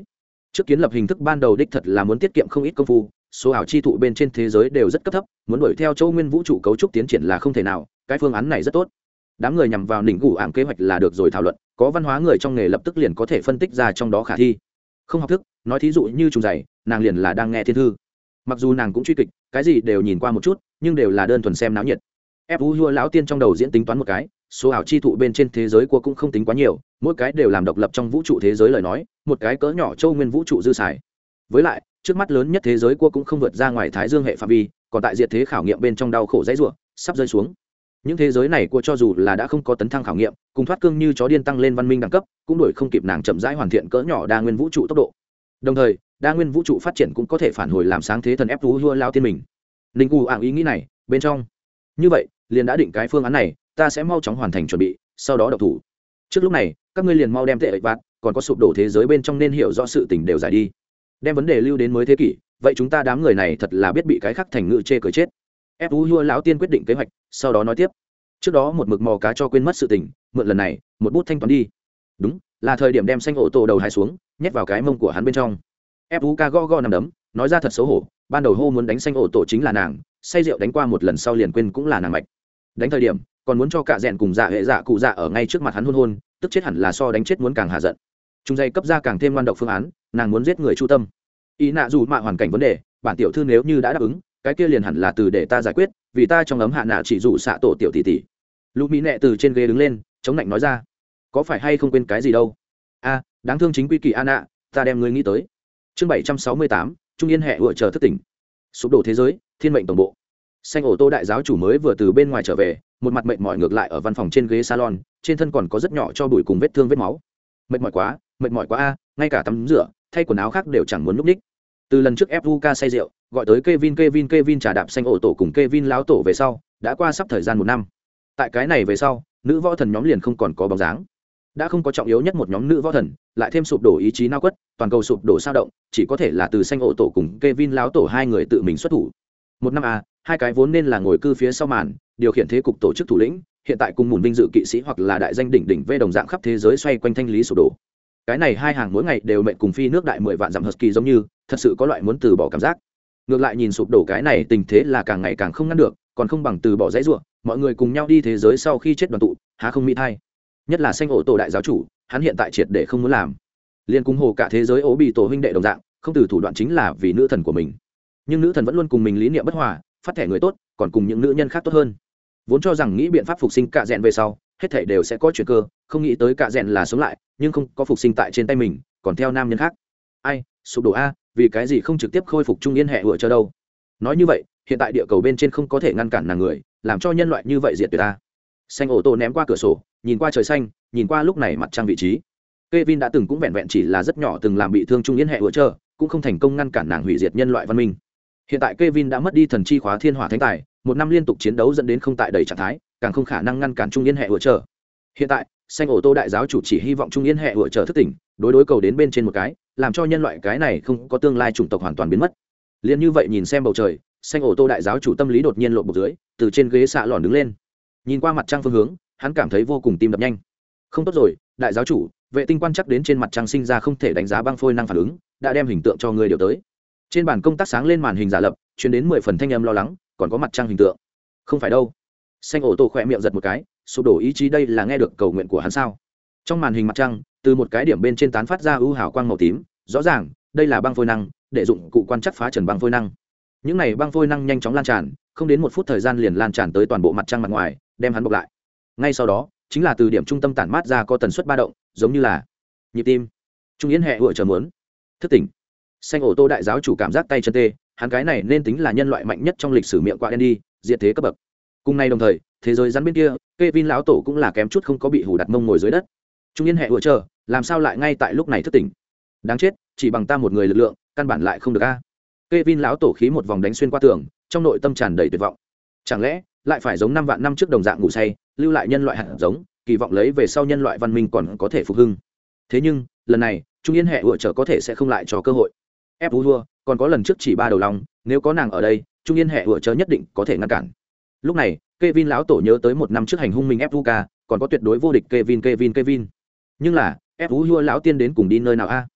trước kiến lập hình thức ban đầu đích thật là muốn tiết kiệm không ít công phu, số ảo chi thụ bên trên thế giới đều rất cấp thấp, muốn đuổi theo châu nguyên vũ trụ cấu trúc tiến triển là không thể nào. Cái phương án này rất tốt, đám người nhằm vào đỉnh gù ảm kế hoạch là được rồi thảo luận, có văn hóa người trong nghề lập tức liền có thể phân tích ra trong đó khả thi. Không học thức, nói thí dụ như trùng dày, nàng liền là đang nghe thiên thư. Mặc dù nàng cũng truy kịch, cái gì đều nhìn qua một chút, nhưng đều là đơn thuần xem náo nhiệt. ép u hua lão tiên trong đầu diễn tính toán một cái, số ảo chi thụ bên trên thế giới của cũng không tính quá nhiều, mỗi cái đều làm độc lập trong vũ trụ thế giới lời nói, một cái cỡ nhỏ châu nguyên vũ trụ dư xài. Với lại, trước mắt lớn nhất thế giới của cũng không vượt ra ngoài thái dương hệ phạm vi, còn tại diệt thế khảo nghiệm bên trong đau khổ dãy rủa, sắp rơi xuống. Những thế giới này của cho dù là đã không có tấn thăng khảo nghiệm, cùng thoát cương như chó điên tăng lên văn minh đẳng cấp, cũng đuổi không kịp nàng chậm rãi hoàn thiện cỡ nhỏ đa nguyên vũ trụ tốc độ. Đồng thời, đa nguyên vũ trụ phát triển cũng có thể phản hồi làm sáng thế thần ép u hua lao tiên mình. Linh Cù ảng ý nghĩ này, bên trong. Như vậy, liền đã định cái phương án này, ta sẽ mau chóng hoàn thành chuẩn bị, sau đó độc thủ. Trước lúc này, các ngươi liền mau đem tệ ịch vạt, còn có sụp đổ thế giới bên trong nên hiểu rõ sự tình đều giải đi. Đem vấn đề lưu đến mới thế kỷ, vậy chúng ta đám người này thật là biết bị cái khác thành ngữ chê cười chết. ép u hua lão tiên quyết định kế hoạch, sau đó nói tiếp. Trước đó một mực mò cá cho quên mất sự tình, mượn lần này, một bút thanh toán đi. Đúng, là thời điểm đem xanh ổ tổ đầu hai xuống, nhét vào cái mông của hắn bên trong. ép u ca go go nằm đấm, nói ra thật xấu hổ, ban đầu hô muốn đánh xanh ổ tổ chính là nàng, say rượu đánh qua một lần sau liền quên cũng là nàng mạch. Đánh thời điểm, còn muốn cho cả rèn cùng dạ hệ dạ cụ dạ ở ngay trước mặt hắn hôn hôn, tức chết hẳn là so đánh chết muốn càng hạ giận. Trung dây cấp ra càng thêm ngoan độc phương án, nàng muốn giết người chu tâm. Ý nạ dù mạ hoàn cảnh vấn đề, bản tiểu thư nếu như đã đáp ứng, cái kia liền hẳn là từ để ta giải quyết, vì ta trong ấm hạ nạ chỉ dụ xạ tổ tiểu tỷ tỷ. Lục Mỹ nệ từ trên ghế đứng lên, chống lạnh nói ra, có phải hay không quên cái gì đâu? A, đáng thương chính quy kỳ an nạ, ta đem ngươi nghĩ tới. Chương bảy trăm sáu mươi tám, Trung Yên hệ ủa chờ thức tỉnh. Sụp đổ thế giới, thiên mệnh tổng bộ. Xanh ổ tô đại giáo chủ mới vừa từ bên ngoài trở về, một mặt mệt mỏi ngược lại ở văn phòng trên ghế salon, trên thân còn có rất nhỏ cho bụi cùng vết thương vết máu. Mệt mỏi quá, mệt mỏi quá a, ngay cả tắm rửa, thay quần áo khác đều chẳng muốn núp ních. Từ lần trước ép u ca say rượu, gọi tới Kevin Kevin Kevin trà đạp xanh ổ tổ cùng Kevin lão tổ về sau, đã qua sắp thời gian một năm. Tại cái này về sau, nữ võ thần nhóm liền không còn có bóng dáng. Đã không có trọng yếu nhất một nhóm nữ võ thần, lại thêm sụp đổ ý chí nao quất, toàn cầu sụp đổ sao động, chỉ có thể là từ xanh ổ tổ cùng Kevin lão tổ hai người tự mình xuất thủ. Một năm a, hai cái vốn nên là ngồi cư phía sau màn, điều khiển thế cục tổ chức thủ lĩnh, hiện tại cùng mùn vinh dự kỵ sĩ hoặc là đại danh đỉnh đỉnh vê đồng dạng khắp thế giới xoay quanh thanh lý sụp đổ. Cái này hai hàng mỗi ngày đều mệnh cùng phi nước đại mười vạn dặm husky giống như, thật sự có loại muốn từ bỏ cảm giác. Ngược lại nhìn sụp đổ cái này tình thế là càng ngày càng không ngăn được, còn không bằng từ bỏ dãy rủa, mọi người cùng nhau đi thế giới sau khi chết đoàn tụ, há không mỹ thay. Nhất là xanh ổ tổ đại giáo chủ, hắn hiện tại triệt để không muốn làm. Liên cung hồ cả thế giới ố bị tổ huynh đệ đồng dạng, không từ thủ đoạn chính là vì nữ thần của mình. Nhưng nữ thần vẫn luôn cùng mình lý niệm bất hòa, phát thẻ người tốt, còn cùng những nữ nhân khác tốt hơn. Vốn cho rằng nghĩ biện pháp phục sinh cả rèn về sau, hết thảy đều sẽ có chuyển cơ, không nghĩ tới cả rèn là sống lại, nhưng không có phục sinh tại trên tay mình, còn theo nam nhân khác. Ai, sụp đổ a, vì cái gì không trực tiếp khôi phục trung yên hệ ủa chờ đâu? Nói như vậy, hiện tại địa cầu bên trên không có thể ngăn cản nàng người, làm cho nhân loại như vậy diệt tuyệt ta. Xanh ổ tổ ném qua cửa sổ, nhìn qua trời xanh, nhìn qua lúc này mặt trăng vị trí. Kevin đã từng cũng vẹn vẹn chỉ là rất nhỏ từng làm bị thương trung yên hệ ủa chờ, cũng không thành công ngăn cản nàng hủy diệt nhân loại văn minh. Hiện tại Kevin đã mất đi thần chi khóa thiên hỏa thánh tài, một năm liên tục chiến đấu dẫn đến không tại đầy trạng thái, càng không khả năng ngăn cản trung yên hệ ủa chờ. Hiện tại, xanh ổ tô đại giáo chủ chỉ hy vọng trung yên hệ ủa chờ thức tỉnh, đối đối cầu đến bên trên một cái, làm cho nhân loại cái này không có tương lai chủng tộc hoàn toàn biến mất. Liên như vậy nhìn xem bầu trời, xanh ổ tô đại giáo chủ tâm lý đột nhiên lộ bộc dưới, từ trên ghế xạ lòn đứng lên, nhìn qua mặt trăng phương hướng, hắn cảm thấy vô cùng tim đập nhanh. Không tốt rồi, đại giáo chủ, vệ tinh quan chắc đến trên mặt trăng sinh ra không thể đánh giá băng phôi năng phản ứng, đã đem hình tượng cho người điều tới. Trên bàn công tác sáng lên màn hình giả lập, truyền đến mười phần thanh âm lo lắng, còn có mặt trăng hình tượng. Không phải đâu. Xanh ổ tổ khỏe miệng giật một cái, sụp đổ ý chí đây là nghe được cầu nguyện của hắn sao? Trong màn hình mặt trăng, từ một cái điểm bên trên tán phát ra ưu hào quang màu tím, rõ ràng, đây là băng phôi năng, để dụng cụ quan chắc phá trần băng phôi năng. Những này băng phôi năng nhanh chóng lan tràn, không đến một phút thời gian liền lan tràn tới toàn bộ mặt trăng mặt ngoài, đem hắn bọc lại. Ngay sau đó, chính là từ điểm trung tâm tản mát ra có tần suất ba động, giống như là nhịp tim. Trung yên hệ ủa chờ muốn thức tỉnh. Xanh ổ tô đại giáo chủ cảm giác tay chân tê, hắn cái này nên tính là nhân loại mạnh nhất trong lịch sử miệng quạ đen đi, diệt thế cấp bậc. Cùng nay đồng thời, thế giới rắn bên kia, Kevin lão tổ cũng là kém chút không có bị hủ đặt mông ngồi dưới đất. Trung yên hệ ủa chờ, làm sao lại ngay tại lúc này thức tỉnh? Đáng chết, chỉ bằng ta một người lực lượng, căn bản lại không được a. Kevin lão tổ khí một vòng đánh xuyên qua tường, trong nội tâm tràn đầy tuyệt vọng. Chẳng lẽ lại phải giống năm vạn năm trước đồng dạng ngủ say, lưu lại nhân loại hạt giống, kỳ vọng lấy về sau nhân loại văn minh còn có thể phục hưng. Thế nhưng, lần này, Trung yên hệ ủa chờ có thể sẽ không lại cho cơ hội. Ép vua, còn có lần trước chỉ ba đầu lòng, nếu có nàng ở đây, Trung yên hệ ủa chờ nhất định có thể ngăn cản. Lúc này, Kevin lão tổ nhớ tới một năm trước hành hung mình ép ca, còn có tuyệt đối vô địch Kevin Kevin Kevin. Nhưng là, ép vua lão tiên đến cùng đi nơi nào a?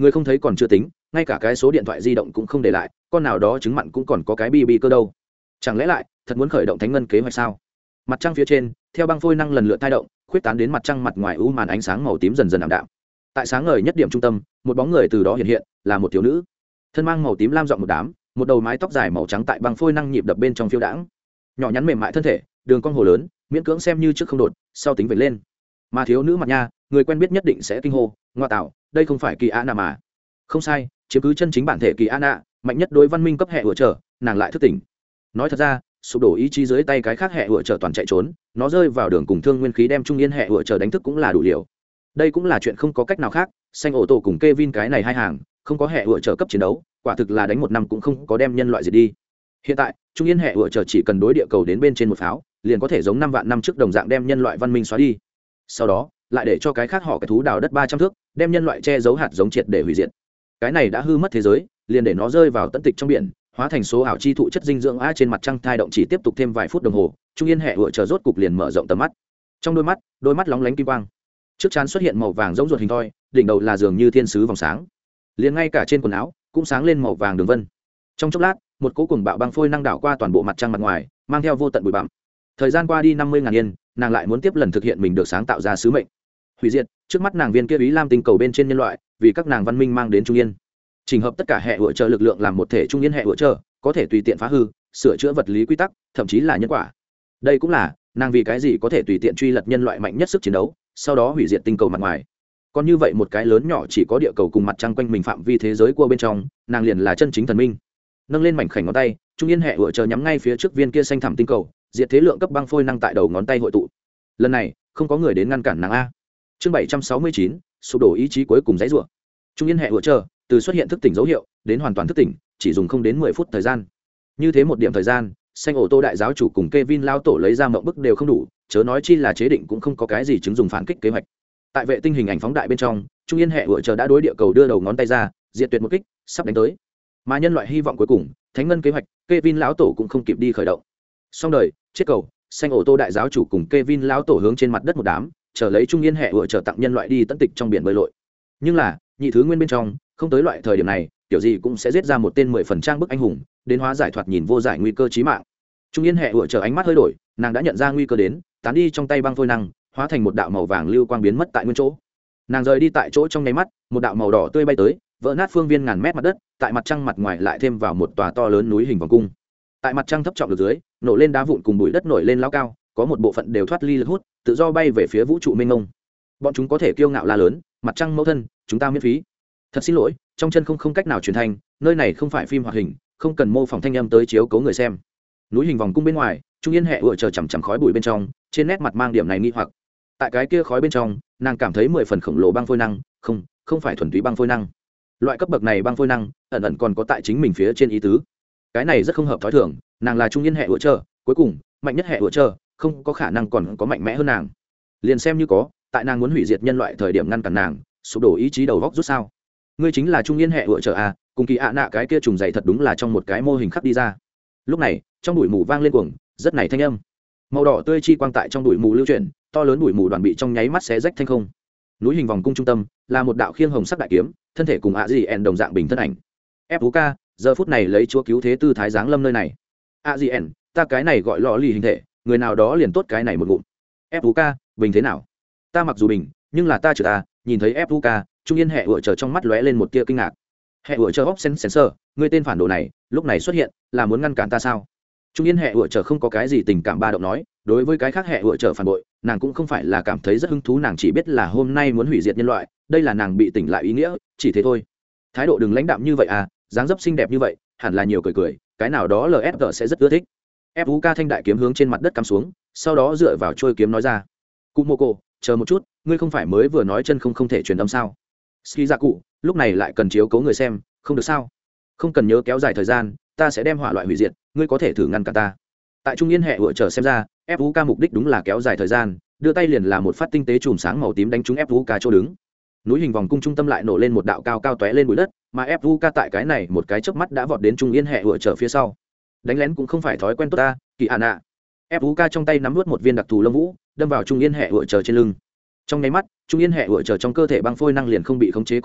người không thấy còn chưa tính, ngay cả cái số điện thoại di động cũng không để lại, con nào đó chứng mặn cũng còn có cái bb cơ đâu. Chẳng lẽ lại thật muốn khởi động thánh ngân kế hoạch sao? Mặt trăng phía trên theo băng phôi năng lần lượt thai động, khuyết tán đến mặt trăng mặt ngoài u màn ánh sáng màu tím dần dần ảm đạm. Tại sáng ngời nhất điểm trung tâm, một bóng người từ đó hiện hiện, là một thiếu nữ, thân mang màu tím lam dọn một đám, một đầu mái tóc dài màu trắng tại băng phôi năng nhịp đập bên trong phiêu đãng, nhỏ nhắn mềm mại thân thể, đường cong hồ lớn, miễn cưỡng xem như trước không đột, sau tính về lên. Mà thiếu nữ mặt nha, người quen biết nhất định sẽ kinh hô, ngoa tạo, đây không phải Kỳ Á nạ mà? Không sai, chiếm cứ chân chính bản thể Kỳ Á nạ, mạnh nhất đối văn minh cấp hệ hựa trở, nàng lại thức tỉnh. Nói thật ra, sụp đổ ý chí dưới tay cái khác hệ hựa trở toàn chạy trốn, nó rơi vào đường cùng thương nguyên khí đem trung yên hệ hựa trở đánh thức cũng là đủ liều. Đây cũng là chuyện không có cách nào khác, xanh ổ tổ cùng Kevin cái này hai hàng, không có hệ hựa trở cấp chiến đấu, quả thực là đánh một năm cũng không có đem nhân loại diệt đi. Hiện tại, trung yên hệ hựa trở chỉ cần đối địa cầu đến bên trên một pháo, liền có thể giống năm vạn năm trước đồng dạng đem nhân loại văn minh xóa đi. Sau đó, lại để cho cái khác họ cái thú đào đất ba trăm thước, đem nhân loại che giấu hạt giống triệt để hủy diệt. Cái này đã hư mất thế giới, liền để nó rơi vào tận tịch trong biển, hóa thành số ảo chi thụ chất dinh dưỡng a trên mặt trăng thai động chỉ tiếp tục thêm vài phút đồng hồ, trung yên hệ hựa chờ rốt cục liền mở rộng tầm mắt. Trong đôi mắt, đôi mắt lóng lánh kim quang. Trước trán xuất hiện màu vàng giống ruột hình thoi, đỉnh đầu là dường như thiên sứ vòng sáng. Liền ngay cả trên quần áo cũng sáng lên màu vàng đường vân. Trong chốc lát, một cỗ cùng bạo băng phôi năng đảo qua toàn bộ mặt trăng mặt ngoài, mang theo vô tận bụi bặm. Thời gian qua đi năm mươi ngàn year, nàng lại muốn tiếp lần thực hiện mình được sáng tạo ra sứ mệnh. Hủy diệt, trước mắt nàng viên kia ý lam tinh cầu bên trên nhân loại, vì các nàng văn minh mang đến trung yên. Trình hợp tất cả hệ hựa trợ lực lượng làm một thể trung yên hệ hựa trợ, có thể tùy tiện phá hư, sửa chữa vật lý quy tắc, thậm chí là nhân quả. Đây cũng là nàng vì cái gì có thể tùy tiện truy lật nhân loại mạnh nhất sức chiến đấu, sau đó hủy diệt tinh cầu mặt ngoài. Còn như vậy một cái lớn nhỏ chỉ có địa cầu cùng mặt trăng quanh mình phạm vi thế giới của bên trong, nàng liền là chân chính thần minh. Nâng lên mảnh khảnh ngón tay, trung yên hệ hựa trợ nhắm ngay phía trước viên kia xanh thẳm tinh cầu, diệt thế lượng cấp băng phôi năng tại đầu ngón tay hội tụ. Lần này, không có người đến ngăn cản nàng a. Chương bảy trăm sáu mươi chín, sụp đổ ý chí cuối cùng giãy giụa. Trung yên hệ hựa trợ từ xuất hiện thức tỉnh dấu hiệu đến hoàn toàn thức tỉnh chỉ dùng không đến mười phút thời gian. Như thế một điểm thời gian, xanh ổ tô đại giáo chủ cùng Kevin lao tổ lấy ra mộng bức đều không đủ, chớ nói chi là chế định cũng không có cái gì chứng dùng phản kích kế hoạch. Tại vệ tinh hình ảnh phóng đại bên trong, trung yên hệ hựa trợ đã đối địa cầu đưa đầu ngón tay ra, diệt tuyệt một kích, sắp đánh tới. Mà nhân loại hy vọng cuối cùng, thánh ngân kế hoạch, Kevin lão tổ cũng không kịp đi khởi động. Xong đời, chết cầu, xanh ổ tô đại giáo chủ cùng Kevin lão tổ hướng trên mặt đất một đám, chờ lấy trung yên hệ hựa trợ tặng nhân loại đi tận tịch trong biển bơi lội. Nhưng là, nhị thứ nguyên bên trong, không tới loại thời điểm này, kiểu gì cũng sẽ giết ra một tên mười phần trang bức anh hùng, đến hóa giải thoạt nhìn vô giải nguy cơ chí mạng. Trung yên hệ hựa trợ ánh mắt hơi đổi, nàng đã nhận ra nguy cơ đến, tán đi trong tay băng phôi năng, hóa thành một đạo màu vàng lưu quang biến mất tại nguyên chỗ. Nàng rời đi tại chỗ trong nháy mắt, một đạo màu đỏ tươi bay tới, vỡ nát phương viên ngàn mét mặt đất, tại mặt trăng mặt ngoài lại thêm vào một tòa to lớn núi hình vòng cung. Tại mặt trăng thấp trọng lực dưới, nổ lên đá vụn cùng bụi đất nổi lên lao cao, có một bộ phận đều thoát ly lực hút, tự do bay về phía vũ trụ mênh mông. Bọn chúng có thể kiêu ngạo la lớn, mặt trăng mẫu thân, chúng ta miễn phí. Thật xin lỗi, trong chân không không cách nào truyền thanh, nơi này không phải phim hoạt hình, không cần mô phỏng thanh âm tới chiếu cố người xem. Núi hình vòng cung bên ngoài, trung yên hệ ựa chờ chằm chằm khói bụi bên trong, trên nét mặt mang điểm này nghi hoặc. Tại cái kia khói bên trong, nàng cảm thấy mười phần khổng lồ băng phôi năng, không, không phải thuần túy băng phôi năng. Loại cấp bậc này băng phôi năng, ẩn ẩn còn có tại chính mình phía trên ý tứ. Cái này rất không hợp thói thường, nàng là trung yên hệ ựa chờ, cuối cùng, mạnh nhất hệ ựa chờ, không có khả năng còn có mạnh mẽ hơn nàng. Liền xem như có, tại nàng muốn hủy diệt nhân loại thời điểm ngăn cản nàng, sụp đổ ý chí đầu góc rút sao? Ngươi chính là trung yên hệ ựa chờ à? Cùng kỳ ạ nạ cái kia trùng dày thật đúng là trong một cái mô hình khắc đi ra. Lúc này, trong bụi mù vang lên cuồng, rất này thanh âm. Màu đỏ tươi chi quang tại trong bụi mù lưu chuyển, to lớn bụi mù đoàn bị trong nháy mắt xé rách thanh không. Núi hình vòng cung trung tâm là một đạo khiêng hồng sắc đại kiếm, thân thể cùng ạ gì ẻn đồng dạng bình thân ảnh. ép u ca giờ phút này lấy chúa cứu thế tư thái giáng lâm nơi này. ạ gì ẻn, ta cái này gọi lọ lì hình thể, người nào đó liền tốt cái này một ngụm. ép u ca, bình thế nào? Ta mặc dù bình, nhưng là ta chửi ta, nhìn thấy ép u ca, trung yên hệ ựa chờ trong mắt lóe lên một tia kinh ngạc. Hệ ựa chờ hốc sen sensor, ngươi tên phản đồ này, lúc này xuất hiện, là muốn ngăn cản ta sao? Trung yên hệ ựa chờ không có cái gì tình cảm ba động nói, đối với cái khác hệ ựa chờ phản bội, nàng cũng không phải là cảm thấy rất hứng thú, nàng chỉ biết là hôm nay muốn hủy diệt nhân loại, đây là nàng bị tỉnh lại ý nghĩa, chỉ thế thôi. Thái độ đừng lãnh đạm như vậy à, dáng dấp xinh đẹp như vậy, hẳn là nhiều cười cười, cái nào đó lờ ép giê sẽ rất ưa thích. ép u ca thanh đại kiếm hướng trên mặt đất cắm xuống, sau đó dựa vào trôi kiếm nói ra: "Cụ Mộ Cổ, chờ một chút, ngươi không phải mới vừa nói chân không không thể truyền âm sao? Ski ra cụ, lúc này lại cần chiếu cố người xem, không được sao? Không cần nhớ kéo dài thời gian, ta sẽ đem hỏa loại hủy diệt, ngươi có thể thử ngăn cản ta." Tại trung yên hệ ựa chờ xem ra, ép u ca mục đích đúng là kéo dài thời gian, đưa tay liền là một phát tinh tế chùm sáng màu tím đánh trúng ép u ca chỗ đứng. Núi hình vòng cung trung tâm lại nổ lên một đạo cao cao tóe lên bụi đất, mà ép u ca tại cái này một cái chớp mắt đã vọt đến trung yên hệ ựa chờ phía sau. Đánh lén cũng không phải thói quen tốt ta, Kỳ An ạ. ép u ca trong tay nắm nuốt một viên đặc thù lông vũ, đâm vào trung yên hệ ựa chờ trên lưng. Trong nháy mắt, trung yên hệ ựa chờ trong cơ thể băng phôi năng liền không bị khống chế co vào,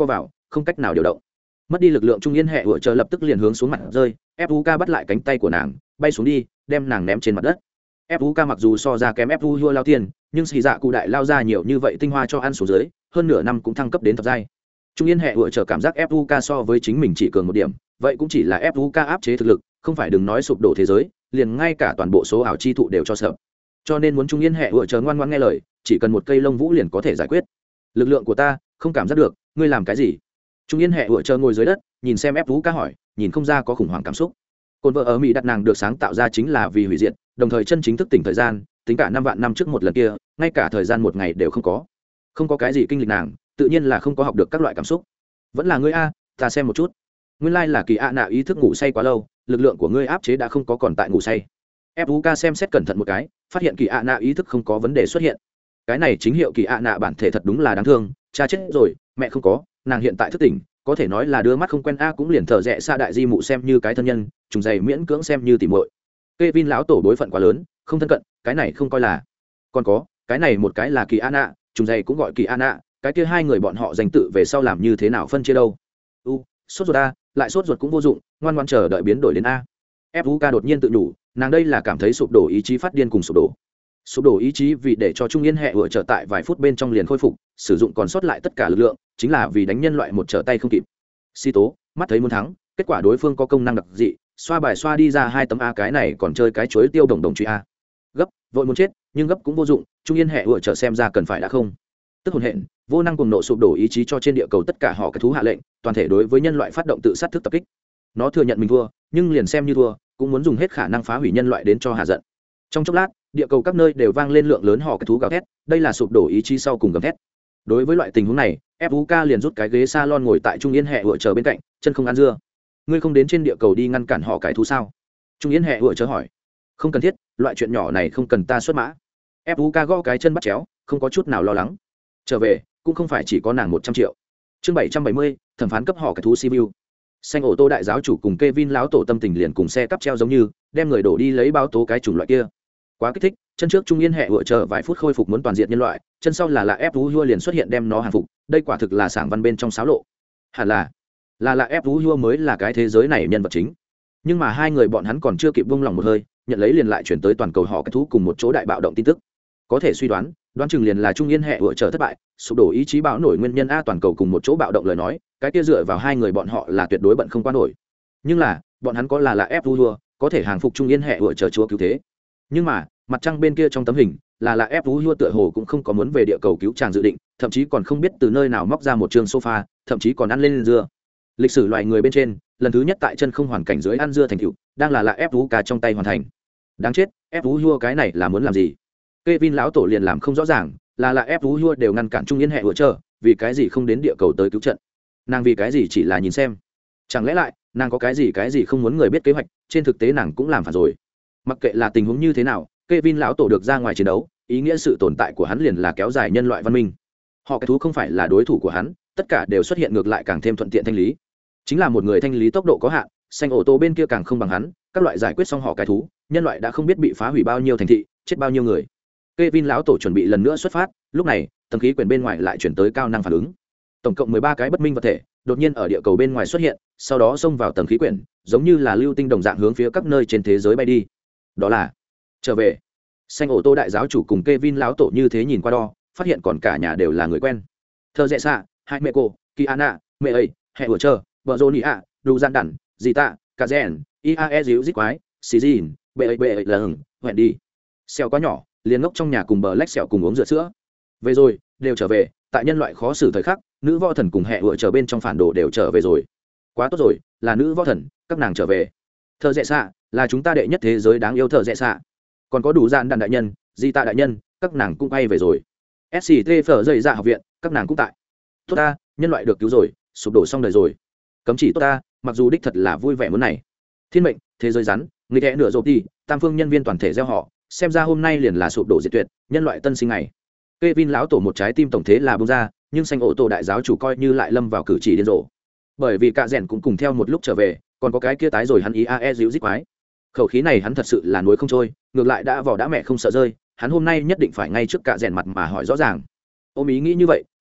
không cách nào điều động. Mất đi lực lượng, trung yên hệ ủa chờ lập tức liền hướng xuống mặt rơi. Fuka bắt lại cánh tay của nàng, bay xuống đi, đem nàng ném trên mặt đất. Fuka mặc dù so ra kém Fu lao tiền, nhưng xì dạ cụ đại lao ra nhiều như vậy tinh hoa cho ăn xuống dưới, hơn nửa năm cũng thăng cấp đến thập giai. Trung yên hệ ủa chờ cảm giác Fuka so với chính mình chỉ cường một điểm, vậy cũng chỉ là Fuka áp chế thực lực, không phải đừng nói sụp đổ thế giới, liền ngay cả toàn bộ số ảo chi thụ đều cho sợ. Cho nên muốn trung yên hệ ủa chờ ngoan ngoãn nghe lời, chỉ cần một cây lông vũ liền có thể giải quyết. Lực lượng của ta không cảm giác được, ngươi làm cái gì? Trung yên hệ ủa chờ ngồi dưới đất, nhìn xem Fuka hỏi, nhìn không ra có khủng hoảng cảm xúc. Cồn vợ ở Mỹ đặt nàng được sáng tạo ra chính là vì hủy diệt, đồng thời chân chính thức tỉnh thời gian, tính cả năm vạn năm trước một lần kia, ngay cả thời gian một ngày đều không có. Không có cái gì kinh lịch nàng, tự nhiên là không có học được các loại cảm xúc. Vẫn là ngươi a, ta xem một chút. Nguyên lai là kỳ ạ nạ ý thức ngủ say quá lâu, lực lượng của ngươi áp chế đã không có còn tại ngủ say. Fuka xem xét cẩn thận một cái, phát hiện kỳ ạ nạ ý thức không có vấn đề xuất hiện. Cái này chính hiệu kỳ ạ nạ bản thể thật đúng là đáng thương, cha chết rồi, mẹ không có, nàng hiện tại thức tỉnh, có thể nói là đưa mắt không quen a cũng liền thở rẽ xa đại di mụ xem như cái thân nhân, trùng dày miễn cưỡng xem như tỉ muội. Kevin lão tổ đối phận quá lớn, không thân cận, cái này không coi là. Còn có, cái này một cái là kỳ ạ nạ, trùng dày cũng gọi kỳ ạ nạ, cái kia hai người bọn họ danh tự về sau làm như thế nào phân chia đâu? U, sốt ruột a, lại sốt ruột cũng vô dụng, ngoan ngoãn chờ đợi biến đổi đến a. Fuka đột nhiên tự nhủ, nàng đây là cảm thấy sụp đổ ý chí phát điên cùng sụp đổ. Sụp đổ ý chí vì để cho trung yên hệ vừa trở tại vài phút bên trong liền khôi phục, sử dụng còn sót lại tất cả lực lượng, chính là vì đánh nhân loại một trở tay không kịp. Si tố, mắt thấy muốn thắng, kết quả đối phương có công năng đặc dị, xoa bài xoa đi ra hai tấm a, cái này còn chơi cái chuối tiêu đồng đồng truy a. Gấp, vội muốn chết, nhưng gấp cũng vô dụng, trung yên hệ vừa trở xem ra cần phải đã không. Tức hồn hện, vô năng cùng nộ sụp đổ ý chí cho trên địa cầu tất cả họ cái thú hạ lệnh, toàn thể đối với nhân loại phát động tự sát thức tập kích. Nó thừa nhận mình thua, nhưng liền xem như thua, cũng muốn dùng hết khả năng phá hủy nhân loại đến cho hạ giận. Trong chốc lát, địa cầu các nơi đều vang lên lượng lớn họ cái thú gào thét, đây là sụp đổ ý chí sau cùng gầm thét. Đối với loại tình huống này, Fuka liền rút cái ghế salon ngồi tại trung yên hệ vừa chờ bên cạnh, chân không ăn dưa. Ngươi không đến trên địa cầu đi ngăn cản họ cái thú sao? Trung yên hệ vừa chờ hỏi. Không cần thiết, loại chuyện nhỏ này không cần ta xuất mã. Fuka gõ cái chân bắt chéo, không có chút nào lo lắng. Trở về, cũng không phải chỉ có nàng một trăm triệu. Chương bảy trăm bảy mươi, thẩm phán cấp họ cái thú Sibiu. Xanh ổ tô đại giáo chủ cùng Kevin lão tổ tâm tình liền cùng xe cắp treo giống như, đem người đổ đi lấy báo tố cái chủng loại kia. Quá kích thích, chân trước trung yên hệ vừa chờ vài phút khôi phục muốn toàn diện nhân loại, chân sau là là ép vú hua liền xuất hiện đem nó hàng phục, đây quả thực là sảng văn bên trong xáo lộ. Hẳn là là là ép vú hua mới là cái thế giới này nhân vật chính. Nhưng mà hai người bọn hắn còn chưa kịp buông lòng một hơi, nhận lấy liền lại chuyển tới toàn cầu họ cái thú cùng một chỗ đại bạo động tin tức. Có thể suy đoán, đoán chừng liền là trung yên hệ vừa chờ thất bại, sụp đổ ý chí bão nổi nguyên nhân a, toàn cầu cùng một chỗ bạo động lời nói, cái kia dựa vào hai người bọn họ là tuyệt đối bận không qua nổi. Nhưng là, bọn hắn có là là ép vú hua, có thể hàng phục trung yên hệ vừa chờ chúa cứu thế. Nhưng mà, mặt trăng bên kia trong tấm hình là là ép vú hua tựa hồ cũng không có muốn về địa cầu cứu chàng dự định, thậm chí còn không biết từ nơi nào móc ra một trường sofa, thậm chí còn ăn lên dưa. Lịch sử loài người bên trên, lần thứ nhất tại chân không hoàn cảnh dưới ăn dưa thành tựu, đang là là ép vú ca trong tay hoàn thành. Đáng chết, ép vú hua cái này là muốn làm gì? Kevin lão tổ liền làm không rõ ràng, là là ép vú hua đều ngăn cản trung yên hệ vừa chờ, vì cái gì không đến địa cầu tới cứu trận? Nàng vì cái gì chỉ là nhìn xem? Chẳng lẽ lại, nàng có cái gì cái gì không muốn người biết kế hoạch, trên thực tế nàng cũng làm phản rồi. Mặc kệ là tình huống như thế nào, Kevin lão tổ được ra ngoài chiến đấu, ý nghĩa sự tồn tại của hắn liền là kéo dài nhân loại văn minh. Họ cái thú không phải là đối thủ của hắn, tất cả đều xuất hiện ngược lại càng thêm thuận tiện thanh lý. Chính là một người thanh lý tốc độ có hạn, xanh ô tô bên kia càng không bằng hắn, các loại giải quyết xong họ cái thú, nhân loại đã không biết bị phá hủy bao nhiêu thành thị, chết bao nhiêu người. Kevin lão tổ chuẩn bị lần nữa xuất phát, lúc này, tầng khí quyển bên ngoài lại chuyển tới cao năng phản ứng. Tổng cộng mười ba cái bất minh vật thể, đột nhiên ở địa cầu bên ngoài xuất hiện, sau đó xông vào tầng khí quyển, giống như là lưu tinh đồng dạng hướng phía các nơi trên thế giới bay đi. Đó là trở về. Xanh ổ tô đại giáo chủ cùng Kevin lão tổ như thế nhìn qua đo, phát hiện còn cả nhà đều là người quen. Thơ dễ xạ, hai mẹ cô, Kiana, mẹ ấy, hệ vừa chờ, vợ Johnny ạ, đủ gian đẳng, gì tạ, cả rèn, iae díu dít quái, xì dìn, bệ ấy bệ ấy là hừng, hẹn đi. Xèo quá nhỏ, liền ngốc trong nhà cùng bờ lách xèo cùng uống rượu sữa. Về rồi, đều trở về, tại nhân loại khó xử thời khắc, nữ võ thần cùng hệ vừa chờ bên trong phản đồ đều trở về rồi. Quá tốt rồi, là nữ võ thần, các nàng trở về. Thơ dễ xạ, là chúng ta đệ nhất thế giới đáng yêu thợ dễ xạ. Còn có đủ gian đàn đại nhân, di tạ đại nhân, các nàng cũng bay về rồi. sct phở dậy dạ học viện, các nàng cũng tại. Tốt ta, nhân loại được cứu rồi, sụp đổ xong đời rồi. Cấm chỉ tốt ta, mặc dù đích thật là vui vẻ muốn này. Thiên mệnh, thế giới rắn, người kẽ nửa rộp đi, tam phương nhân viên toàn thể gieo họ, xem ra hôm nay liền là sụp đổ diệt tuyệt, nhân loại tân sinh này. Kevin lão tổ một trái tim tổng thế là bung ra, nhưng xanh ổ tổ đại giáo chủ coi như lại lâm vào cử chỉ điên rồ. Bởi vì cả rèn cũng cùng theo một lúc trở về, còn có cái kia tái rồi hắn ý ae díu dít quái. Khẩu khí này hắn thật sự là nuối không trôi, ngược lại đã vỏ đã mẹ không sợ rơi, hắn hôm nay nhất định phải ngay trước cả rèn mặt mà hỏi rõ ràng. Ôm ý nghĩ như vậy,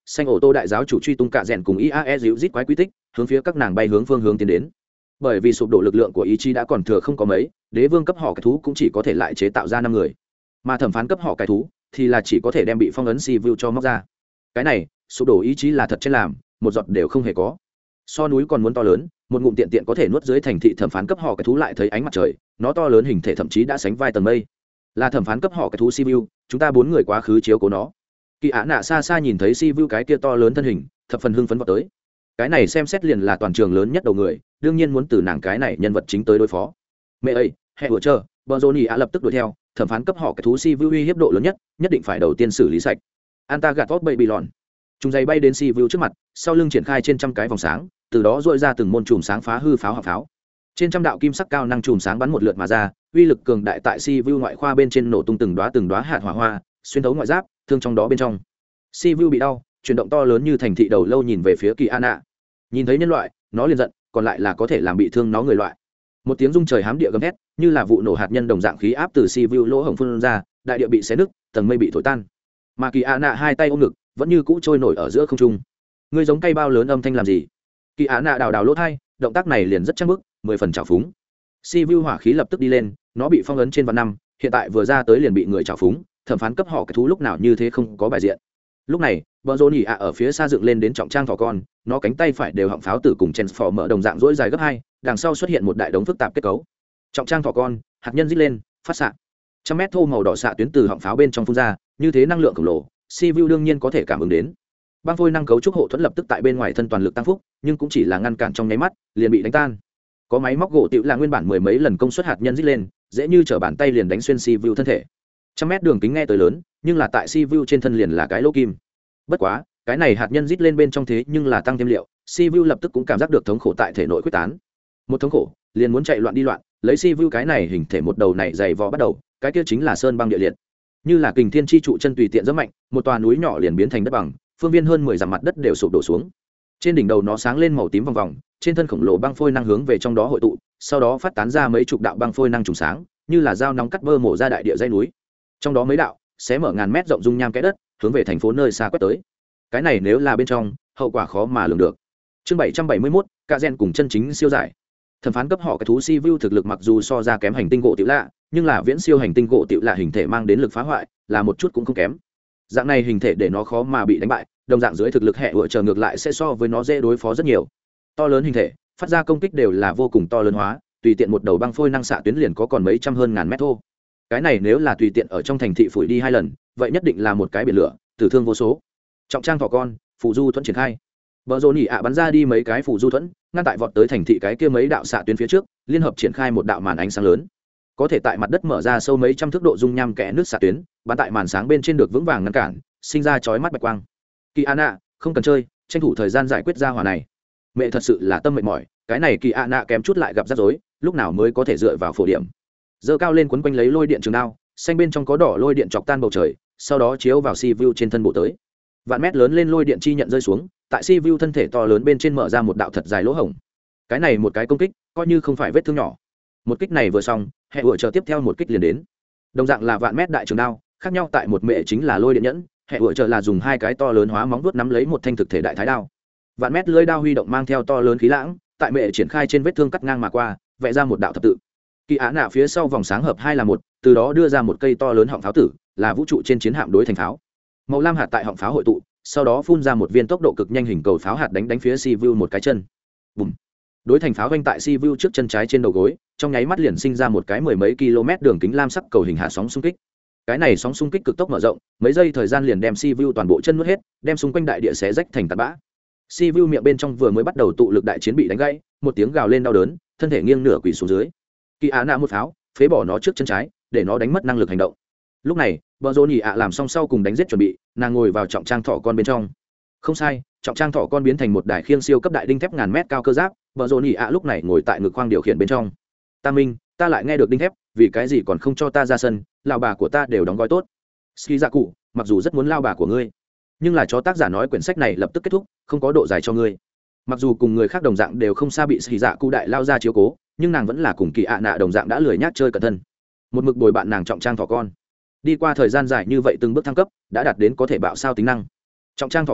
xanh ô tô đại giáo chủ truy tung cạ rèn cùng i a e dịu rít quái quy tích hướng phía các nàng bay hướng phương hướng tiến đến. Bởi vì sụp đổ lực lượng của ý chí đã còn thừa không có mấy, đế vương cấp họ cái thú cũng chỉ có thể lại chế tạo ra năm người, mà thẩm phán cấp họ cái thú thì là chỉ có thể đem bị phong ấn si vu cho móc ra. Cái này sụp đổ ý chí là thật trên làm, một giọt đều không hề có. So núi còn muốn to lớn, một ngụm tiện tiện có thể nuốt dưới thành thị thẩm phán cấp họ cái thú lại thấy ánh mặt trời, nó to lớn hình thể thậm chí đã sánh vai tầng mây. Là thẩm phán cấp họ cái thú si vu, chúng ta bốn người quá khứ chiếu cố nó. Kỳ Á nạ xa xa nhìn thấy si vu cái kia to lớn thân hình, thập phần hưng phấn vào tới. Cái này xem xét liền là toàn trường lớn nhất đầu người, đương nhiên muốn từ nàng cái này nhân vật chính tới đối phó. Mẹ ơi, hệ vừa chờ, bờ Johnny á lập tức đuổi theo, thẩm phán cấp họ cái thú si vu uy hiếp độ lớn nhất, nhất định phải đầu tiên xử lý sạch. Anta gạt vót bậy bị lòn. Chúng dây bay đến si vu trước mặt, sau lưng triển khai trên trăm cái vòng sáng, từ đó dội ra từng môn chùm sáng phá hư pháo hỏa pháo. Trên trăm đạo kim sắc cao năng chùm sáng bắn một lượt mà ra, uy lực cường đại tại si vu ngoại khoa bên trên nổ tung từng đóa từng đóa hạt hỏa hoa, xuyên thấu ngoại giáp, thương trong đó bên trong. Si vu bị đau, chuyển động to lớn như thành thị đầu lâu nhìn về phía Kỳ An nạ. Nhìn thấy nhân loại, nó liền giận, còn lại là có thể làm bị thương nó người loại. Một tiếng rung trời hám địa gầm thét, như là vụ nổ hạt nhân đồng dạng khí áp từ si vu lỗ hổng phun ra, đại địa bị xé nứt, tầng mây bị thổi tan. Mà Kỳ An nạ hai tay ôm ngực, vẫn như cũ trôi nổi ở giữa không trung. Ngươi giống cây bao lớn âm thanh làm gì? Kỳ Á nạ đào đào lỗ thai, động tác này liền rất chắc bức, mười phần trào phúng. Si vu hỏa khí lập tức đi lên, nó bị phong ấn trên vạn năm, hiện tại vừa ra tới liền bị người trào phúng, thẩm phán cấp họ cái thú lúc nào như thế không có bài diện. Lúc này, bờ rô nhỉ ạ ở phía xa dựng lên đến trọng trang thỏ con, nó cánh tay phải đều họng pháo tử cùng chen phò mở đồng dạng rỗi dài gấp hai, đằng sau xuất hiện một đại đống phức tạp kết cấu. Trọng trang thỏ con, hạt nhân rít lên, phát xạ. Trăm mét thô màu đỏ xạ tuyến từ họng pháo bên trong phun ra, như thế năng lượng khổng lồ, Si Vu đương nhiên có thể cảm ứng đến. Băng phôi năng cấu trúc hộ thuẫn lập tức tại bên ngoài thân toàn lực tăng phúc, nhưng cũng chỉ là ngăn cản trong nháy mắt, liền bị đánh tan. Có máy móc gỗ tiểu là nguyên bản mười mấy lần công suất hạt nhân rít lên, dễ như trở bàn tay liền đánh xuyên Si Vu thân thể. Trăm mét đường kính nghe tới lớn, nhưng là tại Si Vu trên thân liền là cái lỗ kim. Bất quá, cái này hạt nhân rít lên bên trong thế nhưng là tăng thêm liệu, Si Vu lập tức cũng cảm giác được thống khổ tại thể nội quyết tán. Một thống khổ, liền muốn chạy loạn đi loạn, lấy Si Vu cái này hình thể một đầu này dày vò bắt đầu, cái kia chính là sơn băng địa liệt. Như là kình thiên chi trụ chân tùy tiện rất mạnh, một tòa núi nhỏ liền biến thành đất bằng, phương viên hơn mười dặm mặt đất đều sụp đổ xuống. Trên đỉnh đầu nó sáng lên màu tím vòng vòng, trên thân khổng lồ băng phôi năng hướng về trong đó hội tụ, sau đó phát tán ra mấy chục đạo băng phôi năng trùng sáng, như là dao nóng cắt bơ mổ ra đại địa dãy núi. Trong đó mấy đạo xé mở ngàn mét rộng dung nham kẽ đất, hướng về thành phố nơi xa quét tới. Cái này nếu là bên trong, hậu quả khó mà lường được. Chương bảy trăm bảy mươi mốt, cả gen cùng chân chính siêu giải. Thẩm phán cấp họ cái thú Si Vu thực lực mặc dù so ra kém hành tinh gỗ tiểu lạ, nhưng là viễn siêu hành tinh gỗ tiểu lạ hình thể mang đến lực phá hoại, là một chút cũng không kém. Dạng này hình thể để nó khó mà bị đánh bại, đồng dạng dưới thực lực hệ vựa chờ ngược lại sẽ so với nó dễ đối phó rất nhiều. To lớn hình thể, phát ra công kích đều là vô cùng to lớn hóa, tùy tiện một đầu băng phôi năng xạ tuyến liền có còn mấy trăm hơn ngàn mét thô. Cái này nếu là tùy tiện ở trong thành thị phủi đi hai lần, vậy nhất định là một cái biển lửa, tử thương vô số. Trọng trang thỏ con, phù du thuẫn triển khai. Bờ rồ nhỉ ạ bắn ra đi mấy cái phù du thuẫn, ngăn tại vọt tới thành thị cái kia mấy đạo xạ tuyến phía trước, liên hợp triển khai một đạo màn ánh sáng lớn. Có thể tại mặt đất mở ra sâu mấy trăm thước độ dung nham kẽ nước xạ tuyến, bắn tại màn sáng bên trên được vững vàng ngăn cản, sinh ra chói mắt bạch quang. Kỳ An nạ, không cần chơi, tranh thủ thời gian giải quyết ra hỏa này. Mẹ thật sự là tâm mệt mỏi, cái này Kỳ An nạ kém chút lại gặp rắc rối, lúc nào mới có thể dựa vào phổ điểm. Giơ cao lên quấn quanh lấy lôi điện trường đao, xanh bên trong có đỏ lôi điện chọc tan bầu trời, sau đó chiếu vào Si Vu trên thân bộ tới. Vạn mét lớn lên lôi điện chi nhận rơi xuống, tại Si Vu thân thể to lớn bên trên mở ra một đạo thật dài lỗ hổng. Cái này một cái công kích, coi như không phải vết thương nhỏ. Một kích này vừa xong, hệ ủa chờ tiếp theo một kích liền đến. Đồng dạng là vạn mét đại trường đao, khác nhau tại một mẹ chính là lôi điện nhẫn, hệ ủa chờ là dùng hai cái to lớn hóa móng vuốt nắm lấy một thanh thực thể đại thái đao. Vạn mét lưỡi đao huy động mang theo to lớn khí lãng, tại mẹ triển khai trên vết thương cắt ngang mà qua, vẽ ra một đạo thập tự. Kỳ Á nạ phía sau vòng sáng hợp hai là một, từ đó đưa ra một cây to lớn họng pháo tử, là vũ trụ trên chiến hạm đối thành pháo. Màu lam hạt tại họng pháo hội tụ, sau đó phun ra một viên tốc độ cực nhanh hình cầu pháo hạt đánh đánh phía Si Vu một cái chân. Bùm. Đối thành pháo vanh tại Si Vu trước chân trái trên đầu gối, trong nháy mắt liền sinh ra một cái mười mấy km đường kính lam sắc cầu hình hạ sóng xung kích. Cái này sóng xung kích cực tốc mở rộng, mấy giây thời gian liền đem Si Vu toàn bộ chân nuốt hết, đem xung quanh đại địa xé rách thành tạt bã. Si Vu miệng bên trong vừa mới bắt đầu tụ lực đại chiến bị đánh gãy, một tiếng gào lên đau đớn, thân thể nghiêng nửa quỳ xuống dưới. Kỳ Á nạ một pháo phế bỏ nó trước chân trái, để nó đánh mất năng lực hành động. Lúc này bờ rô nhỉ ạ làm xong sau cùng đánh giết chuẩn bị, nàng ngồi vào trọng trang thỏ con bên trong. Không sai, trọng trang thỏ con biến thành một đài khiêng siêu cấp đại đinh thép ngàn mét cao cơ giáp. Bờ rô nhỉ ạ lúc này ngồi tại ngực khoang điều khiển bên trong. Ta minh, ta lại nghe được đinh thép, vì cái gì còn không cho ta ra sân? Lão bà của ta đều đóng gói tốt. Ski dạ cụ, mặc dù rất muốn lao bà của ngươi, nhưng là cho tác giả nói quyển sách này lập tức kết thúc, không có độ dài cho ngươi. Mặc dù cùng người khác đồng dạng đều không xa bị Ski dạ cụ đại lao ra chiếu cố, nhưng nàng vẫn là cùng Kỳ ạ nạ đồng dạng đã lười nhác chơi cẩn thân, một mực bồi bạn nàng trọng trang thỏ con. Đi qua thời gian dài như vậy từng bước thăng cấp, đã đạt đến có thể bạo sao tính năng. Trọng trang thỏ con,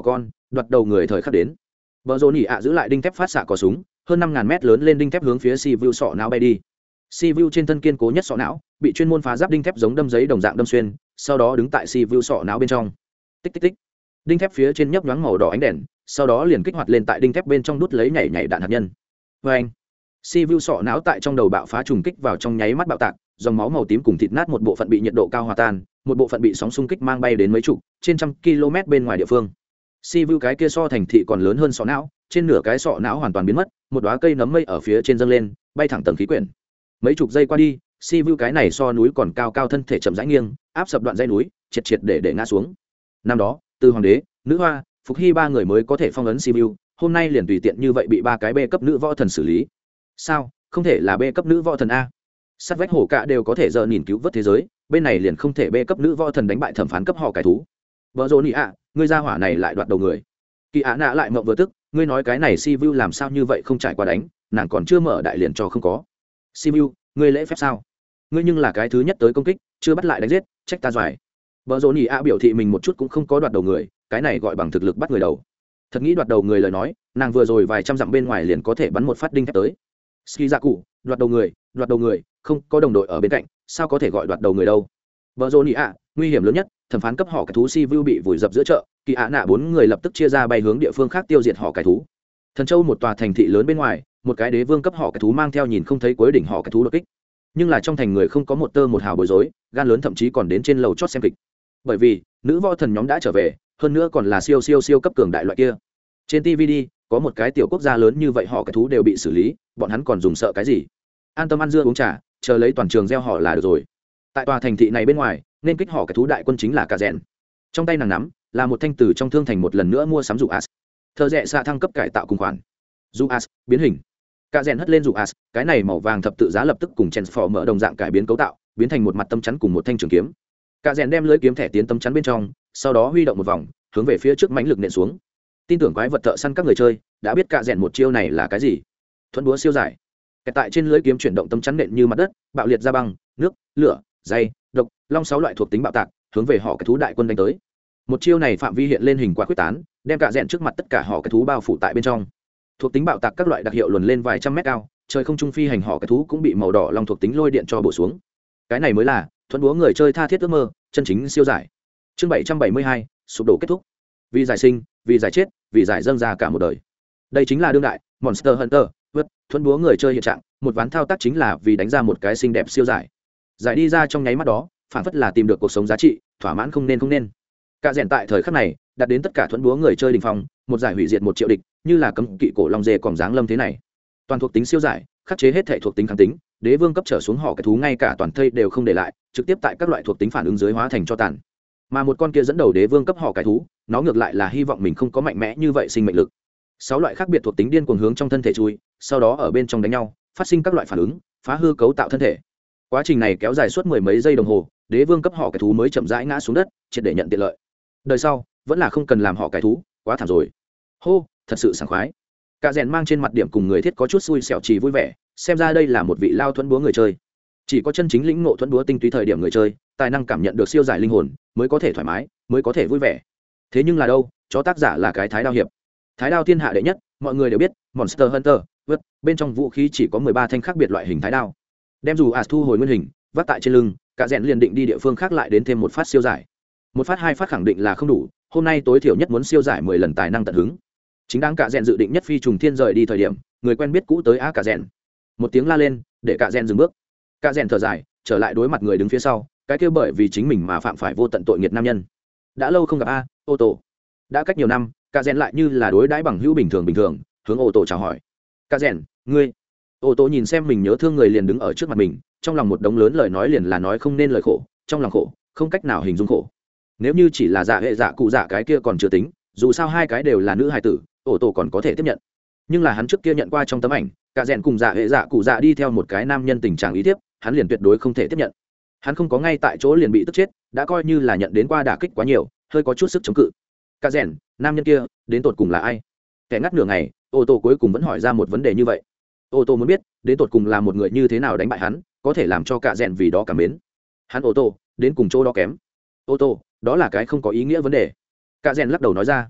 đoạt đầu người thời khắc đến. Bờ rồ nỉ ạ giữ lại đinh thép phát xạ có súng, hơn năm ngàn mét lớn lên đinh thép hướng phía si vu sọ não bay đi. Si vu trên thân kiên cố nhất sọ não bị chuyên môn phá giáp đinh thép giống đâm giấy đồng dạng đâm xuyên, sau đó đứng tại si vu sọ não bên trong. Tích tích tích, đinh thép phía trên nhấp nhoáng màu đỏ ánh đèn, sau đó liền kích hoạt lên tại đinh thép bên trong đút lấy nhảy nhảy đạn hạt nhân. Vê anh, si vu sọ não tại trong đầu bạo phá trùng kích vào trong nháy mắt bạo tạc, dòng máu màu tím cùng thịt nát một bộ phận bị nhiệt độ cao hòa tan, một bộ phận bị sóng xung kích mang bay đến mấy chục trên trăm km bên ngoài địa phương. Si vu cái kia so thành thị còn lớn hơn sọ não, trên nửa cái sọ não hoàn toàn biến mất, một đóa cây nấm mây ở phía trên dâng lên, bay thẳng tầng khí quyển. Mấy chục giây qua đi, si vu cái này so núi còn cao cao thân thể chậm rãi nghiêng, áp sập đoạn dãy núi, triệt triệt để để ngã xuống. Năm đó, từ hoàng đế, nữ hoa, phục hy ba người mới có thể phong ấn si vu, hôm nay liền tùy tiện như vậy bị ba cái B cấp nữ võ thần xử lý. Sao, không thể là B cấp nữ võ thần a? Sát vách hổ cả đều có thể giờ nhìn cứu vớt thế giới, bên này liền không thể B cấp nữ võ thần đánh bại thẩm phán cấp họ cải thú. Vợ rồ nị ạ, ngươi ra hỏa này lại đoạt đầu người. Kỳ ạ nạ lại mộng vừa tức, ngươi nói cái này si vu làm sao như vậy không trải qua đánh, nàng còn chưa mở đại liền cho không có. Si vu, ngươi lễ phép sao? Ngươi nhưng là cái thứ nhất tới công kích, chưa bắt lại đánh giết, trách ta giỏi. Vợ rồ nị ạ biểu thị mình một chút cũng không có đoạt đầu người, cái này gọi bằng thực lực bắt người đầu. Thật nghĩ đoạt đầu người lời nói, nàng vừa rồi vài trăm dặm bên ngoài liền có thể bắn một phát đinh thép tới. Ski dạ cụ, đoạt đầu người, đoạt đầu người, không có đồng đội ở bên cạnh, sao có thể gọi đoạt đầu người đâu? Vợ rồ nị ạ, nguy hiểm lớn nhất, thẩm phán cấp họ cải thú si vu bị vùi dập giữa chợ, kỳ ạ nạ bốn người lập tức chia ra bay hướng địa phương khác tiêu diệt họ cải thú. Thần châu một tòa thành thị lớn bên ngoài, một cái đế vương cấp họ cải thú mang theo nhìn không thấy cuối đỉnh họ cải thú đột kích, nhưng là trong thành người không có một tơ một hào bối rối, gan lớn thậm chí còn đến trên lầu chót xem kịch, bởi vì nữ võ thần nhóm đã trở về, hơn nữa còn là siêu siêu siêu cấp cường đại loại kia. Trên ti vi đi, có một cái tiểu quốc gia lớn như vậy họ cải thú đều bị xử lý, bọn hắn còn dùng sợ cái gì? An tâm ăn dưa uống trà, chờ lấy toàn trường gieo họ là được rồi. Tại tòa thành thị này bên ngoài, nên kích họ cải thú đại quân chính là cả rèn. Trong tay nàng nắm là một thanh từ trong thương thành một lần nữa mua sắm dụ as, thợ rẽ xạ thăng cấp cải tạo cùng khoản dụ as biến hình. Cả rèn hất lên dụ as, cái này màu vàng thập tự giá lập tức cùng transformer đồng dạng cải biến cấu tạo, biến thành một mặt tâm chắn cùng một thanh trường kiếm. Cả rèn đem lưỡi kiếm thẻ tiến tâm chắn bên trong, sau đó huy động một vòng, hướng về phía trước mãnh lực nện xuống. Tin tưởng quái vật thợ săn các người chơi đã biết cả rèn một chiêu này là cái gì. Thuẫn búa siêu giải. Kẹt tại trên lưỡi kiếm chuyển động tâm chắn nện như mặt đất, bạo liệt ra băng, nước, lửa, dây, độc, long sáu loại thuộc tính bạo tạc, hướng về họ cái thú đại quân đánh tới. Một chiêu này phạm vi hiện lên hình quả quyết tán, đem cả rèn trước mặt tất cả họ cái thú bao phủ tại bên trong. Thuộc tính bạo tạc các loại đặc hiệu luồn lên vài trăm mét cao, trời không trung phi hành họ cái thú cũng bị màu đỏ long thuộc tính lôi điện cho bổ xuống. Cái này mới là thuẫn búa người chơi tha thiết ước mơ, chân chính siêu giải. Chương bảy trăm bảy mươi hai, sụp đổ kết thúc. Vì giải sinh, vì giải chết, vì giải dâng ra cả một đời. Đây chính là đương đại Monster Hunter, vượt thuẫn búa người chơi hiện trạng, một ván thao tác chính là vì đánh ra một cái xinh đẹp siêu giải. Giải đi ra trong nháy mắt đó, phản phất là tìm được cuộc sống giá trị, thỏa mãn không nên không nên. Cả rèn tại thời khắc này, đạt đến tất cả thuẫn búa người chơi đỉnh phong, một giải hủy diệt một triệu địch, như là cấm kỵ cổ long dê còn dáng lâm thế này. Toàn thuộc tính siêu giải, khắc chế hết thể thuộc tính kháng tính, đế vương cấp trở xuống họ cái thú ngay cả toàn thây đều không để lại, trực tiếp tại các loại thuộc tính phản ứng dưới hóa thành cho tàn. Mà một con kia dẫn đầu đế vương cấp họ cái thú, nó ngược lại là hy vọng mình không có mạnh mẽ như vậy sinh mệnh lực. Sáu loại khác biệt thuộc tính điên cuồng hướng trong thân thể chui, sau đó ở bên trong đánh nhau, phát sinh các loại phản ứng, phá hư cấu tạo thân thể. Quá trình này kéo dài suốt mười mấy giây đồng hồ, đế vương cấp họ cái thú mới chậm rãi ngã xuống đất, triệt để nhận tiện lợi. Đời sau vẫn là không cần làm họ cái thú, quá thảm rồi. Hô, thật sự sảng khoái. Cả rèn mang trên mặt điểm cùng người thiết có chút xui xẻo chỉ vui vẻ, xem ra đây là một vị lao thuẫn búa người chơi. Chỉ có chân chính lĩnh ngộ thuẫn búa tinh túy thời điểm người chơi, tài năng cảm nhận được siêu giải linh hồn, mới có thể thoải mái, mới có thể vui vẻ. Thế nhưng là đâu, chó tác giả là cái thái đao hiệp. Thái đao thiên hạ đệ nhất, mọi người đều biết, Monster Hunter, vượt, bên trong vũ khí chỉ có mười ba thanh khác biệt loại hình thái đao. Đem dù as thu hồi nguyên hình, vác tại trên lưng, cả rèn liền định đi địa phương khác lại đến thêm một phát siêu giải. Một phát hai phát khẳng định là không đủ, hôm nay tối thiểu nhất muốn siêu giải mười lần tài năng tận hứng. Chính đang cả rèn dự định nhất phi trùng thiên rời đi thời điểm, người quen biết cũ tới á cả rèn. Một tiếng la lên, để cả rèn dừng bước. Cả rèn thở dài, trở lại đối mặt người đứng phía sau, cái kia bởi vì chính mình mà phạm phải vô tận tội nghiệt nam nhân. Đã lâu không gặp a, ô tô. Đã cách nhiều năm, cả rèn lại như là đối đãi bằng hữu bình thường bình thường, hướng ô tô chào hỏi. Cả rèn, ngươi. Ô tô nhìn xem mình nhớ thương người liền đứng ở trước mặt mình, trong lòng một đống lớn lời nói liền là nói không nên lời khổ, trong lòng khổ, không cách nào hình dung khổ. Nếu như chỉ là dạ hệ dạ cụ dạ cái kia còn chưa tính, dù sao hai cái đều là nữ hài tử, ô tô còn có thể tiếp nhận. Nhưng là hắn trước kia nhận qua trong tấm ảnh, cả rèn cùng dạ hệ dạ cụ dạ đi theo một cái nam nhân tình trạng ý tiếp, hắn liền tuyệt đối không thể tiếp nhận. Hắn không có ngay tại chỗ liền bị tức chết, đã coi như là nhận đến qua đả kích quá nhiều, hơi có chút sức chống cự. Cả rèn, nam nhân kia đến tột cùng là ai? Kẻ ngắt nửa ngày, ô tô cuối cùng vẫn hỏi ra một vấn đề như vậy. Ô tô muốn biết đến tột cùng là một người như thế nào đánh bại hắn, có thể làm cho cả rèn vì đó cảm mến. Hắn ô tô đến cùng chỗ đó kém. Ô tô, đó là cái không có ý nghĩa vấn đề. Cả rèn lắc đầu nói ra.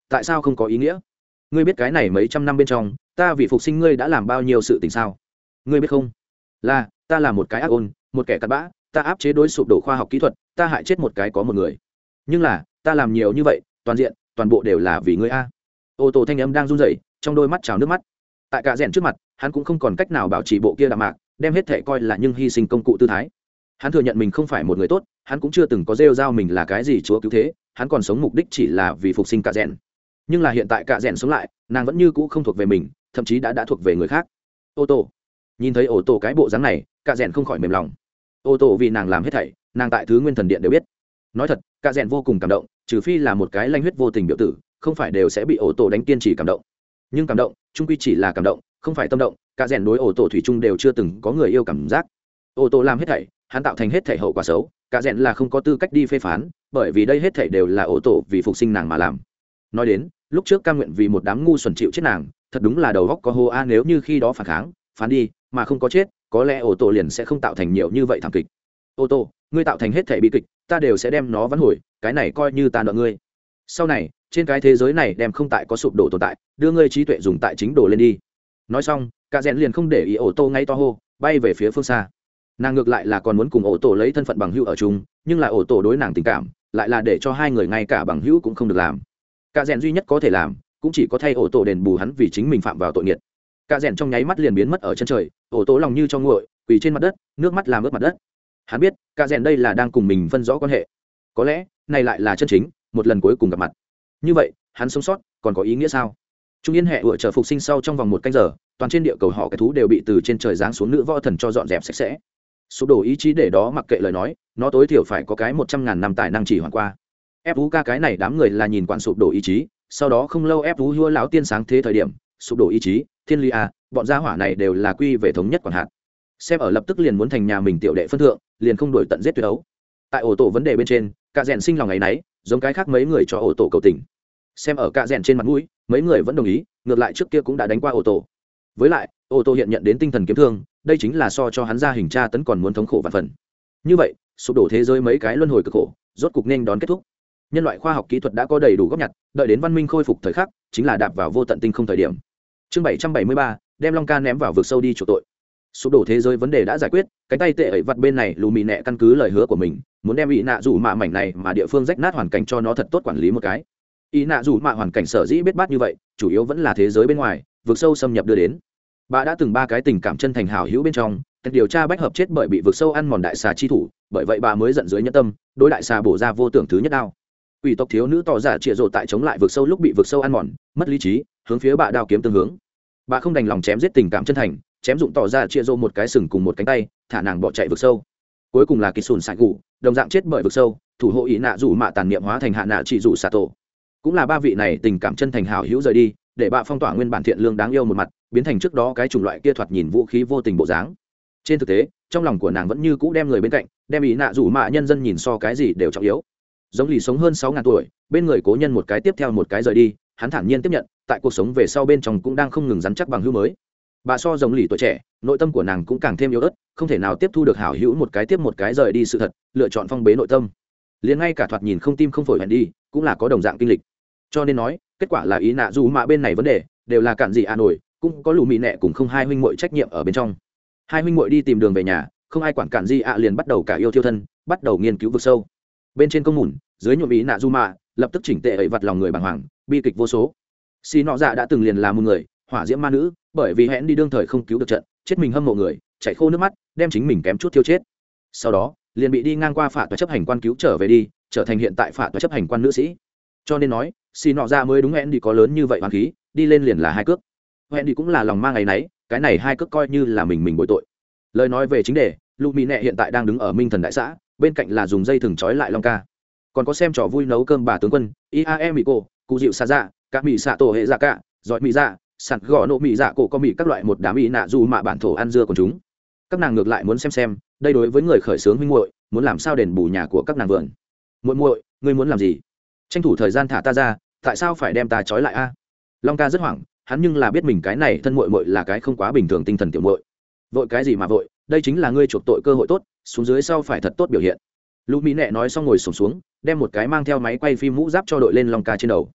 tại sao không có ý nghĩa? Ngươi biết cái này mấy trăm năm bên trong ta vì phục sinh ngươi đã làm bao nhiêu sự tình sao? Ngươi biết không? Là ta là một cái ác ôn, một kẻ cặn bã, ta áp chế đối sụp đổ khoa học kỹ thuật, ta hại chết một cái có một người. Nhưng là ta làm nhiều như vậy, toàn diện toàn bộ đều là vì ngươi a. Ô tô thanh âm đang run rẩy, trong đôi mắt trào nước mắt. Tại cả rèn trước mặt hắn cũng không còn cách nào bảo trì bộ kia đạm mạc, đem hết thể coi là nhưng hy sinh công cụ tư thái. Hắn thừa nhận mình không phải một người tốt, hắn cũng chưa từng có rêu rao mình là cái gì chúa cứu thế, hắn còn sống mục đích chỉ là vì phục sinh cả rèn. Nhưng là hiện tại cả rèn sống lại, nàng vẫn như cũ không thuộc về mình, thậm chí đã đã thuộc về người khác. Ô tô nhìn thấy ô tô cái bộ dáng này, cả rèn không khỏi mềm lòng. Ô tô vì nàng làm hết thảy, nàng tại thứ nguyên thần điện đều biết. Nói thật, cả rèn vô cùng cảm động, trừ phi là một cái lanh huyết vô tình biểu tử, không phải đều sẽ bị ô tô đánh kiên trì cảm động. Nhưng cảm động trung quy chỉ là cảm động, không phải tâm động. Cả rèn đối ô tô thủy chung đều chưa từng có người yêu cảm giác. Ô tô làm hết thảy, hắn tạo thành hết thảy hậu quả xấu, cả rèn là không có tư cách đi phê phán, bởi vì đây hết thảy đều là ô tô vì phục sinh nàng mà làm. Nói đến lúc trước cam nguyện vì một đám ngu xuẩn chịu chết nàng, thật đúng là đầu góc có hô a, nếu như khi đó phản kháng phán đi mà không có chết, có lẽ ô tô liền sẽ không tạo thành nhiều như vậy thảm kịch. Ô tô, ngươi tạo thành hết thảy bi kịch, ta đều sẽ đem nó vãn hồi, cái này coi như ta nợ ngươi. Sau này trên cái thế giới này đem không tại có sụp đổ tồn tại, đưa ngươi trí tuệ dùng tại chính đồ lên đi. Nói xong cả rèn liền không để ý ô tô ngay to hô, bay về phía phương xa. Nàng ngược lại là còn muốn cùng ô tô lấy thân phận bằng hữu ở chung, nhưng là ô tô đối nàng tình cảm lại là để cho hai người ngay cả bằng hữu cũng không được làm. Cả rèn duy nhất có thể làm cũng chỉ có thay ô tô đền bù hắn vì chính mình phạm vào tội nghiệt. Cả rèn trong nháy mắt liền biến mất ở chân trời, ô tô lòng như cho nguội, quỳ trên mặt đất, nước mắt làm ướt mặt đất. Hắn biết cả rèn đây là đang cùng mình phân rõ quan hệ, có lẽ này lại là chân chính một lần cuối cùng gặp mặt. Như vậy hắn sống sót còn có ý nghĩa sao? Trung yên hệ ủa chờ phục sinh sau trong vòng một canh giờ, toàn trên địa cầu họ cái thú đều bị từ trên trời giáng xuống nữ võ thần cho dọn dẹp sạch sẽ. Sụp đổ ý chí để đó mặc kệ lời nói, nó tối thiểu phải có cái một trăm ngàn năm tài năng chỉ hoàn qua. ép u ca cái này đám người là nhìn quản sụp đổ ý chí, sau đó không lâu ép u hua lão tiên sáng thế thời điểm, sụp đổ ý chí, thiên lý a, bọn gia hỏa này đều là quy về thống nhất quản hạt. Xem ở lập tức liền muốn thành nhà mình tiểu đệ phân thượng, liền không đổi tận giết tuyệt đấu. Tại ổ tổ vấn đề bên trên, cả rèn sinh lòng ngày nấy, giống cái khác mấy người cho ổ tổ cầu tình. Xem ở cả rèn trên mặt mũi, mấy người vẫn đồng ý, ngược lại trước kia cũng đã đánh qua ổ tổ. Với lại ổ tổ hiện nhận đến tinh thần kiếm thương, đây chính là so cho hắn ra hình tra tấn còn muốn thống khổ vạn phần. Như vậy sụp đổ thế giới mấy cái luân hồi cực khổ rốt cục nên đón kết thúc. Nhân loại khoa học kỹ thuật đã có đầy đủ góp nhặt, đợi đến văn minh khôi phục thời khắc chính là đạp vào vô tận tinh không thời điểm. Chương bảy trăm bảy mươi ba, đem Long Ca ném vào vực sâu đi chuộc tội. Sụp đổ thế giới vấn đề đã giải quyết, cánh tay tệ ấy vặt bên này lù mì nẹ căn cứ lời hứa của mình, muốn đem ý nạ rủ mạ mảnh này mà địa phương rách nát hoàn cảnh cho nó thật tốt quản lý một cái. Ý nạ rủ mạ hoàn cảnh sở dĩ biết bát như vậy, chủ yếu vẫn là thế giới bên ngoài vực sâu xâm nhập đưa đến. Bà đã từng ba cái tình cảm chân thành hảo hữu bên trong, cách điều tra bách hợp chết bởi bị vực sâu ăn mòn đại xà chi thủ, bởi vậy bà mới giận dưới nhẫn tâm, đối đại xà bổ ra vô tưởng thứ nhất đao. Quỷ tộc thiếu nữ tỏ giả trịa rộ tại chống lại vực sâu lúc bị vực sâu ăn mòn, mất lý trí, hướng phía bà đao kiếm tương hướng. Bà không đành lòng chém giết tình cảm chân thành, chém dụng tỏ ra chia rô một cái sừng cùng một cánh tay, thả nàng bỏ chạy vực sâu. Cuối cùng là kỳ sùn sải gù, đồng dạng chết bởi vực sâu, thủ hộ ý nạ rủ mạ tàn niệm hóa thành hạ nạ chỉ rủ xà tổ. Cũng là ba vị này tình cảm chân thành hảo hữu rời đi, để bà phong tỏa nguyên bản thiện lương đáng yêu một mặt, biến thành trước đó cái chủng loại kia thoạt nhìn vũ khí vô tình bộ dáng. Trên thực tế trong lòng của nàng vẫn như cũ đem người bên cạnh, đem ý nạ rủ mạ nhân dân nhìn so cái gì đều trọng yếu. Giống lì sống hơn sáu ngàn tuổi, bên người cố nhân một cái tiếp theo một cái rời đi, hắn thản nhiên tiếp nhận, tại cuộc sống về sau bên trong cũng đang không ngừng rắn chắc bằng hữu mới. Bà so giống lì tuổi trẻ, nội tâm của nàng cũng càng thêm yếu ớt, không thể nào tiếp thu được hảo hữu một cái tiếp một cái rời đi sự thật, lựa chọn phong bế nội tâm. Liền ngay cả thoạt nhìn không tim không phổi hẹn đi, cũng là có đồng dạng kinh lịch. Cho nên nói kết quả là ý nạ dù mạ bên này vấn đề đều là cản gì à nổi, cũng có lù mị nẹ cùng không hai huynh muội trách nhiệm ở bên trong. Hai huynh muội đi tìm đường về nhà, không ai quản cản gì ạ, liền bắt đầu cả yêu thiêu thân, bắt đầu nghiên cứu vực sâu. Bên trên công mùn, dưới nhuộm ý nạ dù mạ, lập tức chỉnh tệ ấy vặt lòng người bàng hoàng, bi kịch vô số. Xì nọ dạ đã từng liền là một người hỏa diễm ma nữ, bởi vì hẹn đi đương thời không cứu được trận, chết mình hâm mộ người, chảy khô nước mắt, đem chính mình kém chút thiêu chết. Sau đó liền bị đi ngang qua phạt tòa chấp hành quan cứu trở về đi, trở thành hiện tại phạt tòa chấp hành quan nữ sĩ. Cho nên nói xì nọ dạ mới đúng, hẹn đi có lớn như vậy hoàn khí, đi lên liền là hai cước. Hẹn đi cũng là lòng mang ngày nấy, cái này hai cước coi như là mình mình bội tội. Lời nói về chính đề, lục mỹ nẹ hiện tại đang đứng ở minh thần đại xã, bên cạnh là dùng dây thừng trói lại Long Ca, còn có xem trò vui nấu cơm bà tướng quân iae mỹ cô cụ dịu xa dạ các mỹ xạ tổ hệ dạ cả giỏi mỹ dạ sẵn gõ nộ mỹ dạ cổ có mỹ các loại một đám mỹ nạ dù mạ bản thổ ăn dưa của chúng. Các nàng ngược lại muốn xem xem đây đối với người khởi xướng huynh muội muốn làm sao đền bù nhà của các nàng vườn. Muội muội, ngươi muốn làm gì? Tranh thủ thời gian thả ta ra, tại sao phải đem ta trói lại a? Long Ca rất hoảng, hắn nhưng là biết mình cái này thân muội muội là cái không quá bình thường tinh thần tiểu muội. Vội cái gì mà vội, đây chính là ngươi chuộc tội cơ hội tốt, xuống dưới sau phải thật tốt biểu hiện. Lũ mỹ nẹ nói xong ngồi xổm xuống, đem một cái mang theo máy quay phim mũ giáp cho đội lên Long Ca trên đầu.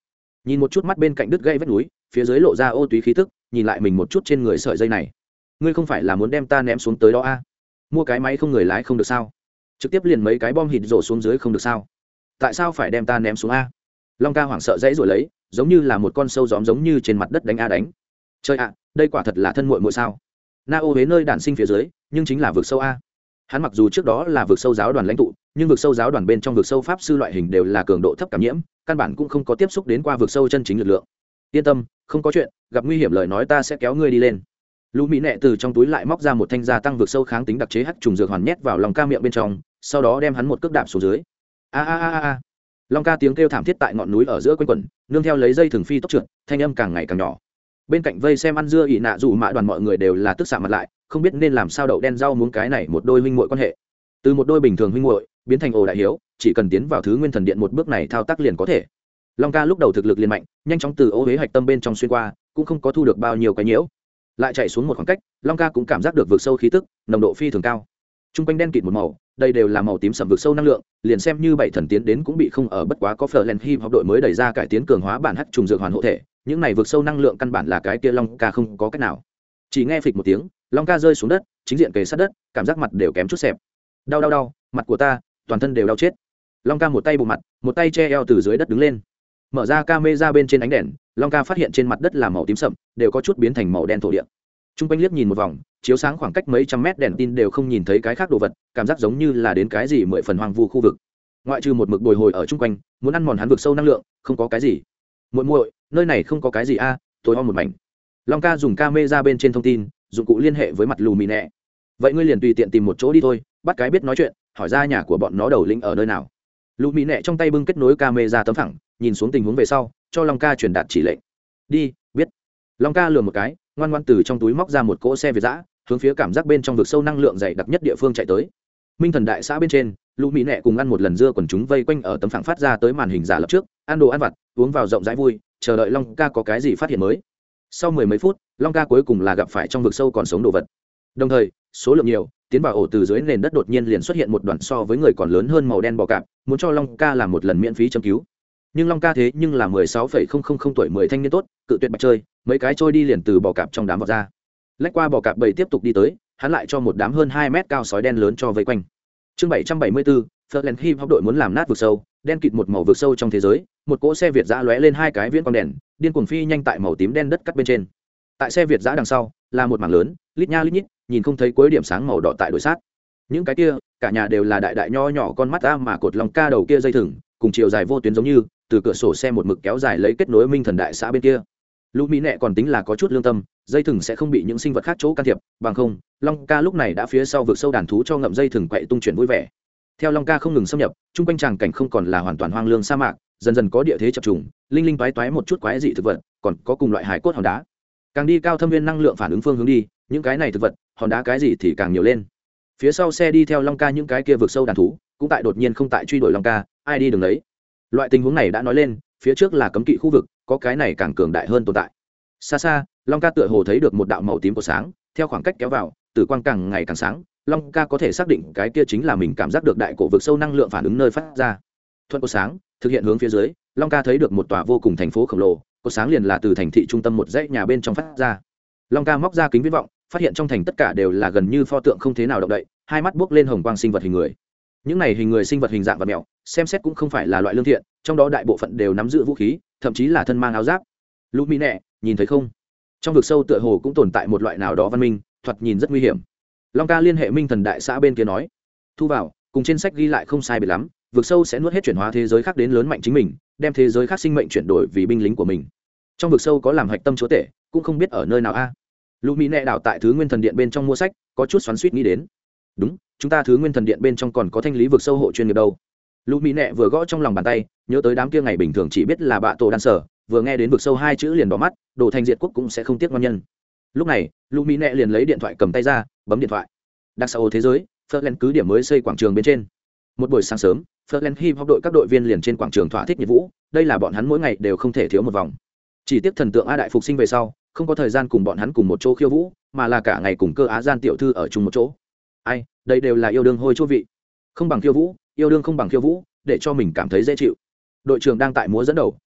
nhìn một chút mắt bên cạnh đứt gây vách núi, phía dưới lộ ra ô túy khí tức, nhìn lại mình một chút trên người sợi dây này. Ngươi không phải là muốn đem ta ném xuống tới đó a? Mua cái máy không người lái không được sao? Trực tiếp liền mấy cái bom hít rổ xuống dưới không được sao? Tại sao phải đem ta ném xuống a? Long ca hoảng sợ dãy rồi lấy, giống như là một con sâu gióm giống như trên mặt đất đánh a đánh. Trời ạ, đây quả thật là thân muội muội sao? Na Ô Huế nơi đản sinh phía dưới, nhưng chính là vực sâu a. Hắn mặc dù trước đó là vực sâu giáo đoàn lãnh tụ, nhưng vực sâu giáo đoàn bên trong vực sâu pháp sư loại hình đều là cường độ thấp cảm nhiễm, căn bản cũng không có tiếp xúc đến qua vực sâu chân chính lực lượng. Yên tâm, không có chuyện, gặp nguy hiểm lời nói ta sẽ kéo ngươi đi lên. Lũ Mỹ nệ từ trong túi lại móc ra một thanh gia tăng vực sâu kháng tính đặc chế hắc trùng dược hoàn nhét vào lòng ca miệng bên trong, sau đó đem hắn một cước đạp xuống dưới. A a a a. Long ca tiếng kêu thảm thiết tại ngọn núi ở giữa quanh quẩn, nương theo lấy dây thường phi tốc trượt, thanh âm càng ngày càng nhỏ. Bên cạnh vây xem ăn dưa ỉ nạ dù mạ đoàn mọi người đều là tức xạ mặt lại, không biết nên làm sao đậu đen rau muống cái này một đôi huynh muội quan hệ. Từ một đôi bình thường huynh muội biến thành ồ đại hiếu, chỉ cần tiến vào thứ nguyên thần điện một bước này thao tác liền có thể. Long ca lúc đầu thực lực liền mạnh, nhanh chóng từ ô huế hạch tâm bên trong xuyên qua, cũng không có thu được bao nhiêu cái nhiễu. Lại chạy xuống một khoảng cách, Long ca cũng cảm giác được vực sâu khí tức, nồng độ phi thường cao. Trung quanh đen kịt một màu, đây đều là màu tím sẫm vực sâu năng lượng, liền xem như bảy thần tiến đến cũng bị không ở, bất quá có Florent Hip học đội mới đẩy ra cải tiến cường hóa bản hắc trùng dược hoàn hộ thể, những này vực sâu năng lượng căn bản là cái kia Long ca không có cách nào. Chỉ nghe phịch một tiếng, Long ca rơi xuống đất, chính diện kề sát đất, cảm giác mặt đều kém chút xẹp. Đau đau đau, mặt của ta, toàn thân đều đau chết. Long ca một tay bụng mặt, một tay che eo từ dưới đất đứng lên. Mở ra camera bên trên ánh đèn, Long ca phát hiện trên mặt đất là màu tím sậm, đều có chút biến thành màu đen thổ địa. Trung quanh liếc nhìn một vòng, chiếu sáng khoảng cách mấy trăm mét đèn tin đều không nhìn thấy cái khác đồ vật, cảm giác giống như là đến cái gì mười phần hoang vu khu vực. Ngoại trừ một mực bồi hồi ở trung quanh, muốn ăn mòn hắn vực sâu năng lượng, không có cái gì. Muội muội, nơi này không có cái gì a, à, tối om một mảnh. Long ca dùng camera bên trên thông tin, dụng cụ liên hệ với mặt lù mì nẹ. Vậy ngươi liền tùy tiện tìm một chỗ đi thôi, bắt cái biết nói chuyện, hỏi ra nhà của bọn nó đầu lĩnh ở nơi nào. Lù mì nẹ trong tay bưng kết nối camera tấm phẳng, nhìn xuống tình huống về sau, cho Long ca truyền đạt chỉ lệnh. Đi, biết. Long ca lừa một cái, ngoan ngoan từ trong túi móc ra một cỗ xe việt giã, hướng phía cảm giác bên trong vực sâu năng lượng dày đặc nhất địa phương chạy tới. Minh thần đại xã bên trên, lũ mỹ nẹ cùng ăn một lần dưa quần chúng vây quanh ở tấm phẳng phát ra tới màn hình giả lập trước, ăn đồ ăn vặt, uống vào rộng rãi vui, chờ đợi Long ca có cái gì phát hiện mới. Sau mười mấy phút, Long ca cuối cùng là gặp phải trong vực sâu còn sống đồ vật. Đồng thời, số lượng nhiều, tiến vào ổ từ dưới nền đất đột nhiên liền xuất hiện một đoàn so với người còn lớn hơn màu đen bò cạp, muốn cho Long ca làm một lần miễn phí châm cứu. Nhưng Long ca thế nhưng là mười sáu phẩy không không không tuổi mười thanh niên tốt, cự tuyệt bạch chơi, mấy cái trôi đi liền từ bò cạp trong đám vọt ra. Lách qua bò cạp bầy tiếp tục đi tới, hắn lại cho một đám hơn hai mét cao sói đen lớn cho vây quanh. Chương bảy trăm bảy mươi bốn, Florent Hip học đội muốn làm nát vực sâu, đen kịt một màu vực sâu trong thế giới, một cỗ xe Việt dã lóe lên hai cái viễn quang đèn, điên cuồng phi nhanh tại màu tím đen đất cắt bên trên. Tại xe Việt dã đằng sau, là một mảng lớn, lít nha lít nhít, nhìn không thấy cuối điểm sáng màu đỏ tại đội sát. Những cái kia, cả nhà đều là đại đại nho nhỏ con mắt a mà cột Long ca đầu kia dây thừng, cùng chiều dài vô tuyến giống như, từ cửa sổ xe một mực kéo dài lấy kết nối Minh thần đại xã bên kia. Lũ mỹ nẹ còn tính là có chút lương tâm, dây thừng sẽ không bị những sinh vật khác chỗ can thiệp, bằng không Long ca lúc này đã phía sau vực sâu đàn thú cho ngậm dây thừng quậy tung chuyển vui vẻ. Theo Long ca không ngừng xâm nhập, chung quanh tràng cảnh không còn là hoàn toàn hoang lương sa mạc, dần dần có địa thế chập trùng, linh linh toái toái một chút quái dị thực vật, còn có cùng loại hải cốt hòn đá. Càng đi cao thâm viên năng lượng phản ứng phương hướng đi, những cái này thực vật, hòn đá cái gì thì càng nhiều lên. Phía sau xe đi theo Long ca những cái kia vực sâu đàn thú, cũng tại đột nhiên không tại truy đuổi Long ca, ai đi đường đấy. Loại tình huống này đã nói lên, phía trước là cấm kỵ khu vực, có cái này càng cường đại hơn tồn tại. Xa xa, Long ca tựa hồ thấy được một đạo màu tím của sáng, theo khoảng cách kéo vào, tử quang càng ngày càng sáng, Long ca có thể xác định cái kia chính là mình cảm giác được đại cổ vực sâu năng lượng phản ứng nơi phát ra. Thuận của sáng, thực hiện hướng phía dưới, Long ca thấy được một tòa vô cùng thành phố khổng lồ, có sáng liền là từ thành thị trung tâm một dãy nhà bên trong phát ra. Long ca móc ra kính viễn vọng, phát hiện trong thành tất cả đều là gần như pho tượng không thế nào động đậy, hai mắt buốc lên hồng quang sinh vật hình người. Những này hình người sinh vật hình dạng và mèo, xem xét cũng không phải là loại lương thiện, trong đó đại bộ phận đều nắm giữ vũ khí, thậm chí là thân mang áo giáp. Lũ mỹ nẹ, nhìn thấy không? Trong vực sâu tựa hồ cũng tồn tại một loại nào đó văn minh, thoạt nhìn rất nguy hiểm. Long ca liên hệ Minh thần đại xã bên kia nói, thu vào, cùng trên sách ghi lại không sai biệt lắm, vực sâu sẽ nuốt hết chuyển hóa thế giới khác đến lớn mạnh chính mình, đem thế giới khác sinh mệnh chuyển đổi vì binh lính của mình. Trong vực sâu có làm hạch tâm chúa tể, cũng không biết ở nơi nào a. À. Lũ mỹ nẹ đảo tại thứ nguyên thần điện bên trong mua sách, có chút xoắn xuýt nghĩ đến. Đúng, chúng ta thứ nguyên thần điện bên trong còn có thanh lý vực sâu hộ chuyên nghiệp đâu. Lũ mỹ nẹ vừa gõ trong lòng bàn tay, nhớ tới đám kia ngày bình thường chỉ biết là bạ tổ đan sở, vừa nghe đến vực sâu hai chữ liền đỏ mắt, đồ thành diệt quốc cũng sẽ không tiếc ngon nhân. Lúc này, Lũ mỹ nẹ liền lấy điện thoại cầm tay ra, bấm điện thoại. Đặc xã thế giới, Florent cứ điểm mới xây quảng trường bên trên. Một buổi sáng sớm, Florent Hip học đội các đội viên liền trên quảng trường thỏa thích nhiệt vũ, đây là bọn hắn mỗi ngày đều không thể thiếu một vòng. Chỉ tiếc thần tượng A đại phục sinh về sau, không có thời gian cùng bọn hắn cùng một chỗ khiêu vũ, mà là cả ngày cùng cơ Á gian tiểu thư ở chung một chỗ. Ai, đây đều là yêu đương hôi chua vị. Không bằng khiêu vũ, yêu đương không bằng khiêu vũ, để cho mình cảm thấy dễ chịu. Đội trưởng đang tại múa dẫn đầu,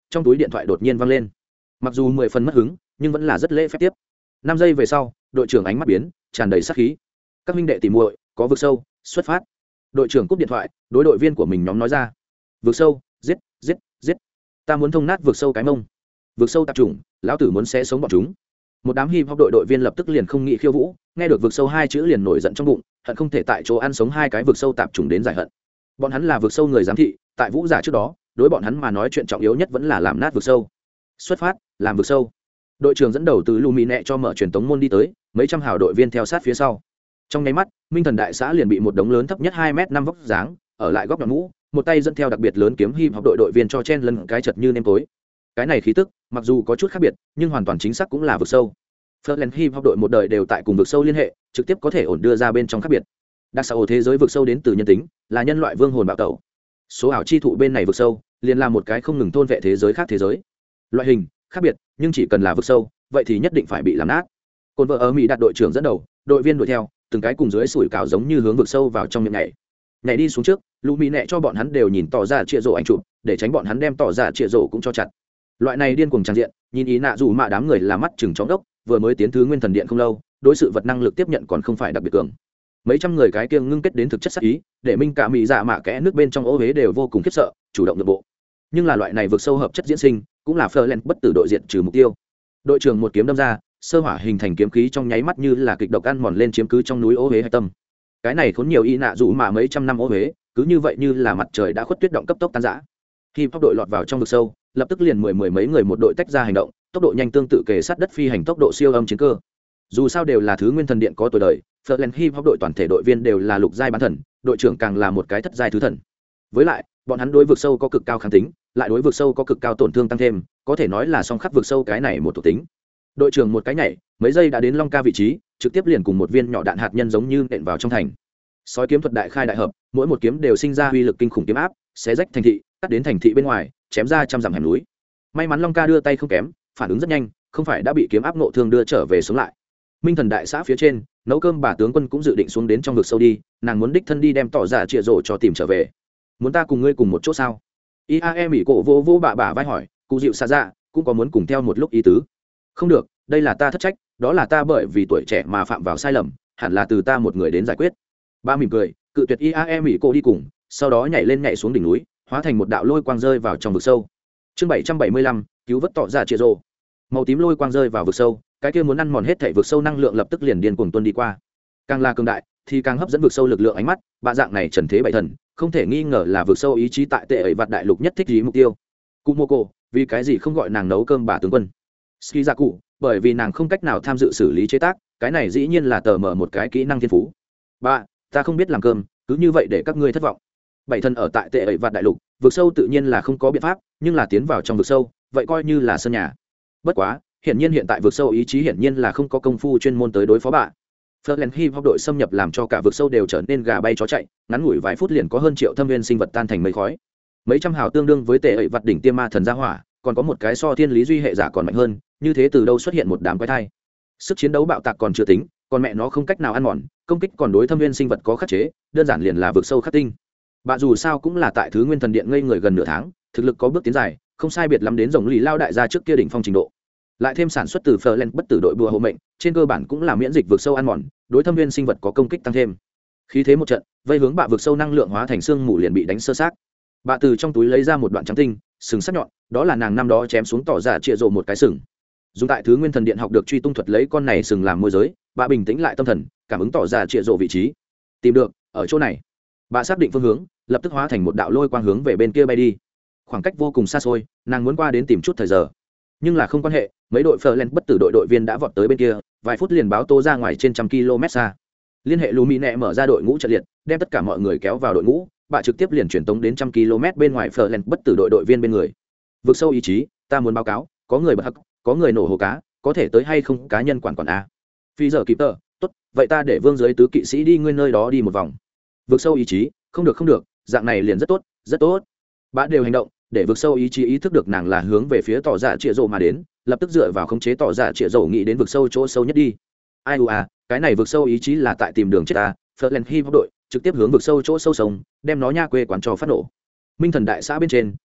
trong túi điện thoại đột nhiên văng lên. Mặc dù mười phần mất hứng nhưng vẫn là rất lễ phép tiếp. Năm giây về sau đội trưởng ánh mắt biến tràn đầy sát khí. Các huynh đệ tìm muội có vực sâu xuất phát. Đội trưởng cúp điện thoại đối đội viên của mình nhóm nói ra. Vực sâu giết giết giết, ta muốn thông nát vực sâu cái mông. Vực sâu tạp chủng lão tử muốn xé sống bọn chúng. Một đám hip hop đội đội viên lập tức liền không nghĩ khiêu vũ, nghe được vực sâu hai chữ liền nổi giận trong bụng, hận không thể tại chỗ ăn sống hai cái vực sâu tạp chủng đến giải hận. Bọn hắn là vực sâu người giám thị, tại vũ giả trước đó đối bọn hắn mà nói chuyện trọng yếu nhất vẫn là làm nát vực sâu. Xuất phát làm vực sâu. Đội trưởng dẫn đầu từ lù mì nẹ cho mở truyền tống môn đi tới, mấy trăm hào đội viên theo sát phía sau. Trong nháy mắt minh thần đại xã liền bị một đống lớn thấp nhất hai mét năm vóc dáng ở lại góc nhọn mũ, một tay dẫn theo đặc biệt lớn kiếm hip hop đội đội viên cho chen lấn cái chật như nêm tối. Cái này khí tức mặc dù có chút khác biệt nhưng hoàn toàn chính xác cũng là vực sâu. Frontline hip hop đội một đời đều tại cùng vực sâu liên hệ, trực tiếp có thể ổn đưa ra bên trong khác biệt. Đặc xã hội thế giới vực sâu đến từ nhân tính, là nhân loại vương hồn bạo tẩu. Số ảo chi thụ bên này vực sâu, liền là một cái không ngừng thôn vệ thế giới khác thế giới. Loại hình khác biệt, nhưng chỉ cần là vực sâu, vậy thì nhất định phải bị làm nát. Côn vợ ở Mỹ đặt đội trưởng dẫn đầu, đội viên đuổi theo, từng cái cùng dưới sủi cảo giống như hướng vực sâu vào trong miệng nhảy. Nhảy đi xuống trước, Lũ Mỹ nẹ cho bọn hắn đều nhìn tỏ ra trịa rổ anh chụp, để tránh bọn hắn đem tỏ ra trịa rổ cũng cho chặt. Loại này điên cuồng tràn diện, nhìn ý nạ dù mà đám người là mắt chừng chóng đốc, vừa mới tiến thứ nguyên thần điện không lâu, đối sự vật năng lực tiếp nhận còn không phải đặc biệt cường. Mấy trăm người cái kia ngưng kết đến thực chất sát ý, để minh cả mỹ dạ mạ kẽ nước bên trong ô hế đều vô cùng khiếp sợ, chủ động nhượng bộ. Nhưng là loại này vượt sâu hợp chất diễn sinh, cũng là Florent bất tử đội diện trừ mục tiêu. Đội trưởng một kiếm đâm ra, sơ hỏa hình thành kiếm khí trong nháy mắt như là kịch độc ăn mòn lên chiếm cứ trong núi ô hế hạch tâm. Cái này khốn nhiều y nạ dù mà mấy trăm năm ô hế, cứ như vậy như là mặt trời đã khuất tuyết động cấp tốc tan rã. Khi pháp đội lọt vào trong vực sâu, lập tức liền mười mười mấy người một đội tách ra hành động, tốc độ nhanh tương tự kề sát đất phi hành tốc độ siêu âm chiến cơ. Dù sao đều là thứ nguyên thần điện có tuổi đời, Florent Hip Hop đội toàn thể đội viên đều là lục giai bán thần, đội trưởng càng là một cái thất giai thứ thần. Với lại, bọn hắn đối vực sâu có cực cao kháng tính, lại đối vực sâu có cực cao tổn thương tăng thêm, có thể nói là song khắc vực sâu cái này một thuộc tính. Đội trưởng một cái nhảy, mấy giây đã đến Long Ca vị trí, trực tiếp liền cùng một viên nhỏ đạn hạt nhân giống như nện vào trong thành. Sói kiếm thuật đại khai đại hợp, mỗi một kiếm đều sinh ra uy lực kinh khủng kiếm áp, xé rách thành thị, cắt đến thành thị bên ngoài, chém ra trăm dặm hẻm núi. May mắn Long Ca đưa tay không kém, phản ứng rất nhanh, không phải đã bị kiếm áp nộ thương đưa trở về xuống lại. Minh thần đại xã phía trên, nấu cơm bà tướng quân cũng dự định xuống đến trong vực sâu đi, nàng muốn đích thân đi đem tỏ giả trịa rổ cho tìm trở về. Muốn ta cùng ngươi cùng một chỗ sao? Iae mỹ cổ vô vô bà bà vai hỏi, cụ dịu xa dạ cũng có muốn cùng theo một lúc ý tứ. Không được, đây là ta thất trách, đó là ta bởi vì tuổi trẻ mà phạm vào sai lầm, hẳn là từ ta một người đến giải quyết. Ba mỉm cười, cự tuyệt Iae mỹ cổ đi cùng, sau đó nhảy lên nhảy xuống đỉnh núi, hóa thành một đạo lôi quang rơi vào trong vực sâu. Chương bảy trăm bảy mươi lăm, cứu vớt tỏ giả trịa rổ. Màu tím lôi quang rơi vào vực sâu, cái kia muốn ăn mòn hết thảy vực sâu năng lượng lập tức liền điên cuồng tuôn đi qua. Càng là cường đại thì càng hấp dẫn vực sâu lực lượng ánh mắt, bạ dạng này trần thế bảy thần, không thể nghi ngờ là vực sâu ý chí tại tệ ấy vặt đại lục nhất thích gì mục tiêu. Kumoko, vì cái gì không gọi nàng nấu cơm bà tướng quân? Skizaku, bởi vì nàng không cách nào tham dự xử lý chế tác, cái này dĩ nhiên là tờ mở một cái kỹ năng thiên phú. Ba, ta không biết làm cơm, cứ như vậy để các ngươi thất vọng. Bảy thần ở tại tệ ấy vặt đại lục, vực sâu tự nhiên là không có biện pháp, nhưng là tiến vào trong vực sâu, vậy coi như là sân nhà. Bất quá, hiển nhiên hiện tại vực sâu ý chí hiển nhiên là không có công phu chuyên môn tới đối phó bà. Florent Hip Hop đội xâm nhập làm cho cả vực sâu đều trở nên gà bay chó chạy, ngắn ngủi vài phút liền có hơn triệu thâm viên sinh vật tan thành mây khói. Mấy trăm hào tương đương với tệ ẩy vặt đỉnh tiêm ma thần gia hỏa, còn có một cái so thiên lý duy hệ giả còn mạnh hơn, như thế từ đâu xuất hiện một đám quái thai. Sức chiến đấu bạo tạc còn chưa tính, còn mẹ nó không cách nào ăn mòn, công kích còn đối thâm viên sinh vật có khắc chế, đơn giản liền là vực sâu khắc tinh. Bà dù sao cũng là tại thứ nguyên thần điện ngây người gần nửa tháng, thực lực có bước tiến dài, không sai biệt lắm đến rồng lì lao đại gia trước kia đỉnh phong trình độ. Lại thêm sản xuất từ Florent bất tử đội bùa hộ mệnh, trên cơ bản cũng là miễn dịch vực sâu ăn mòn, đối thâm viên sinh vật có công kích tăng thêm. Khí thế một trận, vây hướng bạ vực sâu năng lượng hóa thành xương mù liền bị đánh sơ xác. Bạ từ trong túi lấy ra một đoạn trắng tinh, sừng sắc nhọn, đó là nàng năm đó chém xuống tỏ giả trịa rộ một cái sừng. Dùng tại thứ nguyên thần điện học được truy tung thuật lấy con này sừng làm môi giới, bạ bình tĩnh lại tâm thần, cảm ứng tỏ giả trịa rộ vị trí. Tìm được, ở chỗ này. Bạ xác định phương hướng, lập tức hóa thành một đạo lôi quang hướng về bên kia bay đi. Khoảng cách vô cùng xa xôi, nàng muốn qua đến tìm chút thời giờ. Nhưng là không quan hệ, mấy đội Florent bất tử đội đội viên đã vọt tới bên kia, vài phút liền báo tố ra ngoài trên trăm km xa. Liên hệ Lumi nẹ mở ra đội ngũ trận liệt, đem tất cả mọi người kéo vào đội ngũ, bà trực tiếp liền chuyển tống đến trăm km bên ngoài Florent bất tử đội đội viên bên người. Vực sâu ý chí, ta muốn báo cáo, có người bật hắc, có người nổ hồ cá, có thể tới hay không cá nhân quản quản a. Phi giờ kịp tờ, tốt, vậy ta để vương giới tứ kỵ sĩ đi ngươi nơi đó đi một vòng. Vực sâu ý chí, không được không được, dạng này liền rất tốt, rất tốt. Bà đều hành động, để vực sâu ý chí ý thức được nàng là hướng về phía tỏ dạ trịa rộ mà đến, lập tức dựa vào khống chế tỏ dạ trịa rộ nghĩ đến vực sâu chỗ sâu nhất đi. Ai u à, cái này vực sâu ý chí là tại tìm đường chết ta, Florent Hip Hop đội trực tiếp hướng vực sâu chỗ sâu sông, đem nó nha quê quán cho phát nổ. Minh thần đại xã bên trên,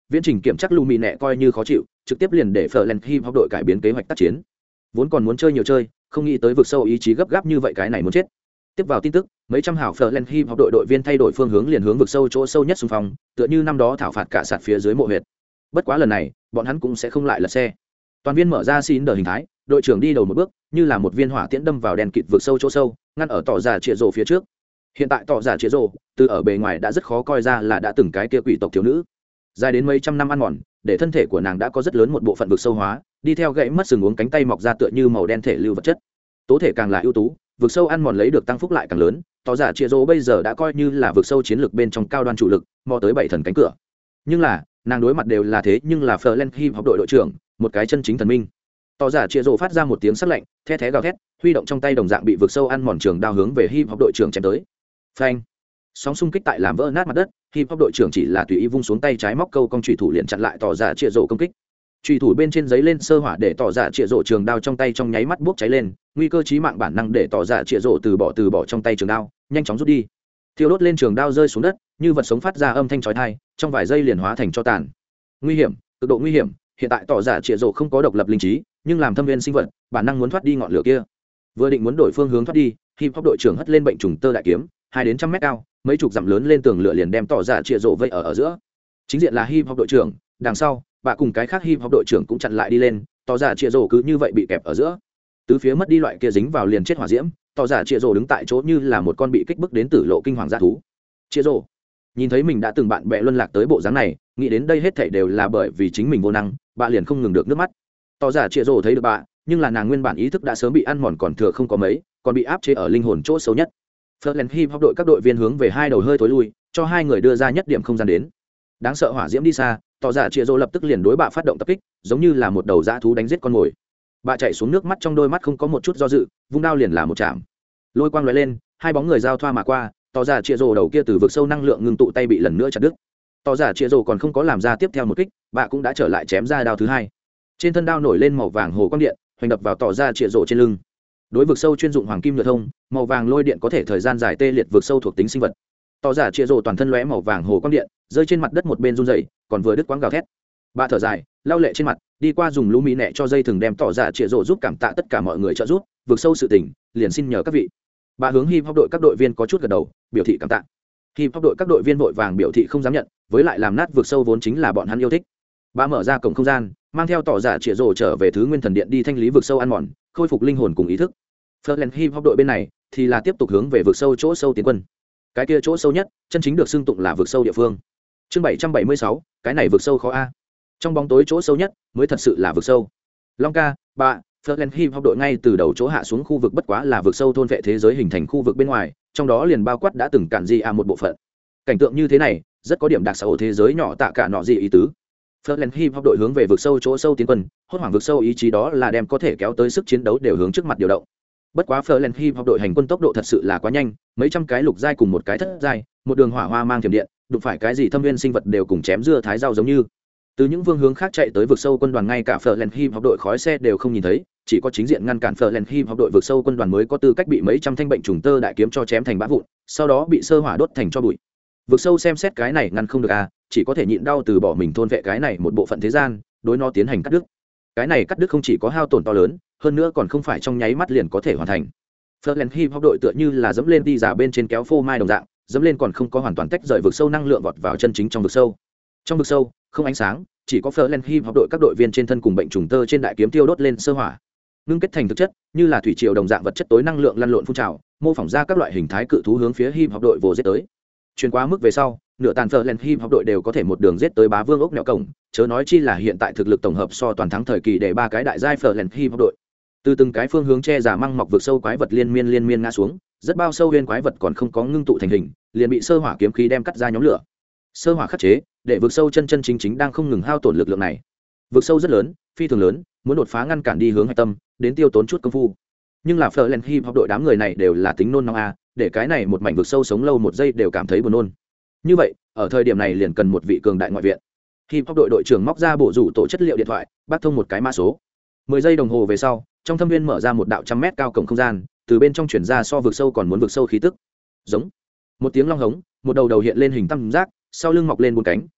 viễn trình kiểm chắc lù mì nẹ coi như khó chịu, trực tiếp liền để Florent Hip Hop đội cải biến kế hoạch tác chiến. Vốn còn muốn chơi nhiều chơi, không nghĩ tới vực sâu ý chí gấp gáp như vậy, cái này muốn chết. Tiếp vào tin tức, mấy trăm hảo Florent Hip Hop đội đội viên thay đổi phương hướng liền hướng vực sâu chỗ sâu nhất xung phong, tựa như năm đó thảo phạt cả sạt phía dưới mộ huyệt. Bất quá lần này, bọn hắn cũng sẽ không lại lật xe. Toàn viên mở ra xin đờ hình thái, đội trưởng đi đầu một bước, như là một viên hỏa tiễn đâm vào đèn kịt vực sâu chỗ sâu, ngăn ở tỏ giả Chĩa Rồ phía trước. Hiện tại tỏ giả Chĩa Rồ, từ ở bề ngoài đã rất khó coi ra là đã từng cái kia quỷ tộc thiếu nữ. Dài đến mấy trăm năm ăn mòn, để thân thể của nàng đã có rất lớn một bộ phận vực sâu hóa, đi theo gãy mất sừng uống cánh tay mọc ra tựa như màu đen thể lưu vật chất. Tố thể càng là ưu tú, vực sâu ăn mòn lấy được tăng phúc lại càng lớn, tỏ giả Chĩa Rồ bây giờ đã coi như là vực sâu chiến lược bên trong cao đoan chủ lực, mò tới bảy thần cánh cửa. Nhưng là, nàng đối mặt đều là thế nhưng là Florent Hip Hop đội đội trưởng, một cái chân chính thần minh. Tỏ giả Chĩa Rồ phát ra một tiếng sắc lạnh, the thé gào thét, huy động trong tay đồng dạng bị vực sâu ăn mòn trường đao hướng về Hip Hop đội trưởng chém tới. Phanh! Sóng xung kích tại làm vỡ nát mặt đất, Hip Hop đội trưởng chỉ là tùy ý vung xuống tay trái móc câu cong chủy thủ liền chặn lại tỏ giả Chĩa Rồ công kích. Chủy thủ bên trên giấy lên sơ hỏa để tỏ giả Chĩa Rồ trường đao trong tay trong nháy mắt bốc cháy lên, nguy cơ chí mạng bản năng để tỏ giả Chĩa Rồ từ bỏ từ bỏ trong tay trường đao, nhanh chóng rút đi. Thiêu đốt lên trường đao rơi xuống đất, như vật sống phát ra âm thanh chói tai, trong vài giây liền hóa thành tro tàn. Nguy hiểm, cực độ nguy hiểm, hiện tại tỏ giả Chĩa Rồ không có độc lập linh trí, nhưng làm thâm viên sinh vật, bản năng muốn thoát đi ngọn lửa kia. Vừa định muốn đổi phương hướng thoát đi, Hip Hop đội trưởng hất lên bệnh trùng tơ đại kiếm, hai đến trăm mét cao, mấy chục dặm lớn lên tường lửa liền đem tỏ giả Chĩa Rồ vây ở ở giữa. Chính diện là Hip Hop đội trưởng, đằng sau, bà cùng cái khác Hip Hop đội trưởng cũng chặn lại đi lên, tỏ giả Chĩa Rồ cứ như vậy bị kẹp ở giữa. Tứ phía mất đi loại kia dính vào liền chết hỏa diễm, tỏ giả Chĩa Rồ đứng tại chỗ như là một con bị kích bức đến tử lộ kinh hoàng dã thú. Chĩa Rồ nhìn thấy mình đã từng bạn bè luân lạc tới bộ dáng này, nghĩ đến đây hết thảy đều là bởi vì chính mình vô năng, bà liền không ngừng được nước mắt. Tỏ giả Chĩa Rồ thấy được bà, nhưng là nàng nguyên bản ý thức đã sớm bị ăn mòn còn thừa không có mấy, còn bị áp chế ở linh hồn chỗ sâu nhất. Florent Hip Hop đội các đội viên hướng về hai đầu hơi tối lui, cho hai người đưa ra nhất điểm không gian đến. Đáng sợ hỏa diễm đi xa, tỏ giả Chĩa Rồ lập tức liền đối bạ phát động tập kích, giống như là một đầu dã thú đánh giết con mồi. Bạ chạy xuống nước mắt trong đôi mắt không có một chút do dự, vung đao liền là một chạm. Lôi quang lóe lên, hai bóng người giao thoa mà qua, tỏ giả Chĩa Rồ đầu kia từ vực sâu năng lượng ngưng tụ tay bị lần nữa chặt đứt. Tỏ giả Chĩa Rồ còn không có làm ra tiếp theo một kích, bạ cũng đã trở lại chém ra đao thứ hai. Trên thân đao nổi lên màu vàng hồ quang điện, hoành đập vào tỏ giả Chĩa Rồ trên lưng. Đối vực sâu chuyên dụng hoàng kim nhựa thông, màu vàng lôi điện có thể thời gian dài tê liệt vực sâu thuộc tính sinh vật. Tỏ giả Chĩa Rồ toàn thân lóe màu vàng hồ quang điện, rơi trên mặt đất một bên run rẩy, còn vừa đứt quãng gào thét. Bạ thở dài, lau lệ trên mặt, đi qua dùng lũ mỹ nẹ cho dây thừng đem tỏ giả Chĩa Rồ giúp cảm tạ tất cả mọi người trợ giúp, vực sâu sự tỉnh, liền xin nhờ các vị. Bạ hướng Hip Hop đội các đội viên có chút gật đầu, biểu thị cảm tạ. Hip Hop đội các đội viên vội vàng biểu thị không dám nhận, với lại làm nát vực sâu vốn chính là bọn hắn yêu thích. Bạ mở ra cổng không gian, mang theo tỏ giả Chĩa Rồ trở về thứ nguyên thần điện đi thanh lý vực sâu ăn mòn, khôi phục linh hồn cùng ý thức. Florent Hip Hop đội bên này thì là tiếp tục hướng về vực sâu chỗ sâu tiến quân. Cái kia chỗ sâu nhất, chân chính được xưng tụng là vực sâu địa phương. Chương bảy trăm bảy mươi sáu, cái này vực sâu khó a. Trong bóng tối chỗ sâu nhất mới thật sự là vực sâu. Long ca, bà, Florent Hip Hop đội ngay từ đầu chỗ hạ xuống khu vực bất quá là vực sâu thôn vệ thế giới hình thành khu vực bên ngoài, trong đó liền bao quát đã từng cản gì à một bộ phận. Cảnh tượng như thế này, rất có điểm đặc sắc ở thế giới nhỏ tạ cả nọ gì ý tứ. Florent Hip Hop đội hướng về vực sâu chỗ sâu tiến quân, hốt hoảng vực sâu ý chí đó là đem có thể kéo tới sức chiến đấu đều hướng trước mặt điều động. Bất quá Florent Hip Hop đội hành quân tốc độ thật sự là quá nhanh, mấy trăm cái lục giai cùng một cái thất giai, một đường hỏa hoa mang thiểm điện, đụng phải cái gì thâm viên sinh vật đều cùng chém dưa thái rau giống như. Từ những phương hướng khác chạy tới vực sâu quân đoàn ngay cả Florent Hip Hop đội khói xe đều không nhìn thấy, chỉ có chính diện ngăn cản Florent Hip Hop đội vực sâu quân đoàn mới có tư cách bị mấy trăm thanh bệnh trùng tơ đại kiếm cho chém thành bã vụn, sau đó bị sơ hỏa đốt thành cho bụi. Vực sâu xem xét cái này ngăn không được à, chỉ có thể nhịn đau từ bỏ mình thôn vệ cái này một bộ phận thế gian, đối nó tiến hành cắt đứt. Cái này cắt đứt không chỉ có hao tổn to lớn, hơn nữa còn không phải trong nháy mắt liền có thể hoàn thành. Florent Hip Hop đội tựa như là dẫm lên đi giả bên trên kéo phô mai đồng dạng, dẫm lên còn không có hoàn toàn tách rời vực sâu năng lượng vọt vào chân chính trong vực sâu. Trong vực sâu, không ánh sáng, chỉ có Florent Hip Hop đội các đội viên trên thân cùng bệnh trùng tơ trên đại kiếm tiêu đốt lên sơ hỏa, ngưng kết thành thực chất, như là thủy triều đồng dạng vật chất tối năng lượng lăn lộn phun trào, mô phỏng ra các loại hình thái cự thú hướng phía Hip Hop đội vồ giết tới. Truyền quá mức về sau, nửa tàn Florent Hip Hop đội đều có thể một đường giết tới bá vương ốc nẻo cổng, chớ nói chi là hiện tại thực lực tổng hợp so toàn thắng thời kỳ để ba cái đại giai Florent Hip Hop đội. Từ từng cái phương hướng che giả măng mọc vực sâu quái vật liên miên liên miên ngã xuống, rất bao sâu huyên quái vật còn không có ngưng tụ thành hình, liền bị sơ hỏa kiếm khí đem cắt ra nhóm lửa. Sơ hỏa khắc chế, để vực sâu chân chân chính chính đang không ngừng hao tổn lực lượng này. Vực sâu rất lớn, phi thường lớn, muốn đột phá ngăn cản đi hướng hạch tâm, đến tiêu tốn chút công phu. Nhưng là Florent Hip Hop đội đám người này đều là tính nôn nóng a, để cái này một mảnh vực sâu sống lâu một giây đều cảm thấy buồn nôn. Như vậy, ở thời điểm này liền cần một vị cường đại ngoại viện. Hip Hop đội đội trưởng móc ra bộ rủ tổ chất liệu điện thoại, bắt thông một cái mã số. mười giây đồng hồ về sau, trong thâm viên mở ra một đạo trăm mét cao cổng không gian, từ bên trong chuyển ra so vực sâu còn muốn vực sâu khí tức. Giống một tiếng long hống, một đầu đầu hiện lên hình tam giác, sau lưng mọc lên bốn cánh,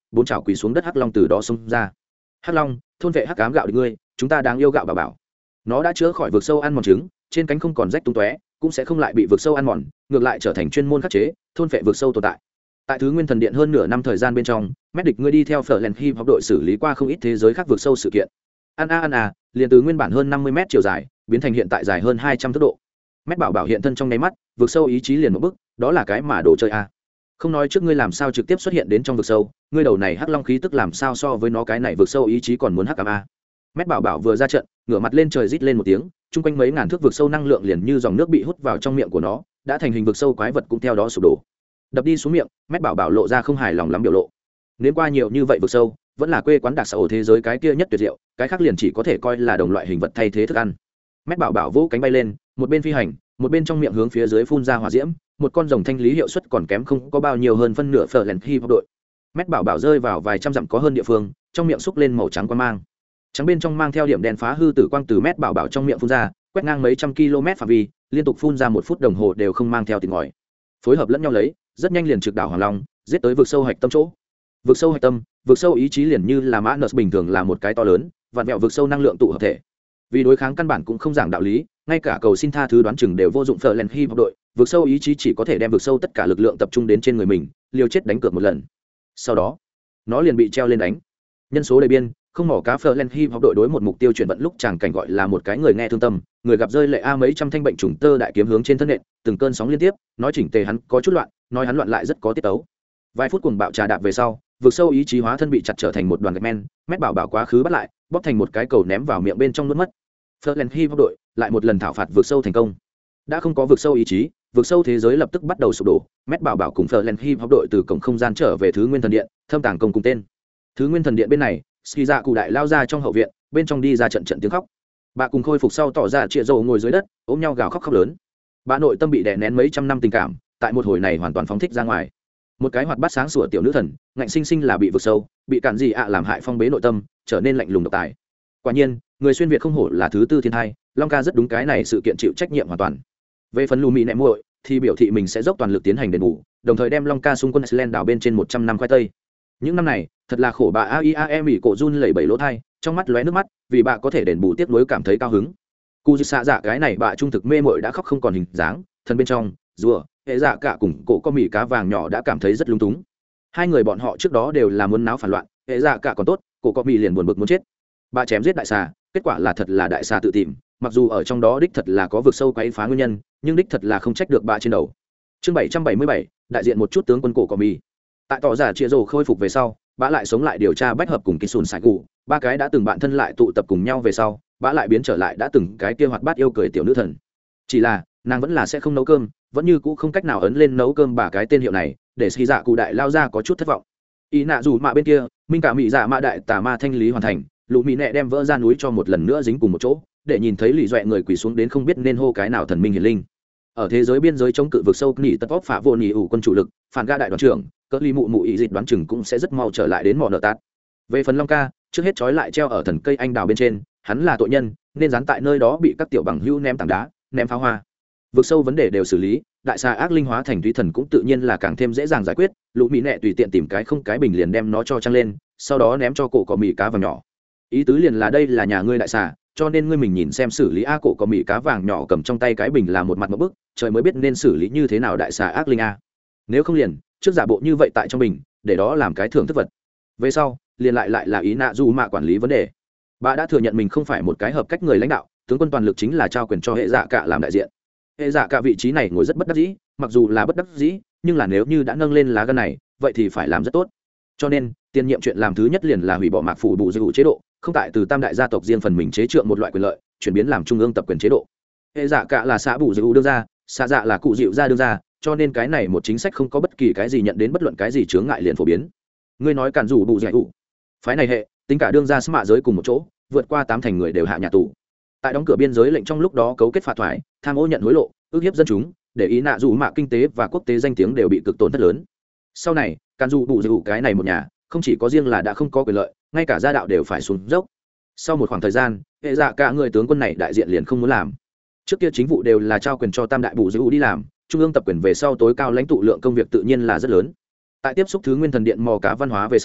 bốn chảo quỳ xuống đất hắc long từ đó xông ra. Hắc long, thôn vệ hắc ám gạo địch ngươi, chúng ta đáng yêu gạo bảo bảo. Nó đã chữa khỏi vực sâu ăn mòn trứng, trên cánh không còn rách tung tóe, cũng sẽ không lại bị vực sâu ăn mòn, ngược lại trở thành chuyên môn khắc chế thôn vệ vực sâu tồn tại. Tại thứ nguyên thần điện hơn nửa năm thời gian bên trong, mét địch ngươi đi theo phở lèn hip học đội xử lý qua không ít thế giới khác vực sâu sự kiện. An a an a, liền từ nguyên bản hơn năm mươi mét chiều dài biến thành hiện tại dài hơn hai trăm thước độ. Mét bảo bảo hiện thân trong nháy mắt, vực sâu ý chí liền một bức, đó là cái mà đồ chơi a. Không nói trước ngươi làm sao trực tiếp xuất hiện đến trong vực sâu, ngươi đầu này hắc long khí tức làm sao so với nó cái này vực sâu ý chí còn muốn hắc ám a. Mét bảo bảo vừa ra trận, ngửa mặt lên trời rít lên một tiếng, chung quanh mấy ngàn thước vực sâu năng lượng liền như dòng nước bị hút vào trong miệng của nó, đã thành hình vực sâu quái vật cũng theo đó sụp đổ. Đập đi xuống miệng, Mét bảo bảo lộ ra không hài lòng lắm biểu lộ. Nếu qua nhiều như vậy vực sâu, vẫn là quê quán đặc xã ổ thế giới cái kia nhất tuyệt diệu, cái khác liền chỉ có thể coi là đồng loại hình vật thay thế thức ăn. Mét bảo bảo vỗ cánh bay lên, một bên phi hành, một bên trong miệng hướng phía dưới phun ra hỏa diễm, một con rồng thanh lý hiệu suất còn kém không có bao nhiêu hơn phân nửa phở lèn hip đội. Mét bảo bảo rơi vào vài trăm dặm có hơn địa phương, trong miệng xúc lên màu trắng quang mang. Trắng bên trong mang theo điểm đèn phá hư tử quang từ Mét bảo bảo trong miệng phun ra, quét ngang mấy trăm km phạm vi, liên tục phun ra một phút đồng hồ đều không mang theo tiếng ngòi. Phối hợp lẫn nhau lấy, rất nhanh liền trực đảo Hoàng Long, giết tới vực sâu hạch tâm chỗ. Vực sâu hạch tâm, vực sâu ý chí liền như là mã nợ bình thường là một cái to lớn, vặn vẹo vực sâu năng lượng tụ hợp thể. Vì đối kháng căn bản cũng không giảng đạo lý, ngay cả cầu xin tha thứ đoán chừng đều vô dụng, phở lèn hip đội vực sâu ý chí chỉ có thể đem vực sâu tất cả lực lượng tập trung đến trên người mình, liều chết đánh cược một lần. Sau đó nó liền bị treo lên đánh. Nhân số đầy biên, không mỏ cá, phở lèn hip đội đối một mục tiêu chuyển vận lúc chàng cảnh gọi là một cái người nghe thương tâm, người gặp rơi lệ a mấy trăm thanh bệnh trùng tơ đại kiếm hướng trên thân nện, từng cơn sóng liên tiếp, nói chỉnh tề hắn có chút loạn, nói hắn loạn lại rất có tiết tấu. Vài phút cuồng bạo trà đạp về sau, vực sâu ý chí hóa thân bị chặt trở thành một đoàn gạch men, Mét bảo bảo quá khứ bắt lại, bóp thành một cái cầu ném vào miệng bên trong nuốt mất. Phở lèn hip đội lại một lần thảo phạt vực sâu thành công. Đã không có vực sâu ý chí, vực sâu thế giới lập tức bắt đầu sụp đổ. Mét bảo bảo cùng phở lèn hip đội từ cổng không gian trở về thứ nguyên thần điện, thâm tàng công cùng tên. Thứ nguyên thần điện bên này, ski dạ cụ đại lao ra trong hậu viện, bên trong đi ra trận trận tiếng khóc. Bà cùng khôi phục sau tỏ ra trịa rồ ngồi dưới đất, ôm nhau gào khóc khóc lớn. Bà nội tâm bị đè nén mấy trăm năm tình cảm, tại một hồi này hoàn toàn phóng thích ra ngoài. Một cái hoạt bát sáng sủa tiểu nữ thần, ngạnh sinh sinh là bị vực sâu, bị cản gì ạ làm hại phong bế nội tâm, trở nên lạnh lùng độc tài. Quả nhiên, người xuyên việt không hổ là thứ tư thiên thai, Long ca rất đúng cái này sự kiện chịu trách nhiệm hoàn toàn. Về phần Lù Mị nẹ muội thì biểu thị mình sẽ dốc toàn lực tiến hành đền bù, đồng thời đem Long ca xung quân Iceland đảo bên trên một trăm năm khoai tây. Những năm này, thật là khổ bà a i a em ỉ cổ run lẩy bẩy lỗ thai, trong mắt lóe nước mắt, vì bà có thể đền bù tiếc nuối cảm thấy cao hứng. Cú Dư xạ dạ cái này bà trung thực mê muội đã khóc không còn hình dáng, thân bên trong, rùa, hệ dạ cả cùng cổ có mỉ cá vàng nhỏ đã cảm thấy rất lung túng. Hai người bọn họ trước đó đều là muốn náo phản loạn, hệ dạ cả còn tốt, cổ có mỉ liền buồn bực muốn chết. Bà chém giết đại xà, kết quả là thật là đại xà tự tìm, mặc dù ở trong đó đích thật là có vực sâu quấy phá nguyên nhân, nhưng đích thật là không trách được bà trên đầu. Chương bảy trăm bảy mươi bảy, đại diện một chút tướng quân cổ có mỉ. Tại tỏ giả chia rồ khôi phục về sau, bà lại sống lại điều tra bách hợp cùng Kisun Sai Cụ, ba cái đã từng bạn thân lại tụ tập cùng nhau về sau, bà lại biến trở lại đã từng cái kia hoạt bát yêu cười tiểu nữ thần. Chỉ là, nàng vẫn là sẽ không nấu cơm, vẫn như cũ không cách nào ấn lên nấu cơm bà cái tên hiệu này, để Ski Dạ Cụ đại lao ra có chút thất vọng. Y nạ dù mạ bên kia, minh cả mỹ dạ mạ đại tà ma thanh lý hoàn thành, Lũ Mị nẹ đem vỡ ra núi cho một lần nữa dính cùng một chỗ, để nhìn thấy lì doẹ người quỳ xuống đến không biết nên hô cái nào thần minh hiển linh. Ở thế giới biên giới chống cự vực sâu nỉ tất óc phá vô nỉ ủ quân chủ lực, phản ga đại đoàn trưởng, cỡ ly mụ mụ ý dịch đoán chừng cũng sẽ rất mau trở lại đến mỏ nợ tát. Về phần Long ca, trước hết trói lại treo ở thần cây anh đào bên trên, hắn là tội nhân, nên dán tại nơi đó bị các tiểu bằng hữu ném tảng đá, ném pháo hoa. Vực sâu vấn đề đều xử lý, đại xà ác linh hóa thành thúy thần cũng tự nhiên là càng thêm dễ dàng giải quyết. Lũ Mị nẹ tùy tiện tìm cái không cái bình liền đem nó cho trăng lên, sau đó ném cho cổ có mì cá vàng nhỏ. Ý tứ liền là đây là nhà ngươi đại xà, cho nên ngươi mình nhìn xem xử lý a. Cổ có mì cá vàng nhỏ cầm trong tay cái bình là một mặt một bức, trời mới biết nên xử lý như thế nào đại xà ác linh a. Nếu không liền trước giả bộ như vậy tại trong bình, để đó làm cái thưởng thức vật. Về sau liền lại lại là ý nạ dù mạ quản lý vấn đề. Bà đã thừa nhận mình không phải một cái hợp cách người lãnh đạo, tướng quân toàn lực chính là trao quyền cho hệ dạ cả làm đại diện. Hệ dạ cả vị trí này ngồi rất bất đắc dĩ, mặc dù là bất đắc dĩ, nhưng là nếu như đã nâng lên lá gan này, vậy thì phải làm rất tốt. Cho nên tiền nhiệm chuyện làm thứ nhất liền là hủy bỏ mạc phủ bù dư chế độ, không tại từ tam đại gia tộc riêng phần mình chế trượng một loại quyền lợi, chuyển biến làm trung ương tập quyền chế độ. Hệ dạ cả là xã bù dư đương ra, xã dạ là cụ dịu ra đương ra, cho nên cái này một chính sách không có bất kỳ cái gì nhận đến bất luận cái gì chướng ngại liền phổ biến. Ngươi nói cản rủ bù dạy ủ, phái này hệ tính cả đương ra sức mạ giới cùng một chỗ, vượt qua tám thành người đều hạ nhà tù. Tại đóng cửa biên giới lệnh trong lúc đó cấu kết phạt thoại, tham ô nhận hối lộ, ức hiếp dân chúng, để ý nạ dù mạ kinh tế và quốc tế danh tiếng đều bị cực tổn thất lớn. Sau này cản rủ bù dạy ủ cái này một nhà, không chỉ có riêng là đã không có quyền lợi, ngay cả gia đạo đều phải xuống dốc. Sau một khoảng thời gian, hệ dạ cả người tướng quân này đại diện liền không muốn làm. Trước kia chính vụ đều là trao quyền cho tam đại bù dữ đi làm, trung ương tập quyền về sau tối cao lãnh tụ lượng công việc tự nhiên là rất lớn. Tại tiếp xúc thứ nguyên thần điện mò cá văn hóa về sau,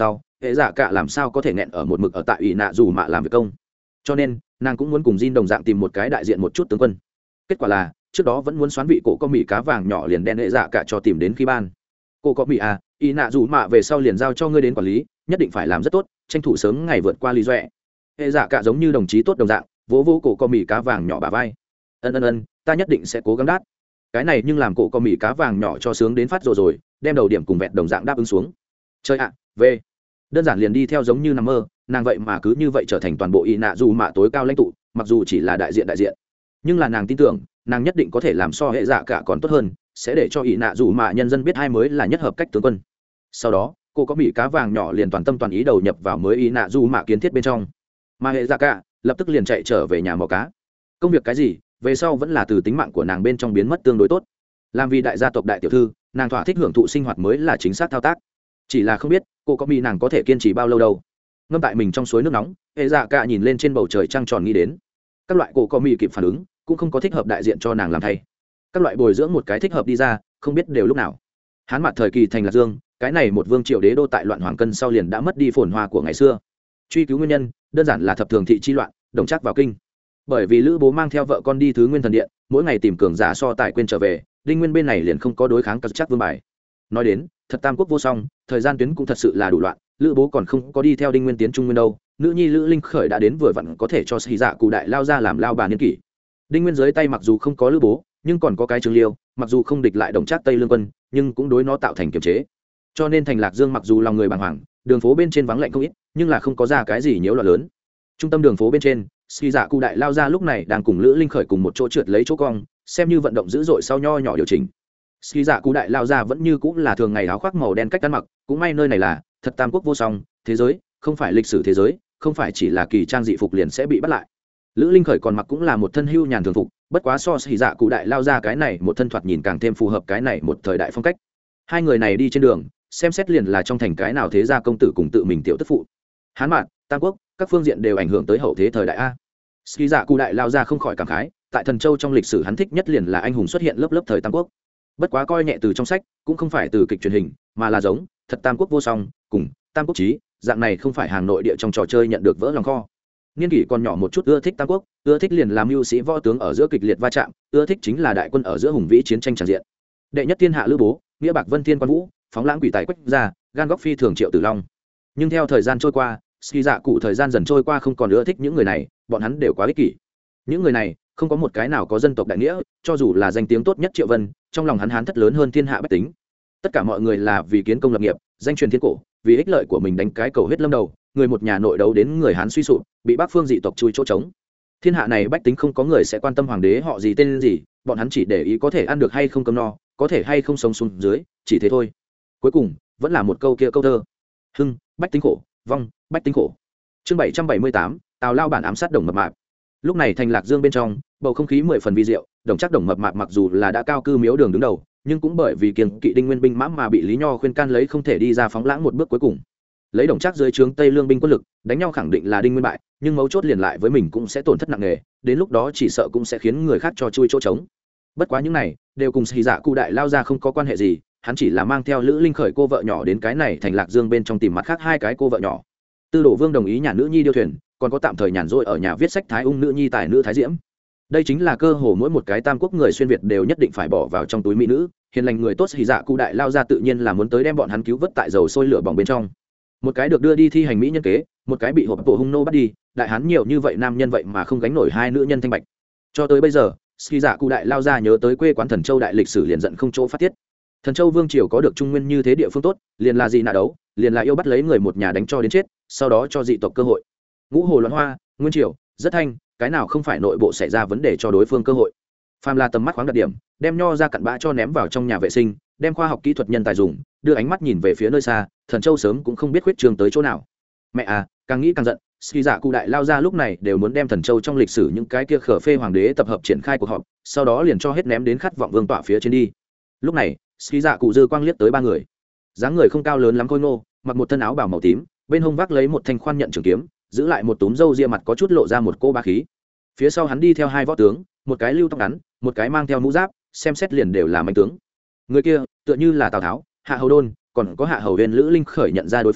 hệ dạ cả làm sao có thể nghẹn ở một mực ở tại ỷ nạ dù mạ làm việc công. Cho nên nàng cũng muốn cùng Jin đồng dạng tìm một cái đại diện một chút tướng quân. Kết quả là trước đó vẫn muốn xoán vị cổ có mỹ cá vàng nhỏ liền đen hệ dạ cả cho tìm đến khi ban. Cô có mỹ à, ỷ nạ dù mạ về sau liền giao cho ngươi đến quản lý, nhất định phải làm rất tốt, tranh thủ sớm ngày vượt qua lý doẹ. Hệ dạ cả giống như đồng chí tốt đồng dạng, vỗ vỗ cổ có mỹ cá vàng nhỏ bả vai. Ân ân ân, ta nhất định sẽ cố gắng đát. Cái này nhưng làm cổ có mỹ cá vàng nhỏ cho sướng đến phát rồi rồi, đem đầu điểm cùng vẹn đồng dạng đáp ứng xuống. Chơi ạ, về. Đơn giản liền đi theo giống như nằm mơ, nàng vậy mà cứ như vậy trở thành toàn bộ y nạ dù mạ tối cao lãnh tụ, mặc dù chỉ là đại diện đại diện, nhưng là nàng tin tưởng nàng nhất định có thể làm so hệ dạ cả còn tốt hơn, sẽ để cho y nạ dù mạ nhân dân biết hai mới là nhất hợp cách tướng quân. Sau đó cô có mỹ cá vàng nhỏ liền toàn tâm toàn ý đầu nhập vào mới y nạ dù mạ kiến thiết bên trong, mà hệ dạ cả lập tức liền chạy trở về nhà mò cá. Công việc cái gì về sau vẫn là từ tính mạng của nàng bên trong biến mất tương đối tốt. Làm vì đại gia tộc đại tiểu thư, nàng thỏa thích hưởng thụ sinh hoạt mới là chính xác thao tác. Chỉ là không biết cô có mỹ nàng có thể kiên trì bao lâu đâu. Ngâm tại mình trong suối nước nóng, hệ dạ cả nhìn lên trên bầu trời trăng tròn nghĩ đến các loại cô có mỹ kịp phản ứng, cũng không có thích hợp đại diện cho nàng làm thay. Các loại bồi dưỡng một cái thích hợp đi ra, không biết đều lúc nào. Hán mặt thời kỳ thành Lạc Dương, cái này một vương triều đế đô tại loạn hoàng cân sau liền đã mất đi phồn hoa của ngày xưa. Truy cứu nguyên nhân đơn giản là thập thường thị chi loạn, đồng chắc vào kinh. Bởi vì lữ bố mang theo vợ con đi thứ nguyên thần điện, mỗi ngày tìm cường giả so tài quên trở về, đinh nguyên bên này liền không có đối kháng các chắc vương bài. Nói đến thật tam quốc vô song, thời gian tuyến cũng thật sự là đủ loạn, lữ bố còn không có đi theo đinh nguyên tiến trung nguyên đâu, nữ nhi lữ linh khởi đã đến vừa vặn có thể cho sĩ dạ cụ đại lao ra làm lao bà niên kỷ. Đinh nguyên dưới tay mặc dù không có lữ bố, nhưng còn có cái trương liêu, mặc dù không địch lại đồng trác tây lương quân, nhưng cũng đối nó tạo thành kiềm chế. Cho nên thành Lạc Dương mặc dù lòng người bàng hoàng, đường phố bên trên vắng lạnh không ít, nhưng là không có ra cái gì nhiễu loạn lớn. Trung tâm đường phố bên trên, sĩ dạ cụ đại lao ra lúc này đang cùng lữ linh khởi cùng một chỗ trượt lấy chỗ cong, xem như vận động dữ dội sau nho nhỏ điều chỉnh. Ski dạ cụ đại lao ra vẫn như cũng là thường ngày áo khoác màu đen cách ăn mặc, cũng may nơi này là thật tam quốc vô song thế giới, không phải lịch sử thế giới, không phải chỉ là kỳ trang dị phục liền sẽ bị bắt lại. Lữ linh khởi còn mặc cũng là một thân hưu nhàn thường phục, bất quá so Ski dạ cụ đại lao ra cái này một thân thoạt nhìn càng thêm phù hợp cái này một thời đại phong cách. Hai người này đi trên đường, xem xét liền là trong thành cái nào thế gia công tử cùng tự mình tiểu tức phụ. Hán mạn, tam quốc, các phương diện đều ảnh hưởng tới hậu thế thời đại a. Ski dạ cụ đại lao ra không khỏi cảm khái, tại thần châu trong lịch sử hắn thích nhất liền là anh hùng xuất hiện lớp lớp thời tam quốc. Bất quá coi nhẹ từ trong sách, cũng không phải từ kịch truyền hình, mà là giống thật tam quốc vô song cùng tam quốc chí, dạng này không phải hàng nội địa trong trò chơi nhận được vỡ lòng kho. Niên kỷ còn nhỏ một chút ưa thích tam quốc, ưa thích liền làm mưu sĩ võ tướng ở giữa kịch liệt va chạm, ưa thích chính là đại quân ở giữa hùng vĩ chiến tranh tràn diện. Đệ nhất thiên hạ lữ bố, nghĩa bạc vân thiên quan vũ, phóng lãng quỷ tài quách ra, gan góc phi thường triệu tử long. Nhưng theo thời gian trôi qua, Ski dạ cụ thời gian dần trôi qua không còn ưa thích những người này, bọn hắn đều quá ích kỷ. Những người này không có một cái nào có dân tộc đại nghĩa, cho dù là danh tiếng tốt nhất Triệu Vân, trong lòng hắn hán thất lớn hơn thiên hạ bách tính. Tất cả mọi người là vì kiến công lập nghiệp, danh truyền thiên cổ, vì ích lợi của mình đánh cái cầu huyết lâm đầu, người một nhà nội đấu đến người hán suy sụp, bị Bắc phương dị tộc chui chỗ trống. Thiên hạ này bách tính không có người sẽ quan tâm hoàng đế họ gì tên gì, bọn hắn chỉ để ý có thể ăn được hay không cơm no, có thể hay không sống xuống dưới, chỉ thế thôi. Cuối cùng vẫn là một câu kia câu thơ: hưng bách tính khổ, vong bách tính khổ. Chương bảy trăm bảy mươi tám, Tào Lao bản ám sát Đồng Mập Mạp. Lúc này thành Lạc Dương bên trong, bầu không khí mười phần vi diệu, đồng chắc Đồng Mập Mạp mặc dù là đã cao cư miếu đường đứng đầu, nhưng cũng bởi vì kiêng kỵ đinh nguyên binh mã mà bị Lý Nho khuyên can lấy không thể đi ra phóng lãng một bước cuối cùng. Lấy đồng chắc dưới trướng Tây Lương binh quân lực, đánh nhau khẳng định là đinh nguyên bại, nhưng mấu chốt liền lại với mình cũng sẽ tổn thất nặng nề, đến lúc đó chỉ sợ cũng sẽ khiến người khác cho chui chỗ trống. Bất quá những này đều cùng Sĩ Dạ cụ đại lao ra không có quan hệ gì, hắn chỉ là mang theo Lữ Linh khởi cô vợ nhỏ đến cái này thành Lạc Dương bên trong tìm mặt khác hai cái cô vợ nhỏ. Tư Đồ Vương đồng ý nhà nữ nhi điêu thuyền, còn có tạm thời nhàn rỗi ở nhà viết sách Thái Ung nữ nhi tài nữ Thái Diễm. Đây chính là cơ hồ mỗi một cái tam quốc người xuyên Việt đều nhất định phải bỏ vào trong túi mỹ nữ, hiền lành người tốt. Sĩ Dạ cụ đại lao ra tự nhiên là muốn tới đem bọn hắn cứu vớt tại dầu sôi lửa bỏng bên trong. Một cái được đưa đi thi hành mỹ nhân kế, một cái bị hộp bộ hung nô bắt đi, đại hán nhiều như vậy nam nhân vậy mà không gánh nổi hai nữ nhân thanh bạch. Cho tới bây giờ, Sĩ Dạ cụ đại lao ra nhớ tới quê quán Thần Châu đại lịch sử liền giận không chỗ phát tiết. Thần Châu vương triều có được trung nguyên như thế địa phương tốt, liền là gì nạ đấu, liền là yêu bắt lấy người một nhà đánh cho đến chết, sau đó cho dị tộc cơ hội. Ngũ hồ loạn hoa, nguyên triều rất thanh, cái nào không phải nội bộ xảy ra vấn đề cho đối phương cơ hội. Phàm là tầm mắt khoáng đặc điểm, đem nho ra cặn bã cho ném vào trong nhà vệ sinh, đem khoa học kỹ thuật nhân tài dùng, đưa ánh mắt nhìn về phía nơi xa, Thần Châu sớm cũng không biết khuyết trường tới chỗ nào. Mẹ à, càng nghĩ càng giận. Sĩ Dạ cụ đại lao ra lúc này đều muốn đem Thần Châu trong lịch sử những cái kia khở phê hoàng đế tập hợp triển khai cuộc họp, sau đó liền cho hết ném đến khát vọng vương tọa phía trên đi. Lúc này Sĩ Dạ cụ dư quang liếc tới ba người, dáng người không cao lớn lắm khôi ngô, mặc một thân áo bào màu tím, bên hông vác lấy một thanh khoan nhận trường kiếm, giữ lại một túm râu ria, mặt có chút lộ ra một cô ba khí. Phía sau hắn đi theo hai võ tướng, một cái lưu tóc ngắn, một cái mang theo mũ giáp, xem xét liền đều là manh tướng. Người kia tựa như là Tào Tháo, Hạ Hầu Đôn, còn có Hạ Hầu Huyền. Lữ Linh khởi nhận ra đối phương,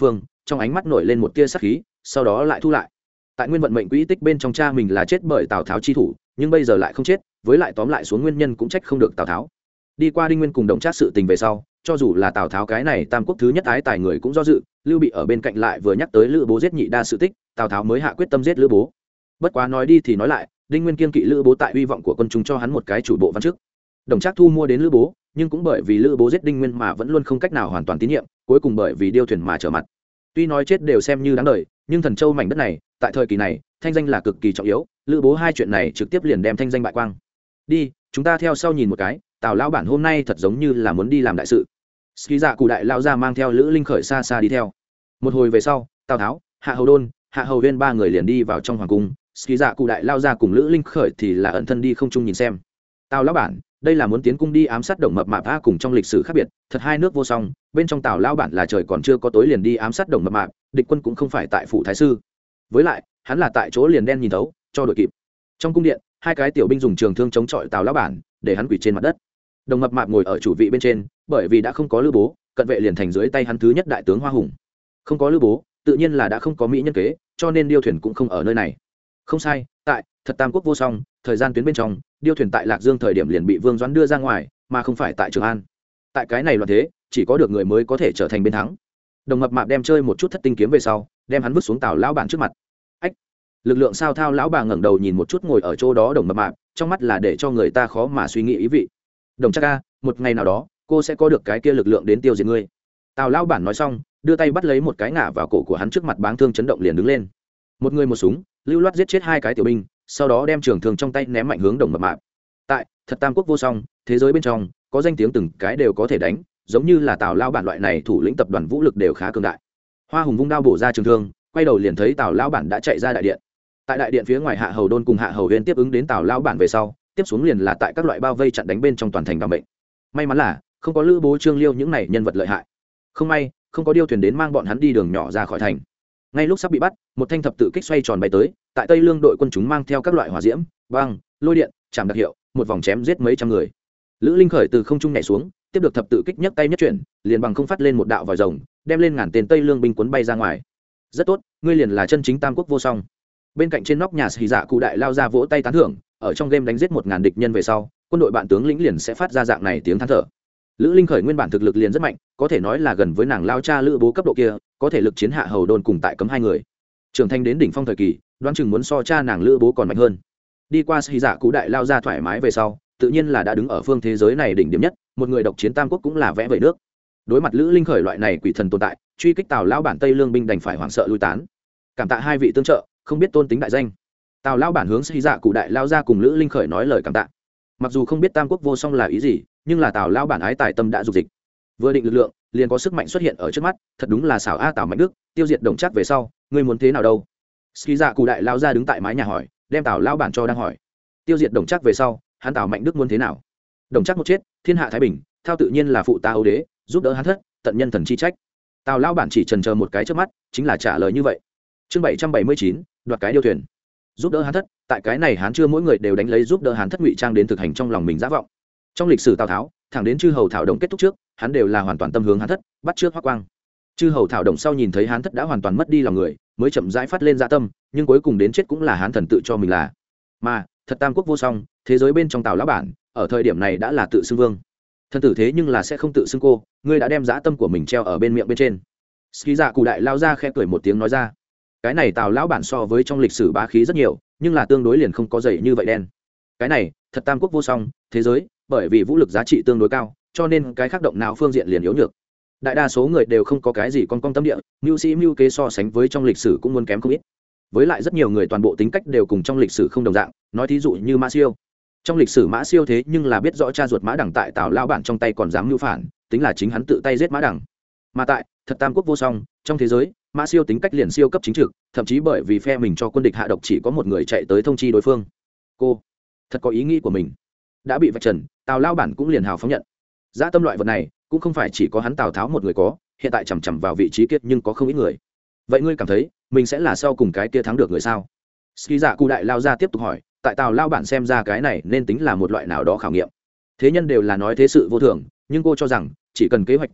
trong ánh mắt nổi lên một tia sắc khí, sau đó lại thu lại. Tại nguyên vận mệnh quỹ tích bên trong, cha mình là chết bởi Tào Tháo chi thủ, nhưng bây giờ lại không chết, với lại tóm lại xuống nguyên nhân cũng trách không được Tào Tháo. Đi qua Đinh Nguyên cùng Đồng Trác sự tình về sau, cho dù là Tào Tháo cái này tam quốc thứ nhất ái tài người cũng do dự, Lưu Bị ở bên cạnh lại vừa nhắc tới Lữ Bố giết nhị đa sự tích, Tào Tháo mới hạ quyết tâm giết Lữ Bố. Bất quá nói đi thì nói lại, Đinh Nguyên kiên kỵ Lữ Bố tại uy vọng của quân chúng cho hắn một cái chủ bộ văn chức. Đồng Trác thu mua đến Lữ Bố, nhưng cũng bởi vì Lữ Bố giết Đinh Nguyên mà vẫn luôn không cách nào hoàn toàn tín nhiệm, cuối cùng bởi vì điêu thuyền mà trở mặt. Tuy nói chết đều xem như đáng đời, nhưng Thần Châu mảnh đất này, tại thời kỳ này, thanh danh là cực kỳ trọng yếu, Lữ Bố hai chuyện này trực tiếp liền đem thanh danh bại quang. Đi, chúng ta theo sau nhìn một cái, Tào lão bản hôm nay thật giống như là muốn đi làm đại sự. Ski Dạ Cụ đại lao ra mang theo Lữ Linh Khởi xa xa đi theo. Một hồi về sau, Tào Tháo, Hạ Hầu Đôn, Hạ Hầu Huyên ba người liền đi vào trong hoàng cung. Ski Dạ Cụ đại lao ra cùng Lữ Linh Khởi thì là ẩn thân đi không trung nhìn xem. Tào lão bản, đây là muốn tiến cung đi ám sát Đồng Mập Mạp a, cùng trong lịch sử khác biệt, thật hai nước vô song, bên trong Tào lão bản là trời còn chưa có tối liền đi ám sát Đồng Mập Mạp, địch quân cũng không phải tại phủ thái sư. Với lại, hắn là tại chỗ liền đen nhìn thấu, cho đội kịp. Trong cung điện, hai cái tiểu binh dùng trường thương chống chọi Tào lão bản, để hắn quỳ trên mặt đất. Đồng Mập Mạp ngồi ở chủ vị bên trên, bởi vì đã không có Lữ Bố, cận vệ liền thành dưới tay hắn thứ nhất đại tướng Hoa Hùng. Không có Lữ Bố, tự nhiên là đã không có mỹ nhân kế, cho nên điêu thuyền cũng không ở nơi này. Không sai, tại thật tam quốc vô song, thời gian tuyến bên trong, điêu thuyền tại Lạc Dương thời điểm liền bị Vương Doãn đưa ra ngoài, mà không phải tại Trường An. Tại cái này loạn thế, chỉ có được người mới có thể trở thành bên thắng. Đồng Mập Mạp đem chơi một chút thất tinh kiếm về sau, đem hắn vứt xuống Tào lão bản trước mặt. Ách! Lực lượng sao thao lão bà ngẩng đầu nhìn một chút ngồi ở chỗ đó Đồng Mập Mạp, trong mắt là để cho người ta khó mà suy nghĩ ý vị. Đồng Trác ca, một ngày nào đó, cô sẽ có được cái kia lực lượng đến tiêu diệt ngươi. Tào lão bản nói xong, đưa tay bắt lấy một cái ngả vào cổ của hắn, trước mặt báng thương chấn động liền đứng lên. Một người một súng, lưu loát giết chết hai cái tiểu binh, sau đó đem trường thương trong tay ném mạnh hướng Đồng Mập Mạp. Tại thật tam quốc vô song, thế giới bên trong có danh tiếng từng cái đều có thể đánh, giống như là Tào lão bản loại này thủ lĩnh tập đoàn vũ lực đều khá cường đại. Hoa Hùng vung đao bổ ra trường thương, quay đầu liền thấy Tào lão bản đã chạy ra đại điện. Tại đại điện phía ngoài, Hạ Hầu Đôn cùng Hạ Hầu Huyên tiếp ứng đến Tào lão bản về sau, tiếp xuống liền là tại các loại bao vây chặn đánh bên trong toàn thành đảm bệnh. May mắn là không có Lữ Bố, Trương Liêu những này nhân vật lợi hại. Không may, không có điêu thuyền đến mang bọn hắn đi đường nhỏ ra khỏi thành. Ngay lúc sắp bị bắt, một thanh thập tự kích xoay tròn bay tới, tại Tây Lương đội quân chúng mang theo các loại hỏa diễm, băng, lôi điện, chạm đặc hiệu, một vòng chém giết mấy trăm người. Lữ Linh Khởi từ không trung nhảy xuống, tiếp được thập tự kích, nhấc tay nhất chuyển, liền bằng không phát lên một đạo vòi rồng, đem lên ngàn tên Tây Lương binh cuốn bay ra ngoài. Rất tốt, ngươi liền là chân chính tam quốc vô song. Bên cạnh trên nóc nhà Sĩ Dạ Cụ đại lao ra vỗ tay tán thưởng, ở trong game đánh giết một ngàn địch nhân về sau, quân đội bạn tướng lĩnh liền sẽ phát ra dạng này tiếng than thở. Lữ Linh Khởi nguyên bản thực lực liền rất mạnh, có thể nói là gần với nàng lao cha Lữ Bố cấp độ kia, có thể lực chiến Hạ Hầu Đôn cùng tại cấm hai người. Trưởng thành đến đỉnh phong thời kỳ, đoán chừng muốn so cha nàng Lữ Bố còn mạnh hơn. Đi qua Sĩ Dạ Cụ đại lao ra thoải mái về sau, tự nhiên là đã đứng ở phương thế giới này đỉnh điểm nhất, một người độc chiến tam quốc cũng là vẽ vời nước. Đối mặt Lữ Linh Khởi loại này quỷ thần tồn tại, truy kích Tào lão bản Tây Lương binh đành phải hoảng sợ lui tán. Cảm tạ hai vị tương trợ, không biết tôn tính đại danh. Tào lão bản hướng Sĩ Dạ Cụ đại lao ra cùng Lữ Linh Khởi nói lời cảm tạ. Mặc dù không biết tam quốc vô song là ý gì, nhưng là Tào lão bản ái tài tâm đã dục dịch. Vừa định lực lượng, liền có sức mạnh xuất hiện ở trước mắt, thật đúng là xảo a Tào Mạnh Đức, tiêu diệt Đồng Trác về sau, ngươi muốn thế nào đâu? Sĩ Dạ Cụ đại lao ra đứng tại mái nhà hỏi, đem Tào lão bản cho đang hỏi. Tiêu diệt Đồng Trác về sau, hắn Tào Mạnh Đức muốn thế nào? Đồng Trác một chết, thiên hạ thái bình, thao tự nhiên là phụ ta Âu đế, giúp đỡ hắn thất, tận nhân thần chi trách. Tào lão bản chỉ chần chờ một cái trước mắt, chính là trả lời như vậy. Chương bảy trăm bảy mươi chín, đoạt cái điêu thuyền. Giúp đỡ hắn thất, tại cái này hắn chưa mỗi người đều đánh lấy giúp đỡ hắn thất ngụy trang đến thực hành trong lòng mình giả vọng. Trong lịch sử Tào Tháo, thẳng đến chư hầu thảo động kết thúc trước, hắn đều là hoàn toàn tâm hướng hắn thất, bắt trước Hoắc Quang. Chư hầu thảo động sau nhìn thấy hắn thất đã hoàn toàn mất đi lòng người, mới chậm rãi phát lên dạ tâm, nhưng cuối cùng đến chết cũng là hắn thần tự cho mình là. Mà, thật tam quốc vô song, thế giới bên trong Tào lão bản, ở thời điểm này đã là tự xưng vương. Thần tử thế nhưng là sẽ không tự xưng cô, ngươi đã đem dã tâm của mình treo ở bên miệng bên trên. Ski Dạ Cụ đại lao ra khẽ cười một tiếng nói ra, cái này Tào lão bản so với trong lịch sử bá khí rất nhiều, nhưng là tương đối liền không có dày như vậy đen. Cái này thật tam quốc vô song, thế giới, bởi vì vũ lực giá trị tương đối cao, cho nên cái khác động nào phương diện liền yếu nhược. Đại đa số người đều không có cái gì con con tâm địa, mưu sĩ mưu kế so sánh với trong lịch sử cũng muốn kém không ít. Với lại rất nhiều người toàn bộ tính cách đều cùng trong lịch sử không đồng dạng, nói thí dụ như Mã Siêu. Trong lịch sử Mã Siêu thế nhưng là biết rõ cha ruột Mã Đằng tại Tào lão bản trong tay còn dám mưu phản, tính là chính hắn tự tay giết Mã Đằng. Mà tại thật tam quốc vô song, trong thế giới, Mã Siêu tính cách liền siêu cấp chính trực, thậm chí bởi vì phe mình cho quân địch hạ độc chỉ có một người chạy tới thông chi đối phương. Cô thật có ý nghĩ của mình, đã bị vạch trần, Tào lão bản cũng liền hào phóng nhận. Dã tâm loại vật này cũng không phải chỉ có hắn Tào Tháo một người có, hiện tại chằm chằm vào vị trí kiệt nhưng có không ít người. Vậy ngươi cảm thấy mình sẽ là sau cùng cái kia thắng được người sao? Ski Dạ Cụ đại lao ra tiếp tục hỏi, tại Tào lao bản xem ra cái này nên tính là một loại nào đó khảo nghiệm. Thế nhân đều là nói thế sự vô thường, nhưng cô cho rằng chỉ cần kế hoạch kín đáo,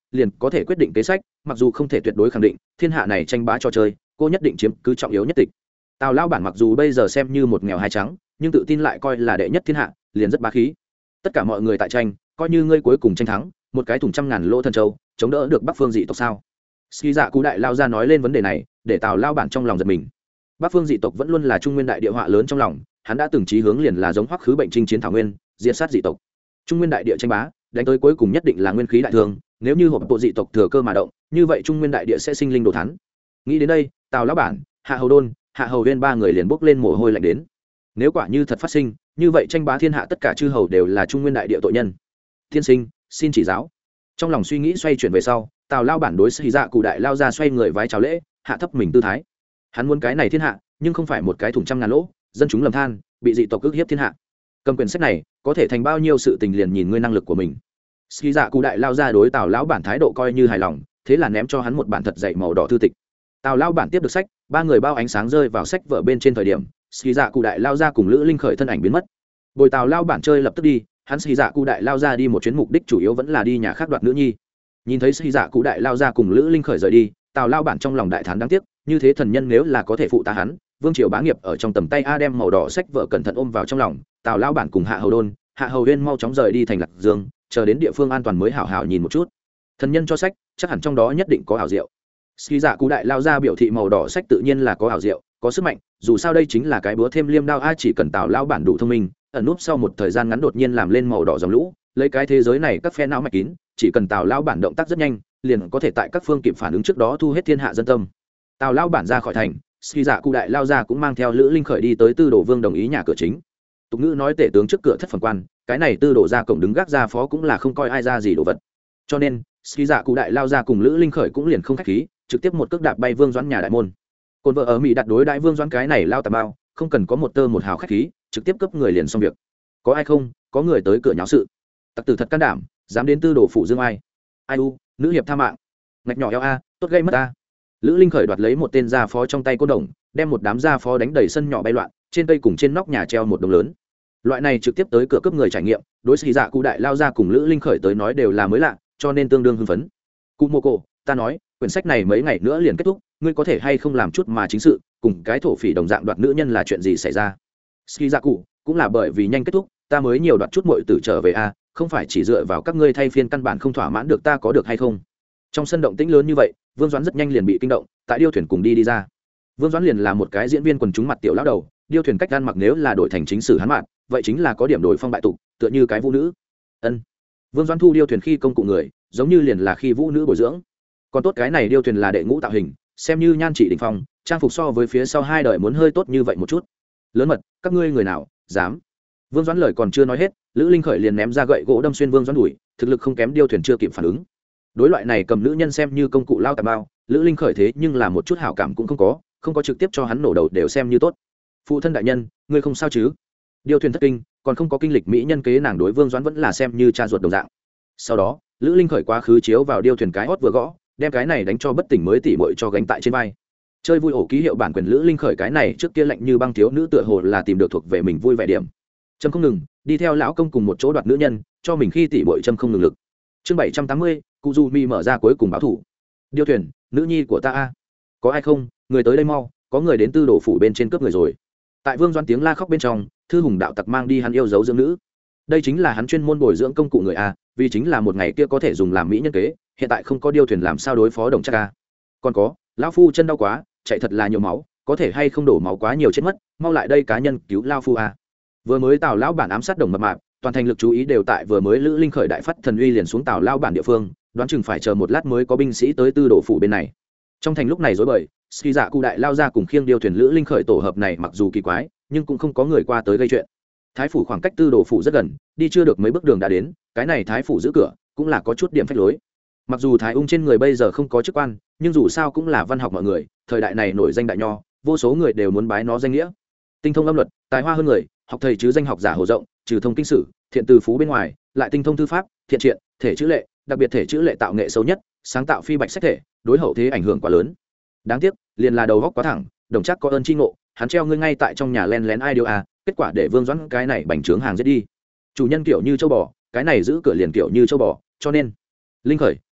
liền có thể quyết định kế sách, mặc dù không thể tuyệt đối khẳng định thiên hạ này tranh bá trò chơi cô nhất định chiếm cứ trọng yếu nhất tịch. Tào lao bản mặc dù bây giờ xem như một nghèo hai trắng, nhưng tự tin lại coi là đệ nhất thiên hạ, liền rất bá khí. Tất cả mọi người tại tranh, coi như ngươi cuối cùng tranh thắng, một cái thùng trăm ngàn lỗ thần châu chống đỡ được Bắc Phương dị tộc sao? Ski Dạ Cụ đại lao ra nói lên vấn đề này, để Tào lao bản trong lòng giật mình. Bắc Phương dị tộc vẫn luôn là Trung Nguyên đại địa họa lớn trong lòng, hắn đã từng chí hướng liền là giống Hoắc Khứ bệnh chinh chiến thảo nguyên, diệt sát dị tộc. Trung Nguyên đại địa tranh bá, đánh tới cuối cùng nhất định là nguyên khí đại thương, nếu như hộp bộ dị tộc thừa cơ mà động, như vậy Trung Nguyên đại địa sẽ sinh linh đồ thán. Nghĩ đến đây, Tào lão bản, Hạ Hầu Đôn, Hạ Hầu Huyên ba người liền bốc lên mồ hôi lạnh đến. Nếu quả như thật phát sinh, như vậy tranh bá thiên hạ tất cả chư hầu đều là Trung Nguyên đại địa tội nhân. Thiên sinh, xin chỉ giáo. Trong lòng suy nghĩ xoay chuyển về sau, Tào lao bản đối Sĩ Dạ Cụ đại lao ra xoay người vái chào lễ, hạ thấp mình tư thái. Hắn muốn cái này thiên hạ, nhưng không phải một cái thùng trăm ngàn lỗ, dân chúng lầm than, bị dị tộc ức hiếp thiên hạ. Cầm quyển sách này, có thể thành bao nhiêu sự tình liền nhìn ngươi năng lực của mình. Sĩ Dạ Cụ đại lao ra đối Tào lão bản thái độ coi như hài lòng, thế là ném cho hắn một bản thật dày màu đỏ thư tịch. Tào lao bản tiếp được sách, ba người bao ánh sáng rơi vào sách vở bên trên thời điểm, Sĩ Dạ Cụ đại lao ra cùng Lữ Linh Khởi thân ảnh biến mất. Bồi Tào lao bản chơi lập tức đi, hắn Sĩ Dạ Cụ đại lao ra đi một chuyến, mục đích chủ yếu vẫn là đi nhà khác đoạt nữ nhi. Nhìn thấy Sĩ Dạ Cụ đại lao ra cùng Lữ Linh Khởi rời đi, Tào lao bản trong lòng đại thán đáng tiếc, như thế thần nhân nếu là có thể phụ tá hắn, vương triều bá nghiệp ở trong tầm tay a, đem màu đỏ sách vở cẩn thận ôm vào trong lòng. Tào lao bản cùng Hạ Hầu Đôn, Hạ Hầu Huyên mau chóng rời đi thành Lạc Dương, chờ đến địa phương an toàn mới hảo hảo nhìn một chút. Thần nhân cho sách, chắc hẳn trong đó nhất định có ảo diệu. Sĩ Dạ Cụ đại lao ra biểu thị màu đỏ sách tự nhiên là có ảo diệu, có sức mạnh, dù sao đây chính là cái búa thêm liêm đao a, chỉ cần Tào lao bản đủ thông minh, ẩn núp sau một thời gian ngắn đột nhiên làm lên màu đỏ dòng lũ, lấy cái thế giới này các phe não mạch kín, chỉ cần Tào lao bản động tác rất nhanh, liền có thể tại các phương kịp phản ứng trước đó thu hết thiên hạ dân tâm. Tào lao bản ra khỏi thành, Sĩ Dạ Cụ đại lao ra cũng mang theo Lữ Linh Khởi đi tới Tư Đồ Vương đồng ý nhà cửa chính. Tục ngữ nói tể tướng trước cửa thất phẩm quan, cái này Tư Đồ ra cổng đứng gác ra phó cũng là không coi ai ra gì đồ vật. Cho nên, Sĩ Dạ Cụ đại lao ra cùng Lữ Linh Khởi cũng liền không khách khí, trực tiếp một cước đạp bay Vương Doãn nhà đại môn. Côn vợ ở Mỹ đặt đối đại Vương Doãn cái này lao tà bao, không cần có một tơ một hào khách khí, trực tiếp cướp người liền xong việc. Có ai không? Có người tới cửa nháo sự. Tặc tử thật can đảm, dám đến Tư Đồ phủ dương ai? Ai u, nữ hiệp tha mạng. Ngạch nhỏ eo a, tốt gây mất a. Lữ Linh Khởi đoạt lấy một tên gia phó trong tay côn đồng, đem một đám gia phó đánh đầy sân nhỏ bay loạn, trên cây cùng trên nóc nhà treo một đồng lớn. Loại này trực tiếp tới cửa cướp người trải nghiệm, đối Sĩ Dạ Cụ đại lao ra cùng Lữ Linh Khởi tới nói đều là mới lạ, cho nên tương đương hưng phấn. Cụ Mô Cổ, ta nói, quyển sách này mấy ngày nữa liền kết thúc, ngươi có thể hay không làm chút mà chính sự, cùng cái thổ phỉ đồng dạng đoạt nữ nhân là chuyện gì xảy ra? Sĩ Dạ Cụ, cũng là bởi vì nhanh kết thúc, ta mới nhiều đoạt chút muội tử trở về a, không phải chỉ dựa vào các ngươi thay phiên căn bản không thỏa mãn được ta có được hay không? Trong sân động tĩnh lớn như vậy, Vương Doãn rất nhanh liền bị kinh động, tại điêu thuyền cùng đi đi ra. Vương Doãn liền là một cái diễn viên quần chúng mặt tiểu lão đầu, điêu thuyền cách ăn mặc nếu là đổi thành chính sử hán mạn, vậy chính là có điểm đổi phong bại tục, tựa như cái vũ nữ. Ân. Vương Doãn thu điêu thuyền khi công cụ người, giống như liền là khi vũ nữ bồi dưỡng. Còn tốt cái này điêu thuyền là đệ ngũ tạo hình, xem như nhan trị đỉnh phong, trang phục so với phía sau hai đời muốn hơi tốt như vậy một chút. Lớn mật, các ngươi người nào dám? Vương Doãn lời còn chưa nói hết, Lữ Linh Khởi liền ném ra gậy gỗ đâm xuyên Vương Doãn đùi, thực lực không kém điêu thuyền chưa kịp phản ứng. Đối loại này cầm nữ nhân xem như công cụ lao tà bao, Lữ Linh Khởi thế nhưng là một chút hảo cảm cũng không có, không có trực tiếp cho hắn nổ đầu đều xem như tốt. Phụ thân đại nhân, ngươi không sao chứ? Điêu thuyền thất kinh, còn không có kinh lịch mỹ nhân kế, nàng đối Vương Doãn vẫn là xem như cha ruột đồng dạng. Sau đó, Lữ Linh Khởi quá khứ chiếu vào điêu thuyền cái hót vừa gõ, đem cái này đánh cho bất tỉnh mới tỉ muội cho gánh tại trên vai. Chơi vui ổ ký hiệu bản quyền Lữ Linh Khởi cái này trước kia lạnh như băng thiếu nữ tựa hồ là tìm được thuộc về mình vui vẻ điểm. Trâm không ngừng, đi theo lão công cùng một chỗ đoạt nữ nhân, cho mình khi tỉ muội Trâm không ngừng lực. Chương bảy trăm tám mươi, Cụ Du Mi mở ra cuối cùng báo thủ. Điêu thuyền, nữ nhi của ta a. Có ai không? Người tới đây mau, có người đến Tư Đồ phủ bên trên cướp người rồi. Tại Vương Doãn tiếng la khóc bên trong, Thư Hùng đạo tặc mang đi hắn yêu dấu dưỡng nữ. Đây chính là hắn chuyên môn bồi dưỡng công cụ người a, vì chính là một ngày kia có thể dùng làm mỹ nhân kế, hiện tại không có điêu thuyền làm sao đối phó đồng chắc a. Còn có, lão phu chân đau quá, chạy thật là nhiều máu, có thể hay không đổ máu quá nhiều chết mất, mau lại đây cá nhân cứu lão phu a. Vừa mới Tào lão bản ám sát đồng mập mạp, toàn thành lực chú ý đều tại vừa mới Lữ Linh Khởi đại phát thần uy liền xuống Tào lão bản địa phương, đoán chừng phải chờ một lát mới có binh sĩ tới Tư Đồ phủ bên này. Trong thành lúc này rối bời, Ski Dạ Cụ đại lao ra cùng khiêng điêu thuyền Lữ Linh Khởi tổ hợp này mặc dù kỳ quái, nhưng cũng không có người qua tới gây chuyện. Thái phủ khoảng cách Tư Đồ phủ rất gần, đi chưa được mấy bước đường đã đến, cái này thái phủ giữ cửa, cũng là có chút điểm phách lối. Mặc dù Thái Ung trên người bây giờ không có chức quan, nhưng dù sao cũng là văn học mọi người, thời đại này nổi danh đại nho, vô số người đều muốn bái nó danh nghĩa. Tinh thông âm luật, tài hoa hơn người, học thầy chứ danh học giả hồ rộng, trừ thông kinh sử, thiện từ phú bên ngoài, lại tinh thông thư pháp, thiện triện, thể chữ lệ, đặc biệt thể chữ lệ tạo nghệ xấu nhất, sáng tạo phi bạch sách thể, đối hậu thế ảnh hưởng quá lớn. Đáng tiếc, liền là đầu góc quá thẳng, đồng chắc có ơn chi ngộ, hắn treo ngươi ngay tại trong nhà len lén ai điều à, kết quả để Vương Doãn cái này bành trướng hàng giết đi. Chủ nhân kiểu như châu bò, cái này giữ cửa liền kiểu như châu bò, cho nên Linh Khởi,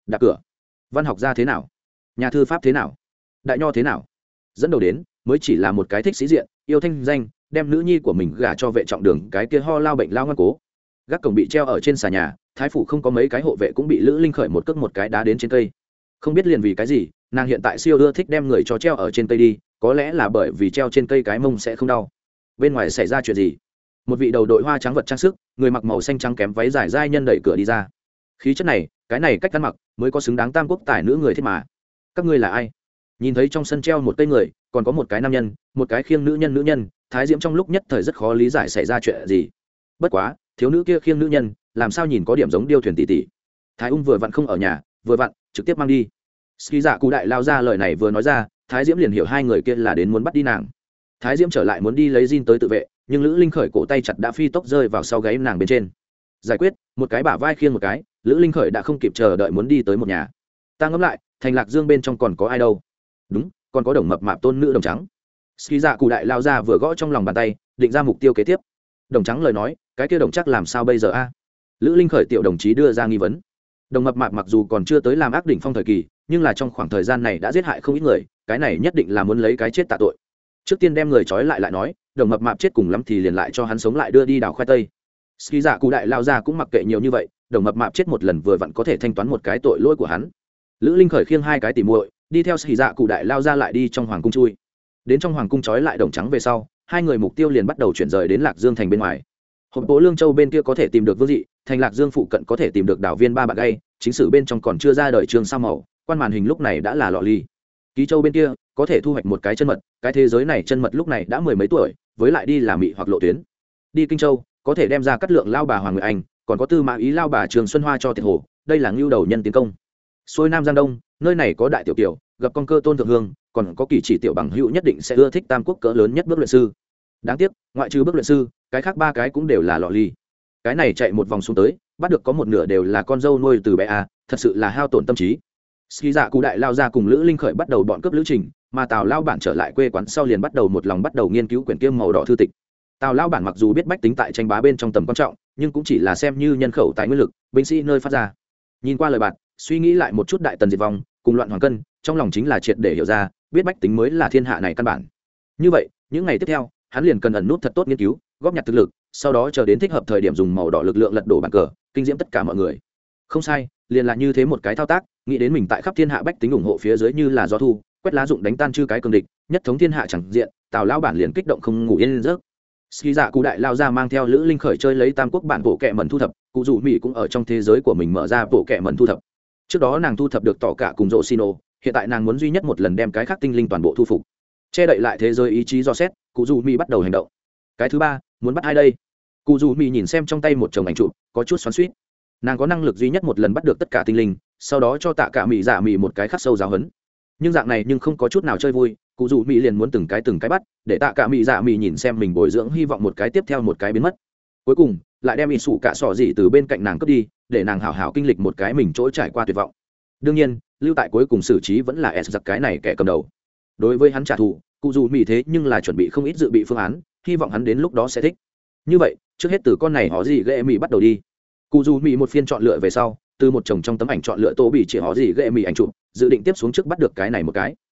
đạp cửa. Văn học gia thế nào, nhà thư pháp thế nào, đại nho thế nào, dẫn đầu đến mới chỉ là một cái thích sĩ diện, yêu thanh danh, đem nữ nhi của mình gả cho vệ trọng đường cái kia ho lao bệnh lao ngoan cố. Gác cổng bị treo ở trên xà nhà, thái phủ không có mấy cái hộ vệ cũng bị Lữ Linh Khởi một cước một cái đá đến trên cây. Không biết liền vì cái gì, nàng hiện tại siêu ưa thích đem người cho treo ở trên cây đi, có lẽ là bởi vì treo trên cây cái mông sẽ không đau. Bên ngoài xảy ra chuyện gì? Một vị đầu đội hoa trắng vật trang sức, người mặc màu xanh trắng kém váy dài dai nhân đẩy cửa đi ra. Khí chất này, cái này cách ăn mặc mới có xứng đáng tam quốc tài nữ người thiết mà. Các ngươi là ai? Nhìn thấy trong sân treo một cây người, còn có một cái nam nhân, một cái khiêng nữ nhân nữ nhân, Thái Diễm trong lúc nhất thời rất khó lý giải xảy ra chuyện gì. Bất quá, thiếu nữ kia khiêng nữ nhân, làm sao nhìn có điểm giống điêu thuyền tỷ tỷ. Thái Ung vừa vặn không ở nhà, vừa vặn trực tiếp mang đi. Ski Dạ Cụ đại lao ra lời này vừa nói ra, Thái Diễm liền hiểu hai người kia là đến muốn bắt đi nàng. Thái Diễm trở lại muốn đi lấy Jin tới tự vệ, nhưng Lữ Linh Khởi cổ tay chặt đã phi tốc rơi vào sau gáy nàng bên trên. Giải quyết, một cái bả vai khiêng một cái, Lữ Linh Khởi đã không kịp chờ đợi muốn đi tới một nhà. Ta ngẫm lại, thành Lạc Dương bên trong còn có ai đâu? Đúng, còn có Đồng Mập Mạp tôn nữ Đồng Trắng. Ski Dạ Cụ đại lao ra vừa gõ trong lòng bàn tay, định ra mục tiêu kế tiếp. Đồng Trắng lời nói, cái kia Đồng chắc làm sao bây giờ a? Lữ Linh Khởi tiểu đồng chí đưa ra nghi vấn. Đồng Mập Mạp mặc dù còn chưa tới làm ác đỉnh phong thời kỳ, nhưng là trong khoảng thời gian này đã giết hại không ít người, cái này nhất định là muốn lấy cái chết tạ tội. Trước tiên đem người trói lại lại nói, Đồng Mập Mạp chết cùng lắm thì liền lại cho hắn sống lại đưa đi đào khoai tây. Ski Dạ Cụ đại lao ra cũng mặc kệ nhiều như vậy, Đồng Mập Mạp chết một lần vừa vặn có thể thanh toán một cái tội lỗi của hắn. Lữ Linh Khởi khiêng hai cái tỉ muội, đi theo Ski Dạ Cụ đại lao ra lại đi trong hoàng cung chui. Đến trong hoàng cung trói lại Đồng Trắng về sau, hai người mục tiêu liền bắt đầu chuyển rời đến Lạc Dương thành bên ngoài. Hộp Bố Lương Châu bên kia có thể tìm được Vương Dị, thành Lạc Dương phụ cận có thể tìm được đảo viên ba bạc gay, chính sử bên trong còn chưa ra đời trường sao màu, quan màn hình lúc này đã là lọ ly. Ký Châu bên kia có thể thu hoạch một cái chân mật, cái thế giới này chân mật lúc này đã mười mấy tuổi, với lại đi là mị hoặc lộ tuyến. Đi Kinh Châu có thể đem ra cắt lượng lao bà Hoàng Nguyệt Anh, còn có Tư Mã Ý lao bà Trường Xuân Hoa cho Tiệt Hồ, đây là ngưu đầu nhân tiến công. Xuôi Nam Giang Đông, nơi này có đại tiểu tiểu, gặp con cơ Tôn Thượng Hương, còn có kỳ chỉ tiểu bằng hữu nhất định sẽ ưa thích tam quốc cỡ lớn nhất bước luyện sư. Đáng tiếc, ngoại trừ bước luyện sư, cái khác ba cái cũng đều là lọ ly. Cái này chạy một vòng xuống tới, bắt được có một nửa đều là con dâu nuôi từ bé a, thật sự là hao tổn tâm trí. Ski Dạ Cụ đại lao ra cùng Lữ Linh Khởi bắt đầu bọn cướp lữ trình, mà Tào lao bản trở lại quê quán sau liền bắt đầu một lòng bắt đầu nghiên cứu quyển kiêm màu đỏ thư tịch. Tào lao bản mặc dù biết bách tính tại tranh bá bên trong tầm quan trọng, nhưng cũng chỉ là xem như nhân khẩu tài nguyên lực, binh sĩ nơi phát ra. Nhìn qua lời bạn, suy nghĩ lại một chút đại tần diệt vong, cùng loạn hoàng cân, trong lòng chính là triệt để hiểu ra, biết bách tính mới là thiên hạ này căn bản. Như vậy, những ngày tiếp theo, hắn liền cần ẩn nút thật tốt nghiên cứu, góp nhặt thực lực, sau đó chờ đến thích hợp thời điểm dùng màu đỏ lực lượng lật đổ bàn cờ, kinh diễm tất cả mọi người. Không sai, liền là như thế một cái thao tác, nghĩ đến mình tại khắp thiên hạ bách tính ủng hộ phía dưới như là gió thu, quét lá dụng đánh tan chư cái cường địch, nhất thống thiên hạ chẳng diện, Tào lão bản liền kích động không ngủ yên giấc. Ski Dạ Cụ đại lao ra mang theo Lữ Linh Khởi chơi lấy tam quốc bản bộ kệ mẩn thu thập, cụ dụ mỹ cũng ở trong thế giới của mình mở ra bộ kệ mẩn thu thập. Trước đó nàng thu thập được tỏ cả cùng rộ Sino, hiện tại nàng muốn duy nhất một lần đem cái khác tinh linh toàn bộ thu phục. Che đậy lại thế giới ý chí do xét, cụ dụ mỹ bắt đầu hành động. Cái thứ ba, muốn bắt ai đây? Cụ dụ mỹ nhìn xem trong tay một chồng ảnh chụp, có chút xoắn xuýt. Nàng có năng lực duy nhất một lần bắt được tất cả tinh linh, sau đó cho tạ cả mỹ giả mỹ một cái khắc sâu giáo huấn. Nhưng dạng này nhưng không có chút nào chơi vui, cụ dụ mỹ liền muốn từng cái từng cái bắt, để tạ cả mỹ giả mỹ nhìn xem mình bồi dưỡng hy vọng một cái tiếp theo một cái biến mất. Cuối cùng lại đem ỷ sủ cả sọ gì từ bên cạnh nàng cướp đi, để nàng hảo hảo kinh lịch một cái mình trỗi trải qua tuyệt vọng. Đương nhiên, lưu tại cuối cùng xử trí vẫn là S giặc cái này kẻ cầm đầu. Đối với hắn trả thù, cụ dù mỹ thế nhưng là chuẩn bị không ít dự bị phương án, hy vọng hắn đến lúc đó sẽ thích. Như vậy, trước hết từ con này họ gì ghệ mỹ bắt đầu đi. Cụ dù mỹ một phiên chọn lựa về sau, từ một chồng trong tấm ảnh chọn lựa tô bị chỉ họ gì ghệ mỹ ảnh chụp, dự định tiếp xuống trước bắt được cái này một cái.